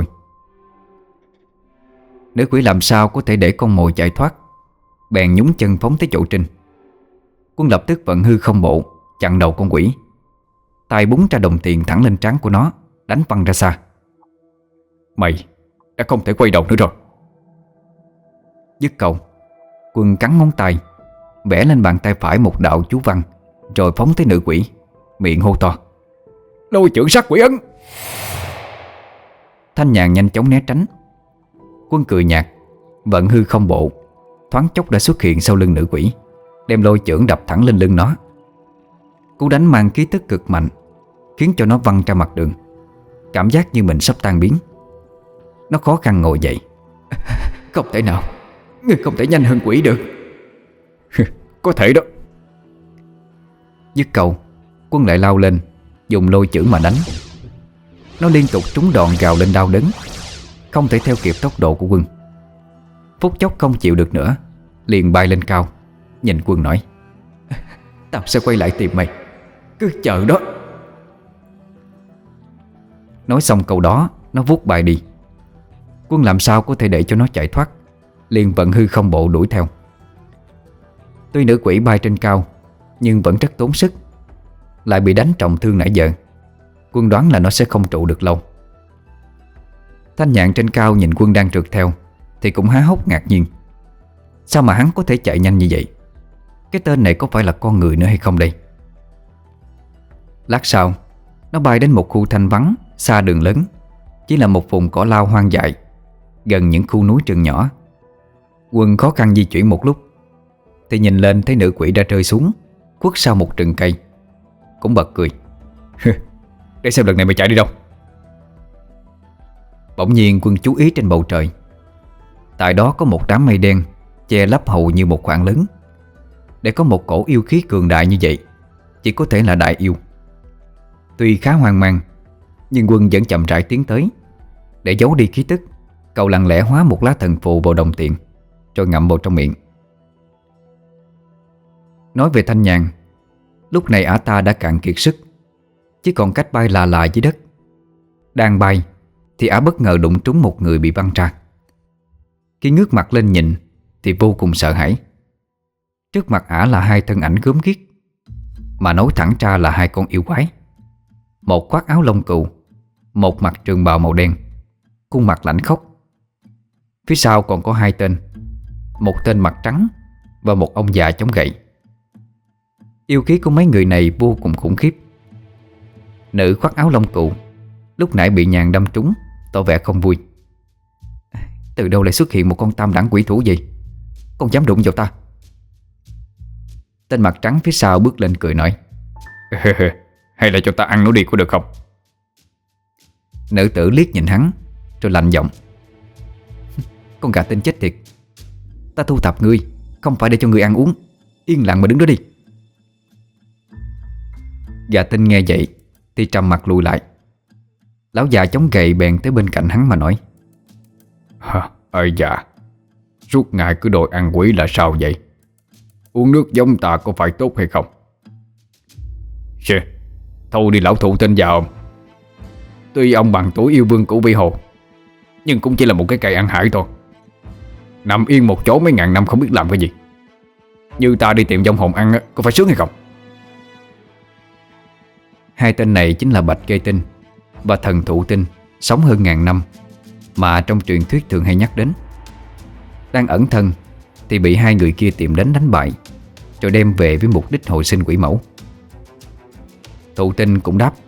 Nữ quỷ làm sao có thể để con mồi chạy thoát, bèn nhúng chân phóng tới chỗ Trinh. Quân lập tức vận hư không bộ chặn đầu con quỷ, tay búng ra đồng tiền thẳng lên trán của nó, đánh văng ra xa. Mày đã không thể quay đầu nữa rồi. Dứt câu, Quân cắn ngón tay, vẽ lên bàn tay phải một đạo chú văn, rồi phóng tới nữ quỷ, miệng hô to: Lôi chưởng sát quỷ ấn. Thanh Nhàn nhanh chóng né tránh. Quân cười nhạt, vận hư không bộ, thoáng chốc đã xuất hiện sau lưng nữ quỷ, đem lôi chưởng đập thẳng lên lưng nó. Cú đánh mang khí tức cực mạnh, khiến cho nó văng ra mặt đường, cảm giác như mình sắp tan biến. Nó khó khăn ngồi dậy. Không thể nào, ngươi không thể nhanh hơn quỷ được. Có thể đó. Dứt câu, Quân lại lao lên, dùng lôi chưởng mà đánh. Nó liên tục trúng đòn gào lên đau đớn, không thể theo kịp tốc độ của Quân. Phút chốc không chịu được nữa, liền bay lên cao, nhìn Quân nói: Tao sẽ quay lại tìm mày, cứ chờ đó. Nói xong câu đó, nó vút bay đi. Quân làm sao có thể để cho nó chạy thoát, liền vận hư không bộ đuổi theo. Tuy nữ quỷ bay trên cao, nhưng vẫn rất tốn sức. lại bị đánh trọng thương nãy giờ, Quân đoán là nó sẽ không trụ được lâu. Thanh Nhạn trên cao nhìn Quân đang trượt theo thì cũng há hốc ngạc nhiên. Sao mà hắn có thể chạy nhanh như vậy? Cái tên này có phải là con người nữa hay không đây? Lát sau, nó bay đến một khu thanh vắng xa đường lớn, chỉ là một vùng cỏ lau hoang dại gần những khu núi rừng nhỏ. Quân khó khăn di chuyển một lúc thì nhìn lên thấy nữ quỷ đã rơi xuống, khuất sau một rừng cây. Cũng bật cười. Để xem lần này mày chạy đi đâu. Bỗng nhiên Quân chú ý trên bầu trời. Tại đó có một đám mây đen che lấp hầu như một khoảng lớn. Để có một cổ yêu khí cường đại như vậy, chỉ có thể là đại yêu. Tuy khá hoang mang, nhưng Quân vẫn chậm rãi tiến tới. Để giấu đi khí tức, cậu lặng lẽ hóa một lá thần phù vào đồng tiền, rồi ngậm vào trong miệng. Nói về Thanh Nhàn, lúc này ả ta đã cạn kiệt sức, chỉ còn cách bay là là dưới đất. Đang bay thì ả bất ngờ đụng trúng một người bị văng ra. Khi ngước mặt lên nhìn thì vô cùng sợ hãi. Trước mặt ả là hai thân ảnh gớm ghiếc, mà nói thẳng ra là hai con yêu quái. Một khoác áo lông cừu, một mặc trường bào màu đen, khuôn mặt lạnh khốc. Phía sau còn có hai tên, một tên mặt trắng và một ông già chống gậy. Yêu khí của mấy người này vô cùng khủng khiếp. Nữ khoác áo lông cừu lúc nãy bị nhàn đâm trúng, tỏ vẻ không vui. Từ đâu lại xuất hiện một con tam đẳng quỷ thú gì? Con dám đụng vào ta? Tên mặt trắng phía sau bước lên cười nói. Hay là cho ta ăn nó đi có được không? Nữ tử liếc nhìn hắn rồi lạnh giọng. Con gà tinh chết tiệt, ta thu thập ngươi không phải để cho ngươi ăn uống. Yên lặng mà đứng đó đi. Gà tinh nghe vậy thì trầm mặt lùi lại. Lão già chống gậy bèn tới bên cạnh hắn mà nói. Hả, ơi dạ, suốt ngày cứ đòi ăn quỷ là sao vậy? Uống nước giống ta có phải tốt hay không? Xê, thôi đi lão thụ tên già ông. Tuy ông bằng tuổi yêu vương của Vi Hồ, nhưng cũng chỉ là một cái cây ăn hải thôi. Nằm yên một chỗ mấy ngàn năm không biết làm cái gì. Như ta đi tìm vong hồn ăn có phải sướng hay không? Hai tên này chính là Bạch Cây Tinh và Thần Thụ Tinh, sống hơn ngàn năm mà trong truyền thuyết thường hay nhắc đến. Đang ẩn thân thì bị hai người kia tìm đến đánh bại, rồi đem về với mục đích hồi sinh quỷ mẫu. Thụ Tinh cũng đáp.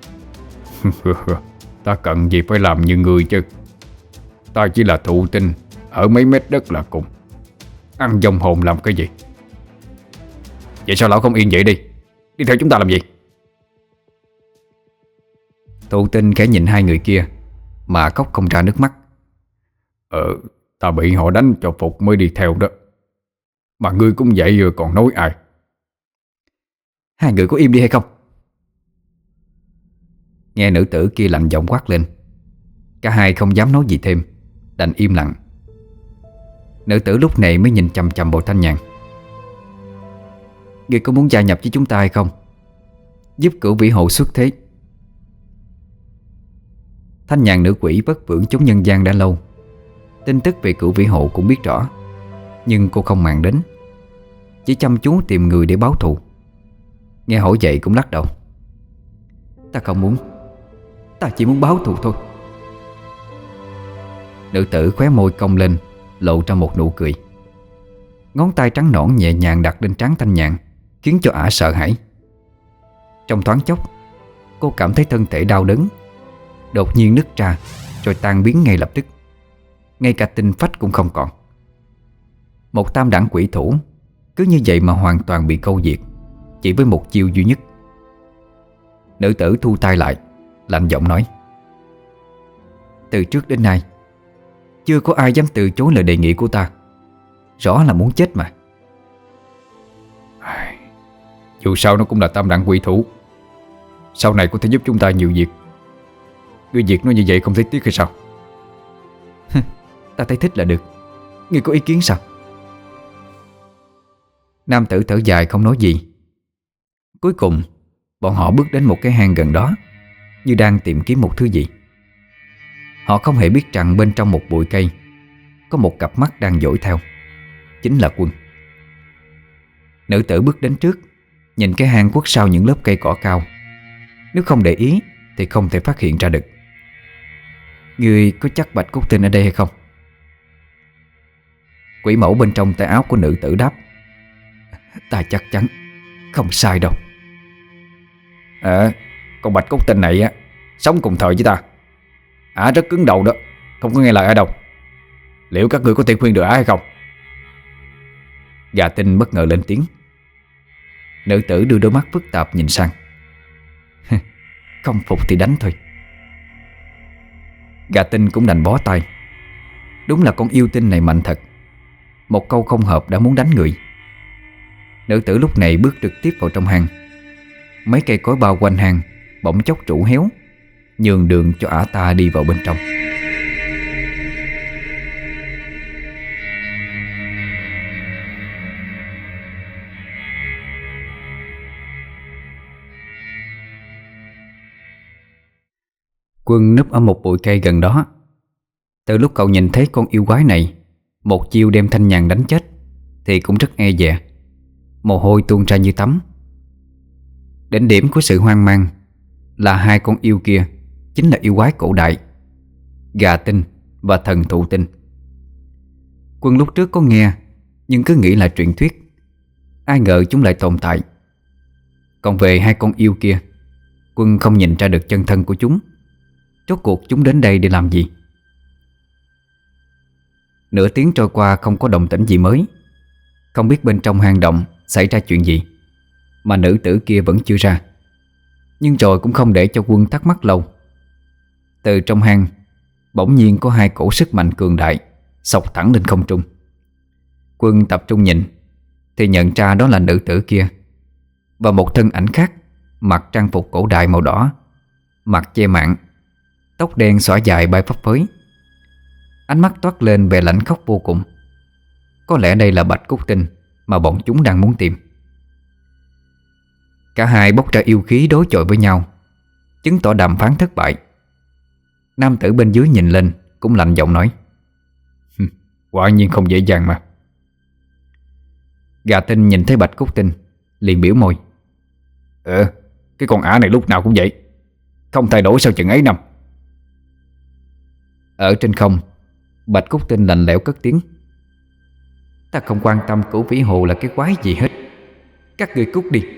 Ta cần gì phải làm như người chứ? Ta chỉ là thụ tinh ở mấy mét đất là cùng. Ăn vong hồn làm cái gì? Vậy sao lão không yên vậy đi? Đi theo chúng ta làm gì? Thụ Tinh khẽ nhìn hai người kia mà khóc không ra nước mắt. Ờ, ta bị họ đánh cho phục mới đi theo đó. Mà ngươi cũng vậy rồi còn nói ai? Hai người có im đi hay không? Nghe nữ tử kia lạnh giọng quát lên. Cả hai không dám nói gì thêm, đành im lặng. Nữ tử lúc này mới nhìn chằm chằm vào Thanh Nhàn. Ngươi có muốn gia nhập với chúng ta hay không? Giúp cửu vĩ hộ xuất thế. Thanh Nhàn nữ quỷ vất vưởng chúng nhân gian đã lâu, tin tức về cửu vĩ hộ cũng biết rõ. Nhưng cô không màng đến, chỉ chăm chú tìm người để báo thù. Nghe hỏi vậy cũng lắc đầu. Ta không muốn, ta chỉ muốn báo thù thôi. Nữ tử khóe môi cong lên, lộ ra một nụ cười. Ngón tay trắng nõn nhẹ nhàng đặt lên trán Thanh Nhàn, khiến cho ả sợ hãi. Trong thoáng chốc, cô cảm thấy thân thể đau đớn, đột nhiên nứt ra rồi tan biến ngay lập tức. Ngay cả tinh phách cũng không còn. Một tam đẳng quỷ thủ cứ như vậy mà hoàn toàn bị câu diệt, chỉ với một chiêu duy nhất. Nữ tử thu tay lại, lạnh giọng nói. Từ trước đến nay chưa có ai dám từ chối lời đề nghị của ta. Rõ là muốn chết mà. Dù sao nó cũng là tam đẳng quỷ thủ, sau này có thể giúp chúng ta nhiều việc. Ngươi việc nó như vậy không thấy tiếc hay sao? Ta thấy thích là được. Ngươi có ý kiến sao? Nam tử thở dài không nói gì. Cuối cùng bọn họ bước đến một cái hang gần đó, như đang tìm kiếm một thứ gì. Họ không hề biết rằng bên trong một bụi cây có một cặp mắt đang dõi theo. Chính là Quân. Nữ tử bước đến trước, nhìn cái hang khuất sau những lớp cây cỏ cao, Nếu không để ý thì không thể phát hiện ra được. Ngươi có chắc Bạch Cúc Tinh ở đây hay không? Quỷ mẫu bên trong tay áo của nữ tử đáp: Ta chắc chắn, không sai đâu. Ờ, con Bạch Cúc Tinh này á, sống cùng thời với ta. Ả rất cứng đầu đó, không có nghe lời ai đâu. Liệu các ngươi có thể khuyên được Ả hay không? Gà Tinh bất ngờ lên tiếng. Nữ tử đưa đôi mắt phức tạp nhìn sang. Không phục thì đánh thôi. Gà Tinh cũng đành bó tay. Đúng là con yêu tinh này mạnh thật. Một câu không hợp đã muốn đánh người. Nữ tử lúc này bước trực tiếp vào trong hang. Mấy cây cối bao quanh hang bỗng chốc trũ héo, nhường đường cho ả ta đi vào bên trong. Quân núp ở một bụi cây gần đó. Từ lúc cậu nhìn thấy con yêu quái này một chiêu đem Thanh Nhàn đánh chết thì cũng rất e dè. Mồ hôi tuôn ra như tắm. Đỉnh điểm của sự hoang mang là hai con yêu kia chính là yêu quái cổ đại, Gà Tinh và Thần Thụ Tinh. Quân lúc trước có nghe nhưng cứ nghĩ là truyền thuyết, ai ngờ chúng lại tồn tại. Còn về hai con yêu kia, Quân không nhìn ra được chân thân của chúng. Rốt cuộc chúng đến đây để làm gì? Nửa tiếng trôi qua không có động tĩnh gì mới. Không biết bên trong hang động xảy ra chuyện gì mà nữ tử kia vẫn chưa ra. Nhưng rồi cũng không để cho Quân thắc mắc lâu. Từ trong hang bỗng nhiên có hai cổ sức mạnh cường đại xộc thẳng lên không trung. Quân tập trung nhìn thì nhận ra đó là nữ tử kia và một thân ảnh khác mặc trang phục cổ đại màu đỏ, mặt che mạng, tóc đen xõa dài bay phấp phới. Ánh mắt toát lên vẻ lãnh khốc vô cùng. Có lẽ đây là Bạch Cúc Tinh mà bọn chúng đang muốn tìm. Cả hai bốc ra yêu khí đối chọi với nhau, chứng tỏ đàm phán thất bại. Nam tử bên dưới nhìn lên cũng lạnh giọng nói: Quả nhiên không dễ dàng mà. Gà Tinh nhìn thấy Bạch Cúc Tinh liền biểu môi: Ờ, cái con ả này lúc nào cũng vậy, không thay đổi sau chừng ấy năm. Ở trên không, Bạch Cúc Tinh lạnh lẽo cất tiếng: Ta không quan tâm Cửu Vĩ Hồ là cái quái gì hết. Các ngươi cút đi.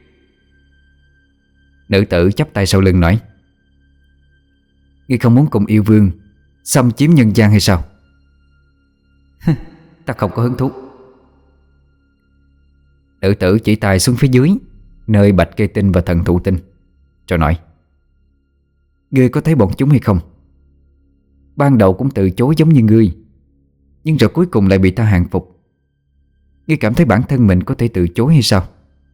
Nữ tử chắp tay sau lưng nói: Ngươi không muốn cùng yêu vương xâm chiếm nhân gian hay sao? Ta không có hứng thú. Nữ tử chỉ tay xuống phía dưới, nơi Bạch Cây Tinh và Thần Thụ Tinh, rồi nói: Ngươi có thấy bọn chúng hay không? Ban đầu cũng từ chối giống như ngươi, nhưng rồi cuối cùng lại bị ta hàng phục. Ngươi cảm thấy bản thân mình có thể từ chối hay sao?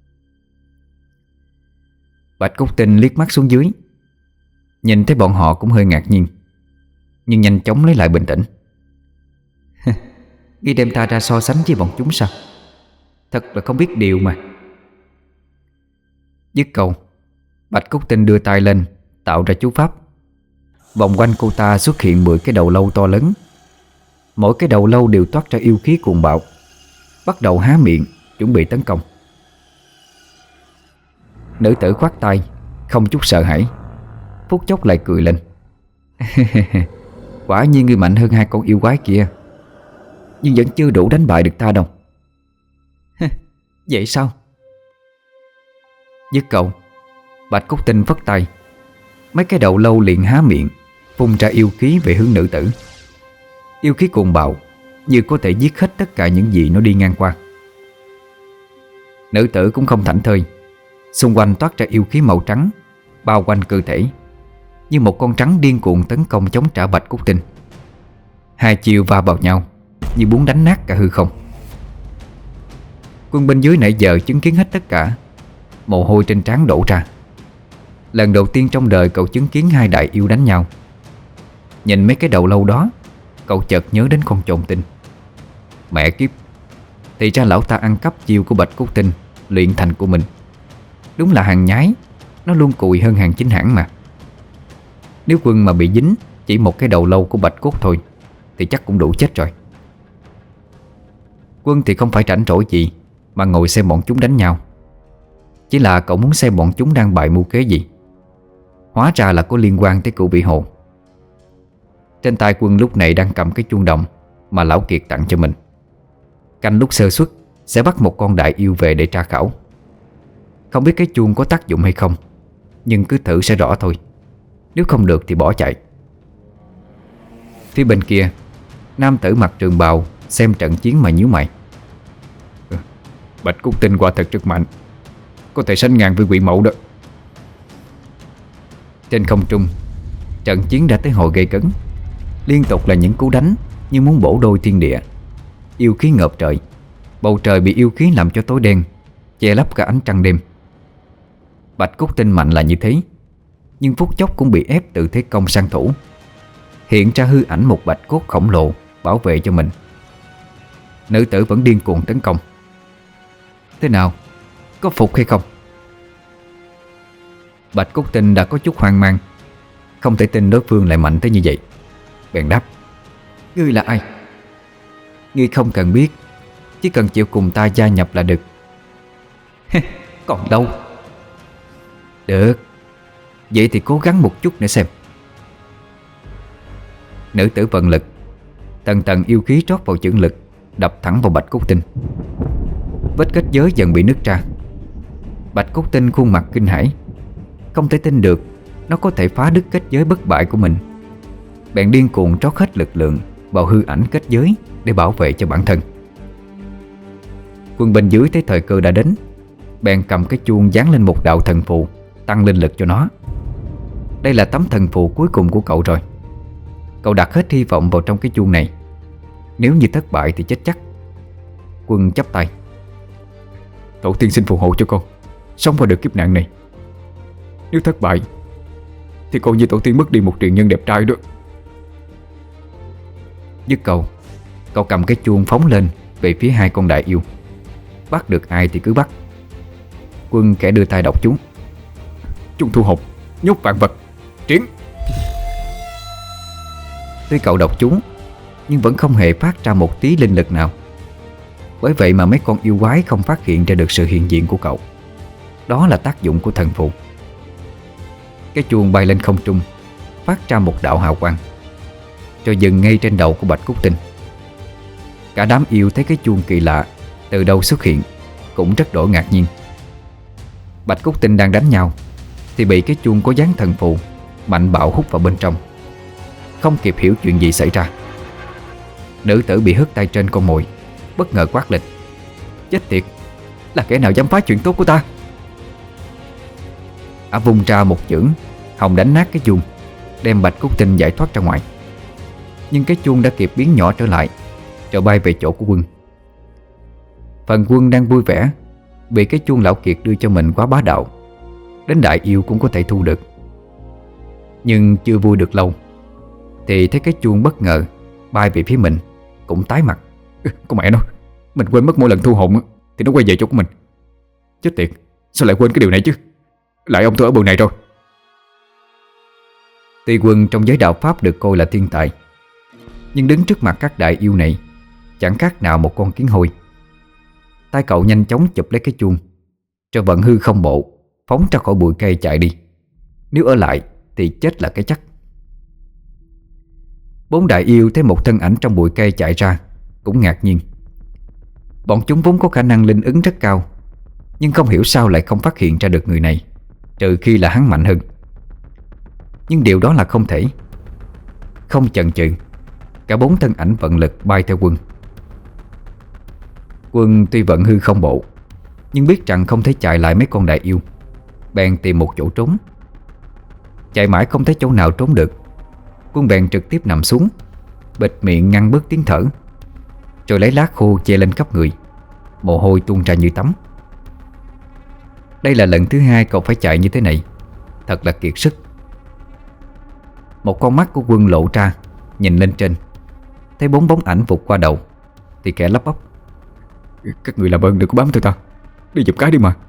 Bạch Cúc Tinh liếc mắt xuống dưới, nhìn thấy bọn họ cũng hơi ngạc nhiên, nhưng nhanh chóng lấy lại bình tĩnh. Ngươi đem ta ra so sánh với bọn chúng sao? Thật là không biết điều mà. Dứt câu, Bạch Cúc Tinh đưa tay lên tạo ra chú pháp. Vòng quanh cô ta xuất hiện mười cái đầu lâu to lớn. Mỗi cái đầu lâu đều toát ra yêu khí cuồng bạo, bắt đầu há miệng chuẩn bị tấn công. Nữ tử khoát tay, không chút sợ hãi, phút chốc lại cười lên. Quả nhiên ngươi mạnh hơn hai con yêu quái kia, nhưng vẫn chưa đủ đánh bại được ta đâu. Vậy sao? Dứt câu, Bạch Cúc Tinh phất tay, mấy cái đầu lâu liền há miệng phun ra yêu khí về hướng nữ tử. Yêu khí cuồng bạo như có thể giết hết tất cả những gì nó đi ngang qua. Nữ tử cũng không thảnh thơi, xung quanh toát ra yêu khí màu trắng bao quanh cơ thể, như một con trắng điên cuồng tấn công chống trả Bạch Cúc Tinh. Hai chiều va vào nhau như muốn đánh nát cả hư không. Quân bên dưới nãy giờ chứng kiến hết tất cả, mồ hôi trên trán đổ ra. Lần đầu tiên trong đời cậu chứng kiến hai đại yêu đánh nhau. Nhìn mấy cái đầu lâu đó, cậu chợt nhớ đến con trồn tinh. Mẹ kiếp, thì ra lão ta ăn cắp chiêu của Bạch Cúc Tinh luyện thành của mình. Đúng là hàng nhái, nó luôn cùi hơn hàng chính hãng mà. Nếu Quân mà bị dính chỉ một cái đầu lâu của Bạch Cốt thôi thì chắc cũng đủ chết rồi. Quân thì không phải rảnh rỗi gì mà ngồi xem bọn chúng đánh nhau. Chỉ là cậu muốn xem bọn chúng đang bày mưu kế gì. Hóa ra là có liên quan tới cụ bị hồ. Trên tay Quân lúc này đang cầm cái chuông đồng mà lão Kiệt tặng cho mình. Canh lúc sơ suất sẽ bắt một con đại yêu về để tra khảo. Không biết cái chuông có tác dụng hay không, nhưng cứ thử sẽ rõ thôi. Nếu không được thì bỏ chạy. Phía bên kia, nam tử mặc trường bào xem trận chiến mà nhíu mày. Bạch Cốt Tinh quả thật rất mạnh, có thể sánh ngang với quỷ mẫu đó. Trên không trung, trận chiến đã tới hồi gây cấn. Liên tục là những cú đánh như muốn bổ đôi thiên địa. Yêu khí ngập trời. Bầu trời bị yêu khí làm cho tối đen, che lấp cả ánh trăng đêm. Bạch Cốt Tinh mạnh là như thế, nhưng phút chốc cũng bị ép từ thế công sang thủ. Hiện ra hư ảnh một bạch cốt khổng lồ bảo vệ cho mình. Nữ tử vẫn điên cuồng tấn công. Thế nào? Có phục hay không? Bạch Cốt Tinh đã có chút hoang mang, không thể tin đối phương lại mạnh tới như vậy. Bèn đáp: Ngươi là ai? Ngươi không cần biết, chỉ cần chịu cùng ta gia nhập là được. Còn đâu? Được, vậy thì cố gắng một chút nữa xem. Nữ tử vận lực, tầng tầng yêu khí trót vào chưởng lực, đập thẳng vào Bạch Cốt Tinh. Vết kết giới dần bị nứt ra. Bạch Cốt Tinh khuôn mặt kinh hãi, không thể tin được nó có thể phá đứt kết giới bất bại của mình. Bèn điên cuồng trót hết lực lượng vào hư ảnh kết giới để bảo vệ cho bản thân. Quân bên dưới thấy thời cơ đã đến, bèn cầm cái chuông dán lên một đạo thần phù, tăng linh lực cho nó. Đây là tấm thần phù cuối cùng của cậu rồi. Cậu đặt hết hy vọng vào trong cái chuông này. Nếu như thất bại thì chết chắc. Quân chắp tay: Tổ tiên xin phù hộ cho con sống qua được kiếp nạn này. Nếu thất bại thì coi như tổ tiên mất đi một truyền nhân đẹp trai đó. Dứt câu, cậu cầm cái chuông phóng lên về phía hai con đại yêu. Bắt được ai thì cứ bắt. Quân kẻ đưa tay đọc chú: Chuông thu hồn, nhốt vạn vật, triển. Tuy cậu đọc chú, nhưng vẫn không hề phát ra một tí linh lực nào. Bởi vậy mà mấy con yêu quái không phát hiện ra được sự hiện diện của cậu. Đó là tác dụng của thần phù. Cái chuông bay lên không trung, phát ra một đạo hào quang, rồi dừng ngay trên đầu của Bạch Cốt Tinh. Cả đám yêu thấy cái chuông kỳ lạ từ đâu xuất hiện cũng rất đổi ngạc nhiên. Bạch Cốt Tinh đang đánh nhau thì bị cái chuông có dáng thần phù mạnh bạo hút vào bên trong. Không kịp hiểu chuyện gì xảy ra, nữ tử bị hất tay trên con mồi, bất ngờ quát lên: Chết tiệt, là kẻ nào dám phá chuyện tốt của ta? Ả vung ra một chưởng hòng đánh nát cái chuông, đem Bạch Cốt Tinh giải thoát ra ngoài. Nhưng cái chuông đã kịp biến nhỏ trở lại, rồi bay về chỗ của Quân. Phần Quân đang vui vẻ vì cái chuông lão Kiệt đưa cho mình quá bá đạo, đến đại yêu cũng có thể thu được. Nhưng chưa vui được lâu thì thấy cái chuông bất ngờ bay về phía mình, cũng tái mặt. Con mẹ nó, mình quên mất mỗi lần thu hồn thì nó quay về chỗ của mình. Chết tiệt, sao lại quên cái điều này chứ? Lại ông tôi ở bờ này rồi. Tuy Quân trong giới đạo pháp được coi là thiên tài, nhưng đứng trước mặt các đại yêu này chẳng khác nào một con kiến hôi. Tay cậu nhanh chóng chụp lấy cái chuông, rồi vận hư không bộ phóng ra khỏi bụi cây chạy đi. Nếu ở lại thì chết là cái chắc. Bốn đại yêu thấy một thân ảnh trong bụi cây chạy ra cũng ngạc nhiên. Bọn chúng vốn có khả năng linh ứng rất cao, nhưng không hiểu sao lại không phát hiện ra được người này, trừ khi là hắn mạnh hơn. Nhưng điều đó là không thể. Không chần chừ, cả bốn thân ảnh vận lực bay theo Quân. Quân tuy vận hư không bộ, nhưng biết rằng không thể chạy lại mấy con đại yêu, bèn tìm một chỗ trốn. Chạy mãi không thấy chỗ nào trốn được, Quân bèn trực tiếp nằm xuống, bịt miệng ngăn bớt tiếng thở, rồi lấy lá khô che lên khắp người. Mồ hôi tuôn ra như tắm. Đây là lần thứ hai cậu phải chạy như thế này, thật là kiệt sức. Một con mắt của Quân lộ ra, nhìn lên trên, thấy bốn bóng ảnh vụt qua đầu, thì kẻ lắp bắp: Các người làm ơn đừng có bám theo ta, đi giùm cái đi mà.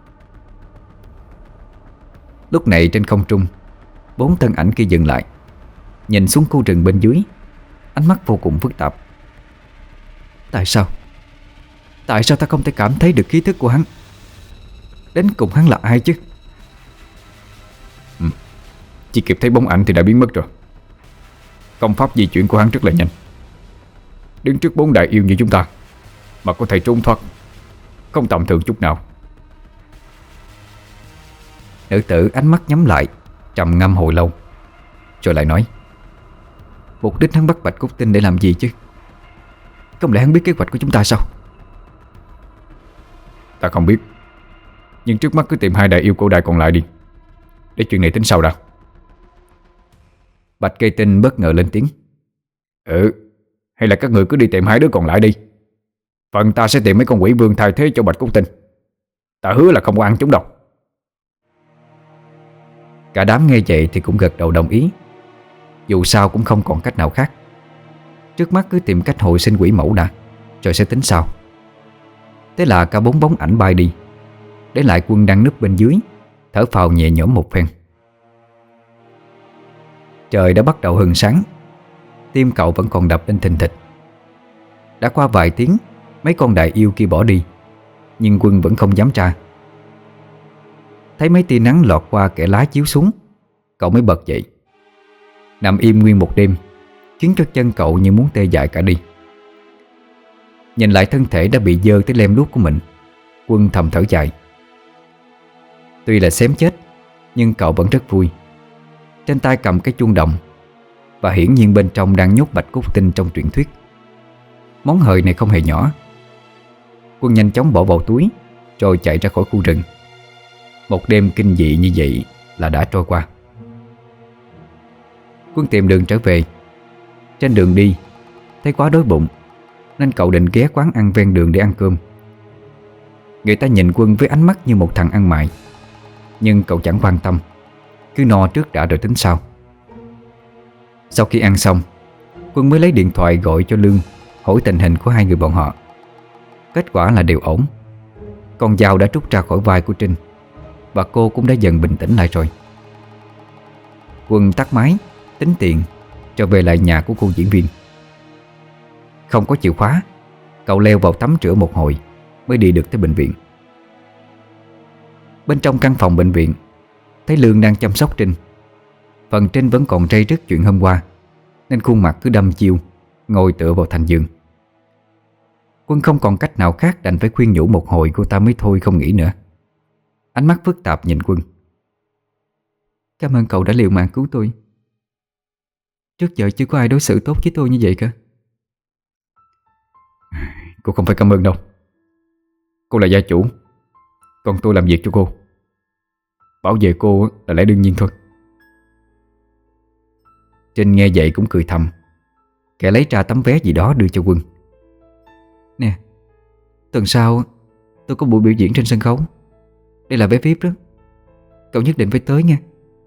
Lúc này trên không trung, bốn thân ảnh kia dừng lại, nhìn xuống khu rừng bên dưới, ánh mắt vô cùng phức tạp. Tại sao? Tại sao ta không thể cảm thấy được khí thức của hắn? Đến cùng hắn là ai chứ? ừ. Chỉ kịp thấy bóng ảnh thì đã biến mất rồi. Công pháp di chuyển của hắn rất là nhanh. Đứng trước bốn đại yêu như chúng ta mà có thể trốn thoát, không tầm thường chút nào. Nữ tử ánh mắt nhắm lại, trầm ngâm hồi lâu, rồi lại nói: Mục đích hắn bắt Bạch Cốt Tinh để làm gì chứ? Không lẽ hắn biết kế hoạch của chúng ta sao? Ta không biết, nhưng trước mắt cứ tìm hai đại yêu cổ đại còn lại đi, để chuyện này tính sau đã. Bạch Cây Tinh bất ngờ lên tiếng: Ừ, hay là các người cứ đi tìm hai đứa còn lại đi. Phần ta sẽ tìm mấy con quỷ vương thay thế cho Bạch Cốt Tinh. Ta hứa là không có ăn chúng đâu. Cả đám nghe vậy thì cũng gật đầu đồng ý. Dù sao cũng không còn cách nào khác. Trước mắt cứ tìm cách hồi sinh quỷ mẫu đã, rồi sẽ tính sau. Thế là cả bốn bóng ảnh bay đi, để lại Quân đang núp bên dưới, thở phào nhẹ nhõm một phen. Trời đã bắt đầu hừng sáng. Tim cậu vẫn còn đập lên thình thịch. Đã qua vài tiếng, mấy con đại yêu kia bỏ đi, nhưng Quân vẫn không dám ra. Thấy mấy tia nắng lọt qua kẽ lá chiếu xuống, cậu mới bật dậy. Nằm im nguyên một đêm khiến cho chân cậu như muốn tê dại cả đi. Nhìn lại thân thể đã bị dơ tới lem luốc của mình, Quân thầm thở dài. Tuy là xém chết, nhưng cậu vẫn rất vui. Trên tay cầm cái chuông đồng, và hiển nhiên bên trong đang nhốt Bạch Cốt Tinh trong truyện thuyết. Món hời này không hề nhỏ. Quân nhanh chóng bỏ vào túi, rồi chạy ra khỏi khu rừng. Một đêm kinh dị như vậy là đã trôi qua. Quân tìm đường trở về. Trên đường đi, thấy quá đói bụng, nên cậu định ghé quán ăn ven đường để ăn cơm. Người ta nhìn Quân với ánh mắt như một thằng ăn mày, nhưng cậu chẳng quan tâm, cứ no trước đã rồi tính sau. Sau khi ăn xong, Quân mới lấy điện thoại gọi cho Lương, hỏi tình hình của hai người bọn họ. Kết quả là đều ổn. Con dao đã trút ra khỏi vai của Trinh, và cô cũng đã dần bình tĩnh lại rồi. Quân tắt máy, tính tiền, trở về lại nhà của cô diễn viên. Không có chìa khóa, cậu leo vào tắm rửa một hồi mới đi được tới bệnh viện. Bên trong căn phòng bệnh viện, thấy Lương đang chăm sóc Trinh. Phần Trinh vẫn còn ray rứt chuyện hôm qua, nên khuôn mặt cứ đăm chiêu, ngồi tựa vào thành giường. Quân không còn cách nào khác đành phải khuyên nhủ một hồi cô ta mới thôi không nghĩ nữa. Ánh mắt phức tạp nhìn Quân. Cảm ơn cậu đã liều mạng cứu tôi. Trước giờ chưa có ai đối xử tốt với tôi như vậy cả. Cô không phải cảm ơn đâu. Cô là gia chủ, còn tôi làm việc cho cô. Bảo vệ cô là lẽ đương nhiên thôi. Trinh nghe vậy cũng cười thầm, kẻ lấy ra tấm vé gì đó đưa cho Quân. Nè, tuần sau tôi có buổi biểu diễn trên sân khấu. Đây là vé vi ai pi đó, cậu nhất định phải tới nha.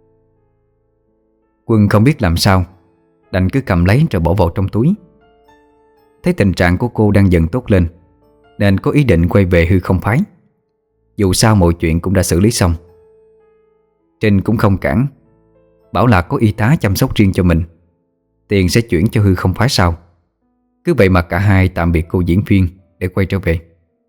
Quân không biết làm sao, đành cứ cầm lấy rồi bỏ vào trong túi. Thấy tình trạng của cô đang dần tốt lên, nên có ý định quay về hư không phái. Dù sao mọi chuyện cũng đã xử lý xong. Trinh cũng không cản, bảo là có y tá chăm sóc riêng cho mình, tiền sẽ chuyển cho hư không phái sau. Cứ vậy mà cả hai tạm biệt cô diễn viên để quay trở về.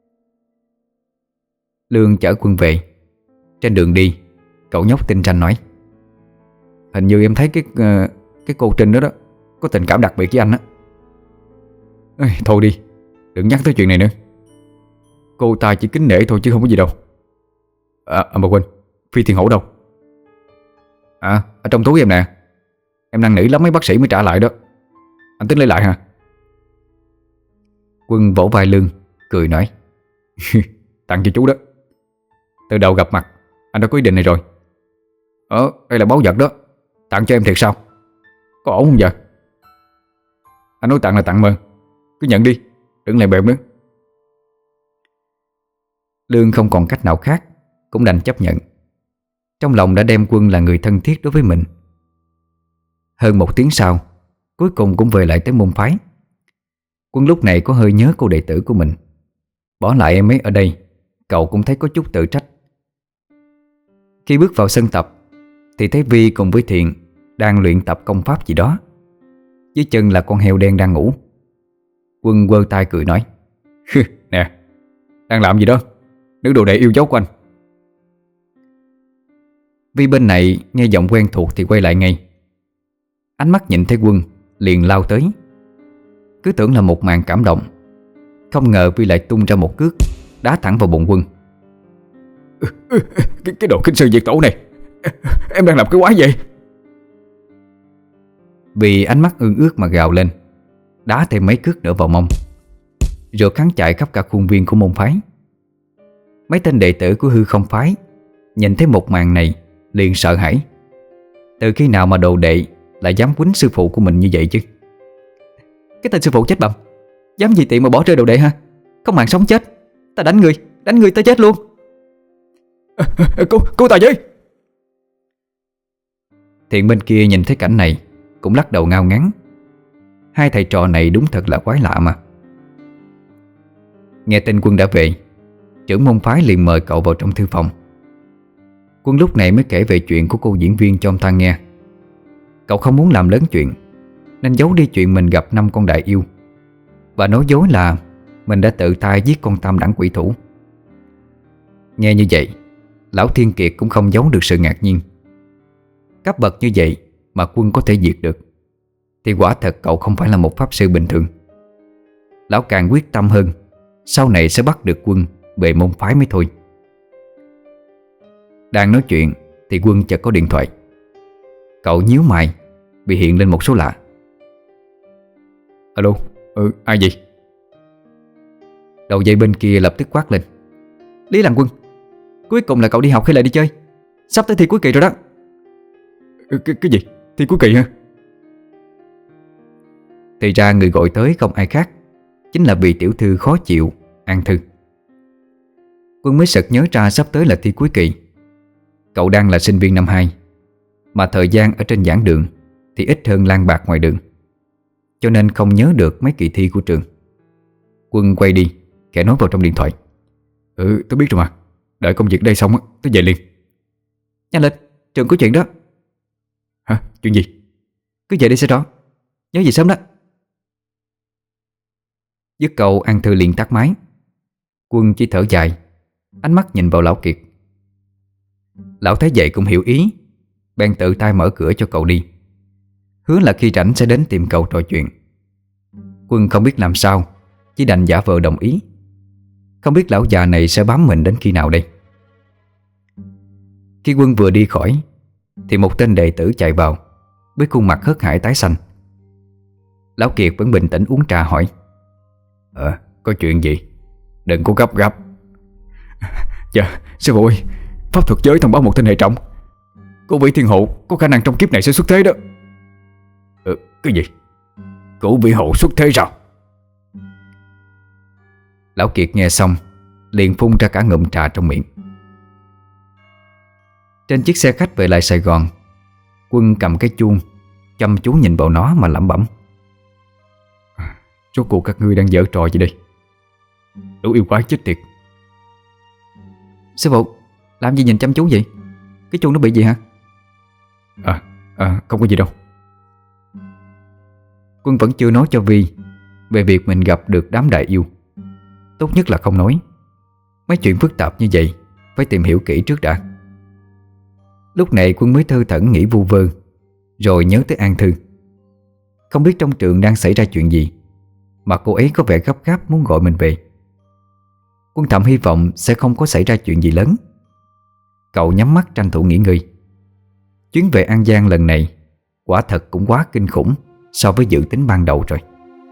Lương chở Quân về. Trên đường đi, cậu nhóc tinh ranh nói: Hình như em thấy cái uh, Cái cô Trinh đó đó có tình cảm đặc biệt với anh á. Ê, thôi đi, đừng nhắc tới chuyện này nữa. Cô ta chỉ kính nể thôi chứ không có gì đâu. À, à mà quên, Phi Thiên Hổ đâu? À, ở trong túi em nè. Em năn nỉ lắm mấy bác sĩ mới trả lại đó. Anh tính lấy lại hả? Quân vỗ vai Lương, cười nói: Tặng cho chú đó. Từ đầu gặp mặt anh đã có ý định này rồi. Ờ, đây là báu vật đó. Tặng cho em thiệt sao? Có ổn không vậy? Anh nói tặng là tặng mà, cứ nhận đi, đừng lại bèm nữa. Lương không còn cách nào khác, cũng đành chấp nhận. Trong lòng đã đem Quân là người thân thiết đối với mình. Hơn một tiếng sau, cuối cùng cũng về lại tới môn phái. Quân lúc này có hơi nhớ cô đệ tử của mình. Bỏ lại em ấy ở đây, cậu cũng thấy có chút tự trách. Khi bước vào sân tập thì thấy Vi cùng với Thiện đang luyện tập công pháp gì đó. Dưới chân là con heo đen đang ngủ. Quân quơ tay cười nói: Nè, đang làm gì đó? Nữ đồ đệ yêu dấu của anh. Vi bên này nghe giọng quen thuộc thì quay lại ngay. Ánh mắt nhìn thấy Quân liền lao tới. Cứ tưởng là một màn cảm động, không ngờ Vi lại tung ra một cước đá thẳng vào bụng Quân. Cái, cái đồ kinh sư diệt tổ này, em đang làm cái quái vậy? Vì ánh mắt ương ước mà gào lên, đá thêm mấy cước nữa vào mông, rồi hắn chạy khắp cả khuôn viên của môn phái. Mấy tên đệ tử của Hư Không phái nhìn thấy một màn này liền sợ hãi. Từ khi nào mà đồ đệ lại dám quýnh sư phụ của mình như vậy chứ? Cái tên sư phụ chết bầm, dám gì tiện mà bỏ rơi đồ đệ ha? Không màng sống chết, ta đánh người, đánh người tới chết luôn. Cô, cô ta với. Thiện bên kia nhìn thấy cảnh này cũng lắc đầu ngao ngán. Hai thầy trò này đúng thật là quái lạ mà. Nghe tin Quân đã về, trưởng môn phái liền mời cậu vào trong thư phòng. Quân lúc này mới kể về chuyện của cô diễn viên cho ông ta nghe. Cậu không muốn làm lớn chuyện nên giấu đi chuyện mình gặp năm con đại yêu, và nói dối là mình đã tự tay giết con tam đẳng quỷ thủ. Nghe như vậy, Lão Thiên Kiệt cũng không giấu được sự ngạc nhiên. Cấp bậc như vậy mà Quân có thể diệt được thì quả thật cậu không phải là một pháp sư bình thường. Lão càng quyết tâm hơn, sau này sẽ bắt được Quân về môn phái mới thôi. Đang nói chuyện thì Quân chợt có điện thoại. Cậu nhíu mày vì hiện lên một số lạ. Alo, ừ, ai vậy? Đầu dây bên kia lập tức quát lên. Lý Lăng Quân, cuối cùng là cậu đi học hay lại đi chơi? Sắp tới thi cuối kỳ rồi đó. Cái, cái gì? Thi cuối kỳ hả? Thì ra người gọi tới không ai khác, chính là vị tiểu thư khó chịu, An Thư. Quân mới sực nhớ ra sắp tới là thi cuối kỳ. Cậu đang là sinh viên năm hai, mà thời gian ở trên giảng đường thì ít hơn lang bạc ngoài đường, cho nên không nhớ được mấy kỳ thi của trường. Quân quay đi, kẻ nói vào trong điện thoại. Ừ, tôi biết rồi mà. Đợi công việc đây xong á, tôi về liền. Nhanh lên, trường có chuyện đó. Hả? Chuyện gì? Cứ về đi sẽ rõ. Nhớ về sớm đó. Dứt câu An Thư liền tắt máy. Quân chỉ thở dài, ánh mắt nhìn vào Lão Kiệt. Lão thấy vậy cũng hiểu ý, bèn tự tay mở cửa cho cậu đi, hứa là khi rảnh sẽ đến tìm cậu trò chuyện. Quân không biết làm sao, chỉ đành giả vờ đồng ý. Không biết lão già này sẽ bám mình đến khi nào đây. Khi Quân vừa đi khỏi thì một tên đệ tử chạy vào với khuôn mặt hớt hải tái xanh. Lão Kiệt vẫn bình tĩnh uống trà hỏi. Ờ, có chuyện gì? Đừng có gấp gáp. Dạ, sư phụ ơi, pháp thuật giới thông báo một tên hệ trọng. Cô Vĩ Thiên Hộ có khả năng trong kiếp này sẽ xuất thế đó. Ừ, cái gì? Cổ Vĩ Hộ xuất thế sao? Lão Kiệt nghe xong liền phun ra cả ngụm trà trong miệng. Trên chiếc xe khách về lại Sài Gòn, Quân cầm cái chuông chăm chú nhìn vào nó mà lẩm bẩm. Rốt cuộc các ngươi đang giở trò gì đây? Đủ yêu quái chết tiệt. Sư phụ, làm gì nhìn chăm chú vậy? Cái chuông nó bị gì hả? À, à không có gì đâu. Quân vẫn chưa nói cho Vi về việc mình gặp được đám đại yêu. Tốt nhất là không nói. Mấy chuyện phức tạp như vậy phải tìm hiểu kỹ trước đã. Lúc này Quân mới thơ thẩn nghĩ vu vơ, rồi nhớ tới An Thư. Không biết trong trường đang xảy ra chuyện gì mà cô ấy có vẻ gấp gáp muốn gọi mình về. Quân thầm hy vọng sẽ không có xảy ra chuyện gì lớn. Cậu nhắm mắt tranh thủ nghỉ ngơi. Chuyến về An Giang lần này quả thật cũng quá kinh khủng so với dự tính ban đầu rồi.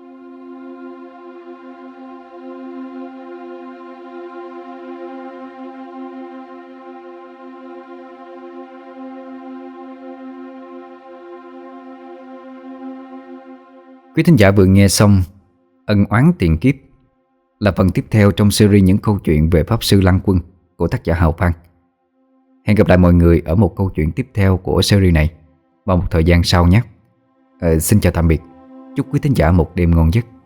Quý thính giả vừa nghe xong Ân Oán Tiền Kiếp là phần tiếp theo trong series những câu chuyện về Pháp Sư Lăng Quân của tác giả Hào Phan. Hẹn gặp lại mọi người ở một câu chuyện tiếp theo của series này vào một thời gian sau nhé. à, Xin chào tạm biệt. Chúc quý thính giả một đêm ngon giấc.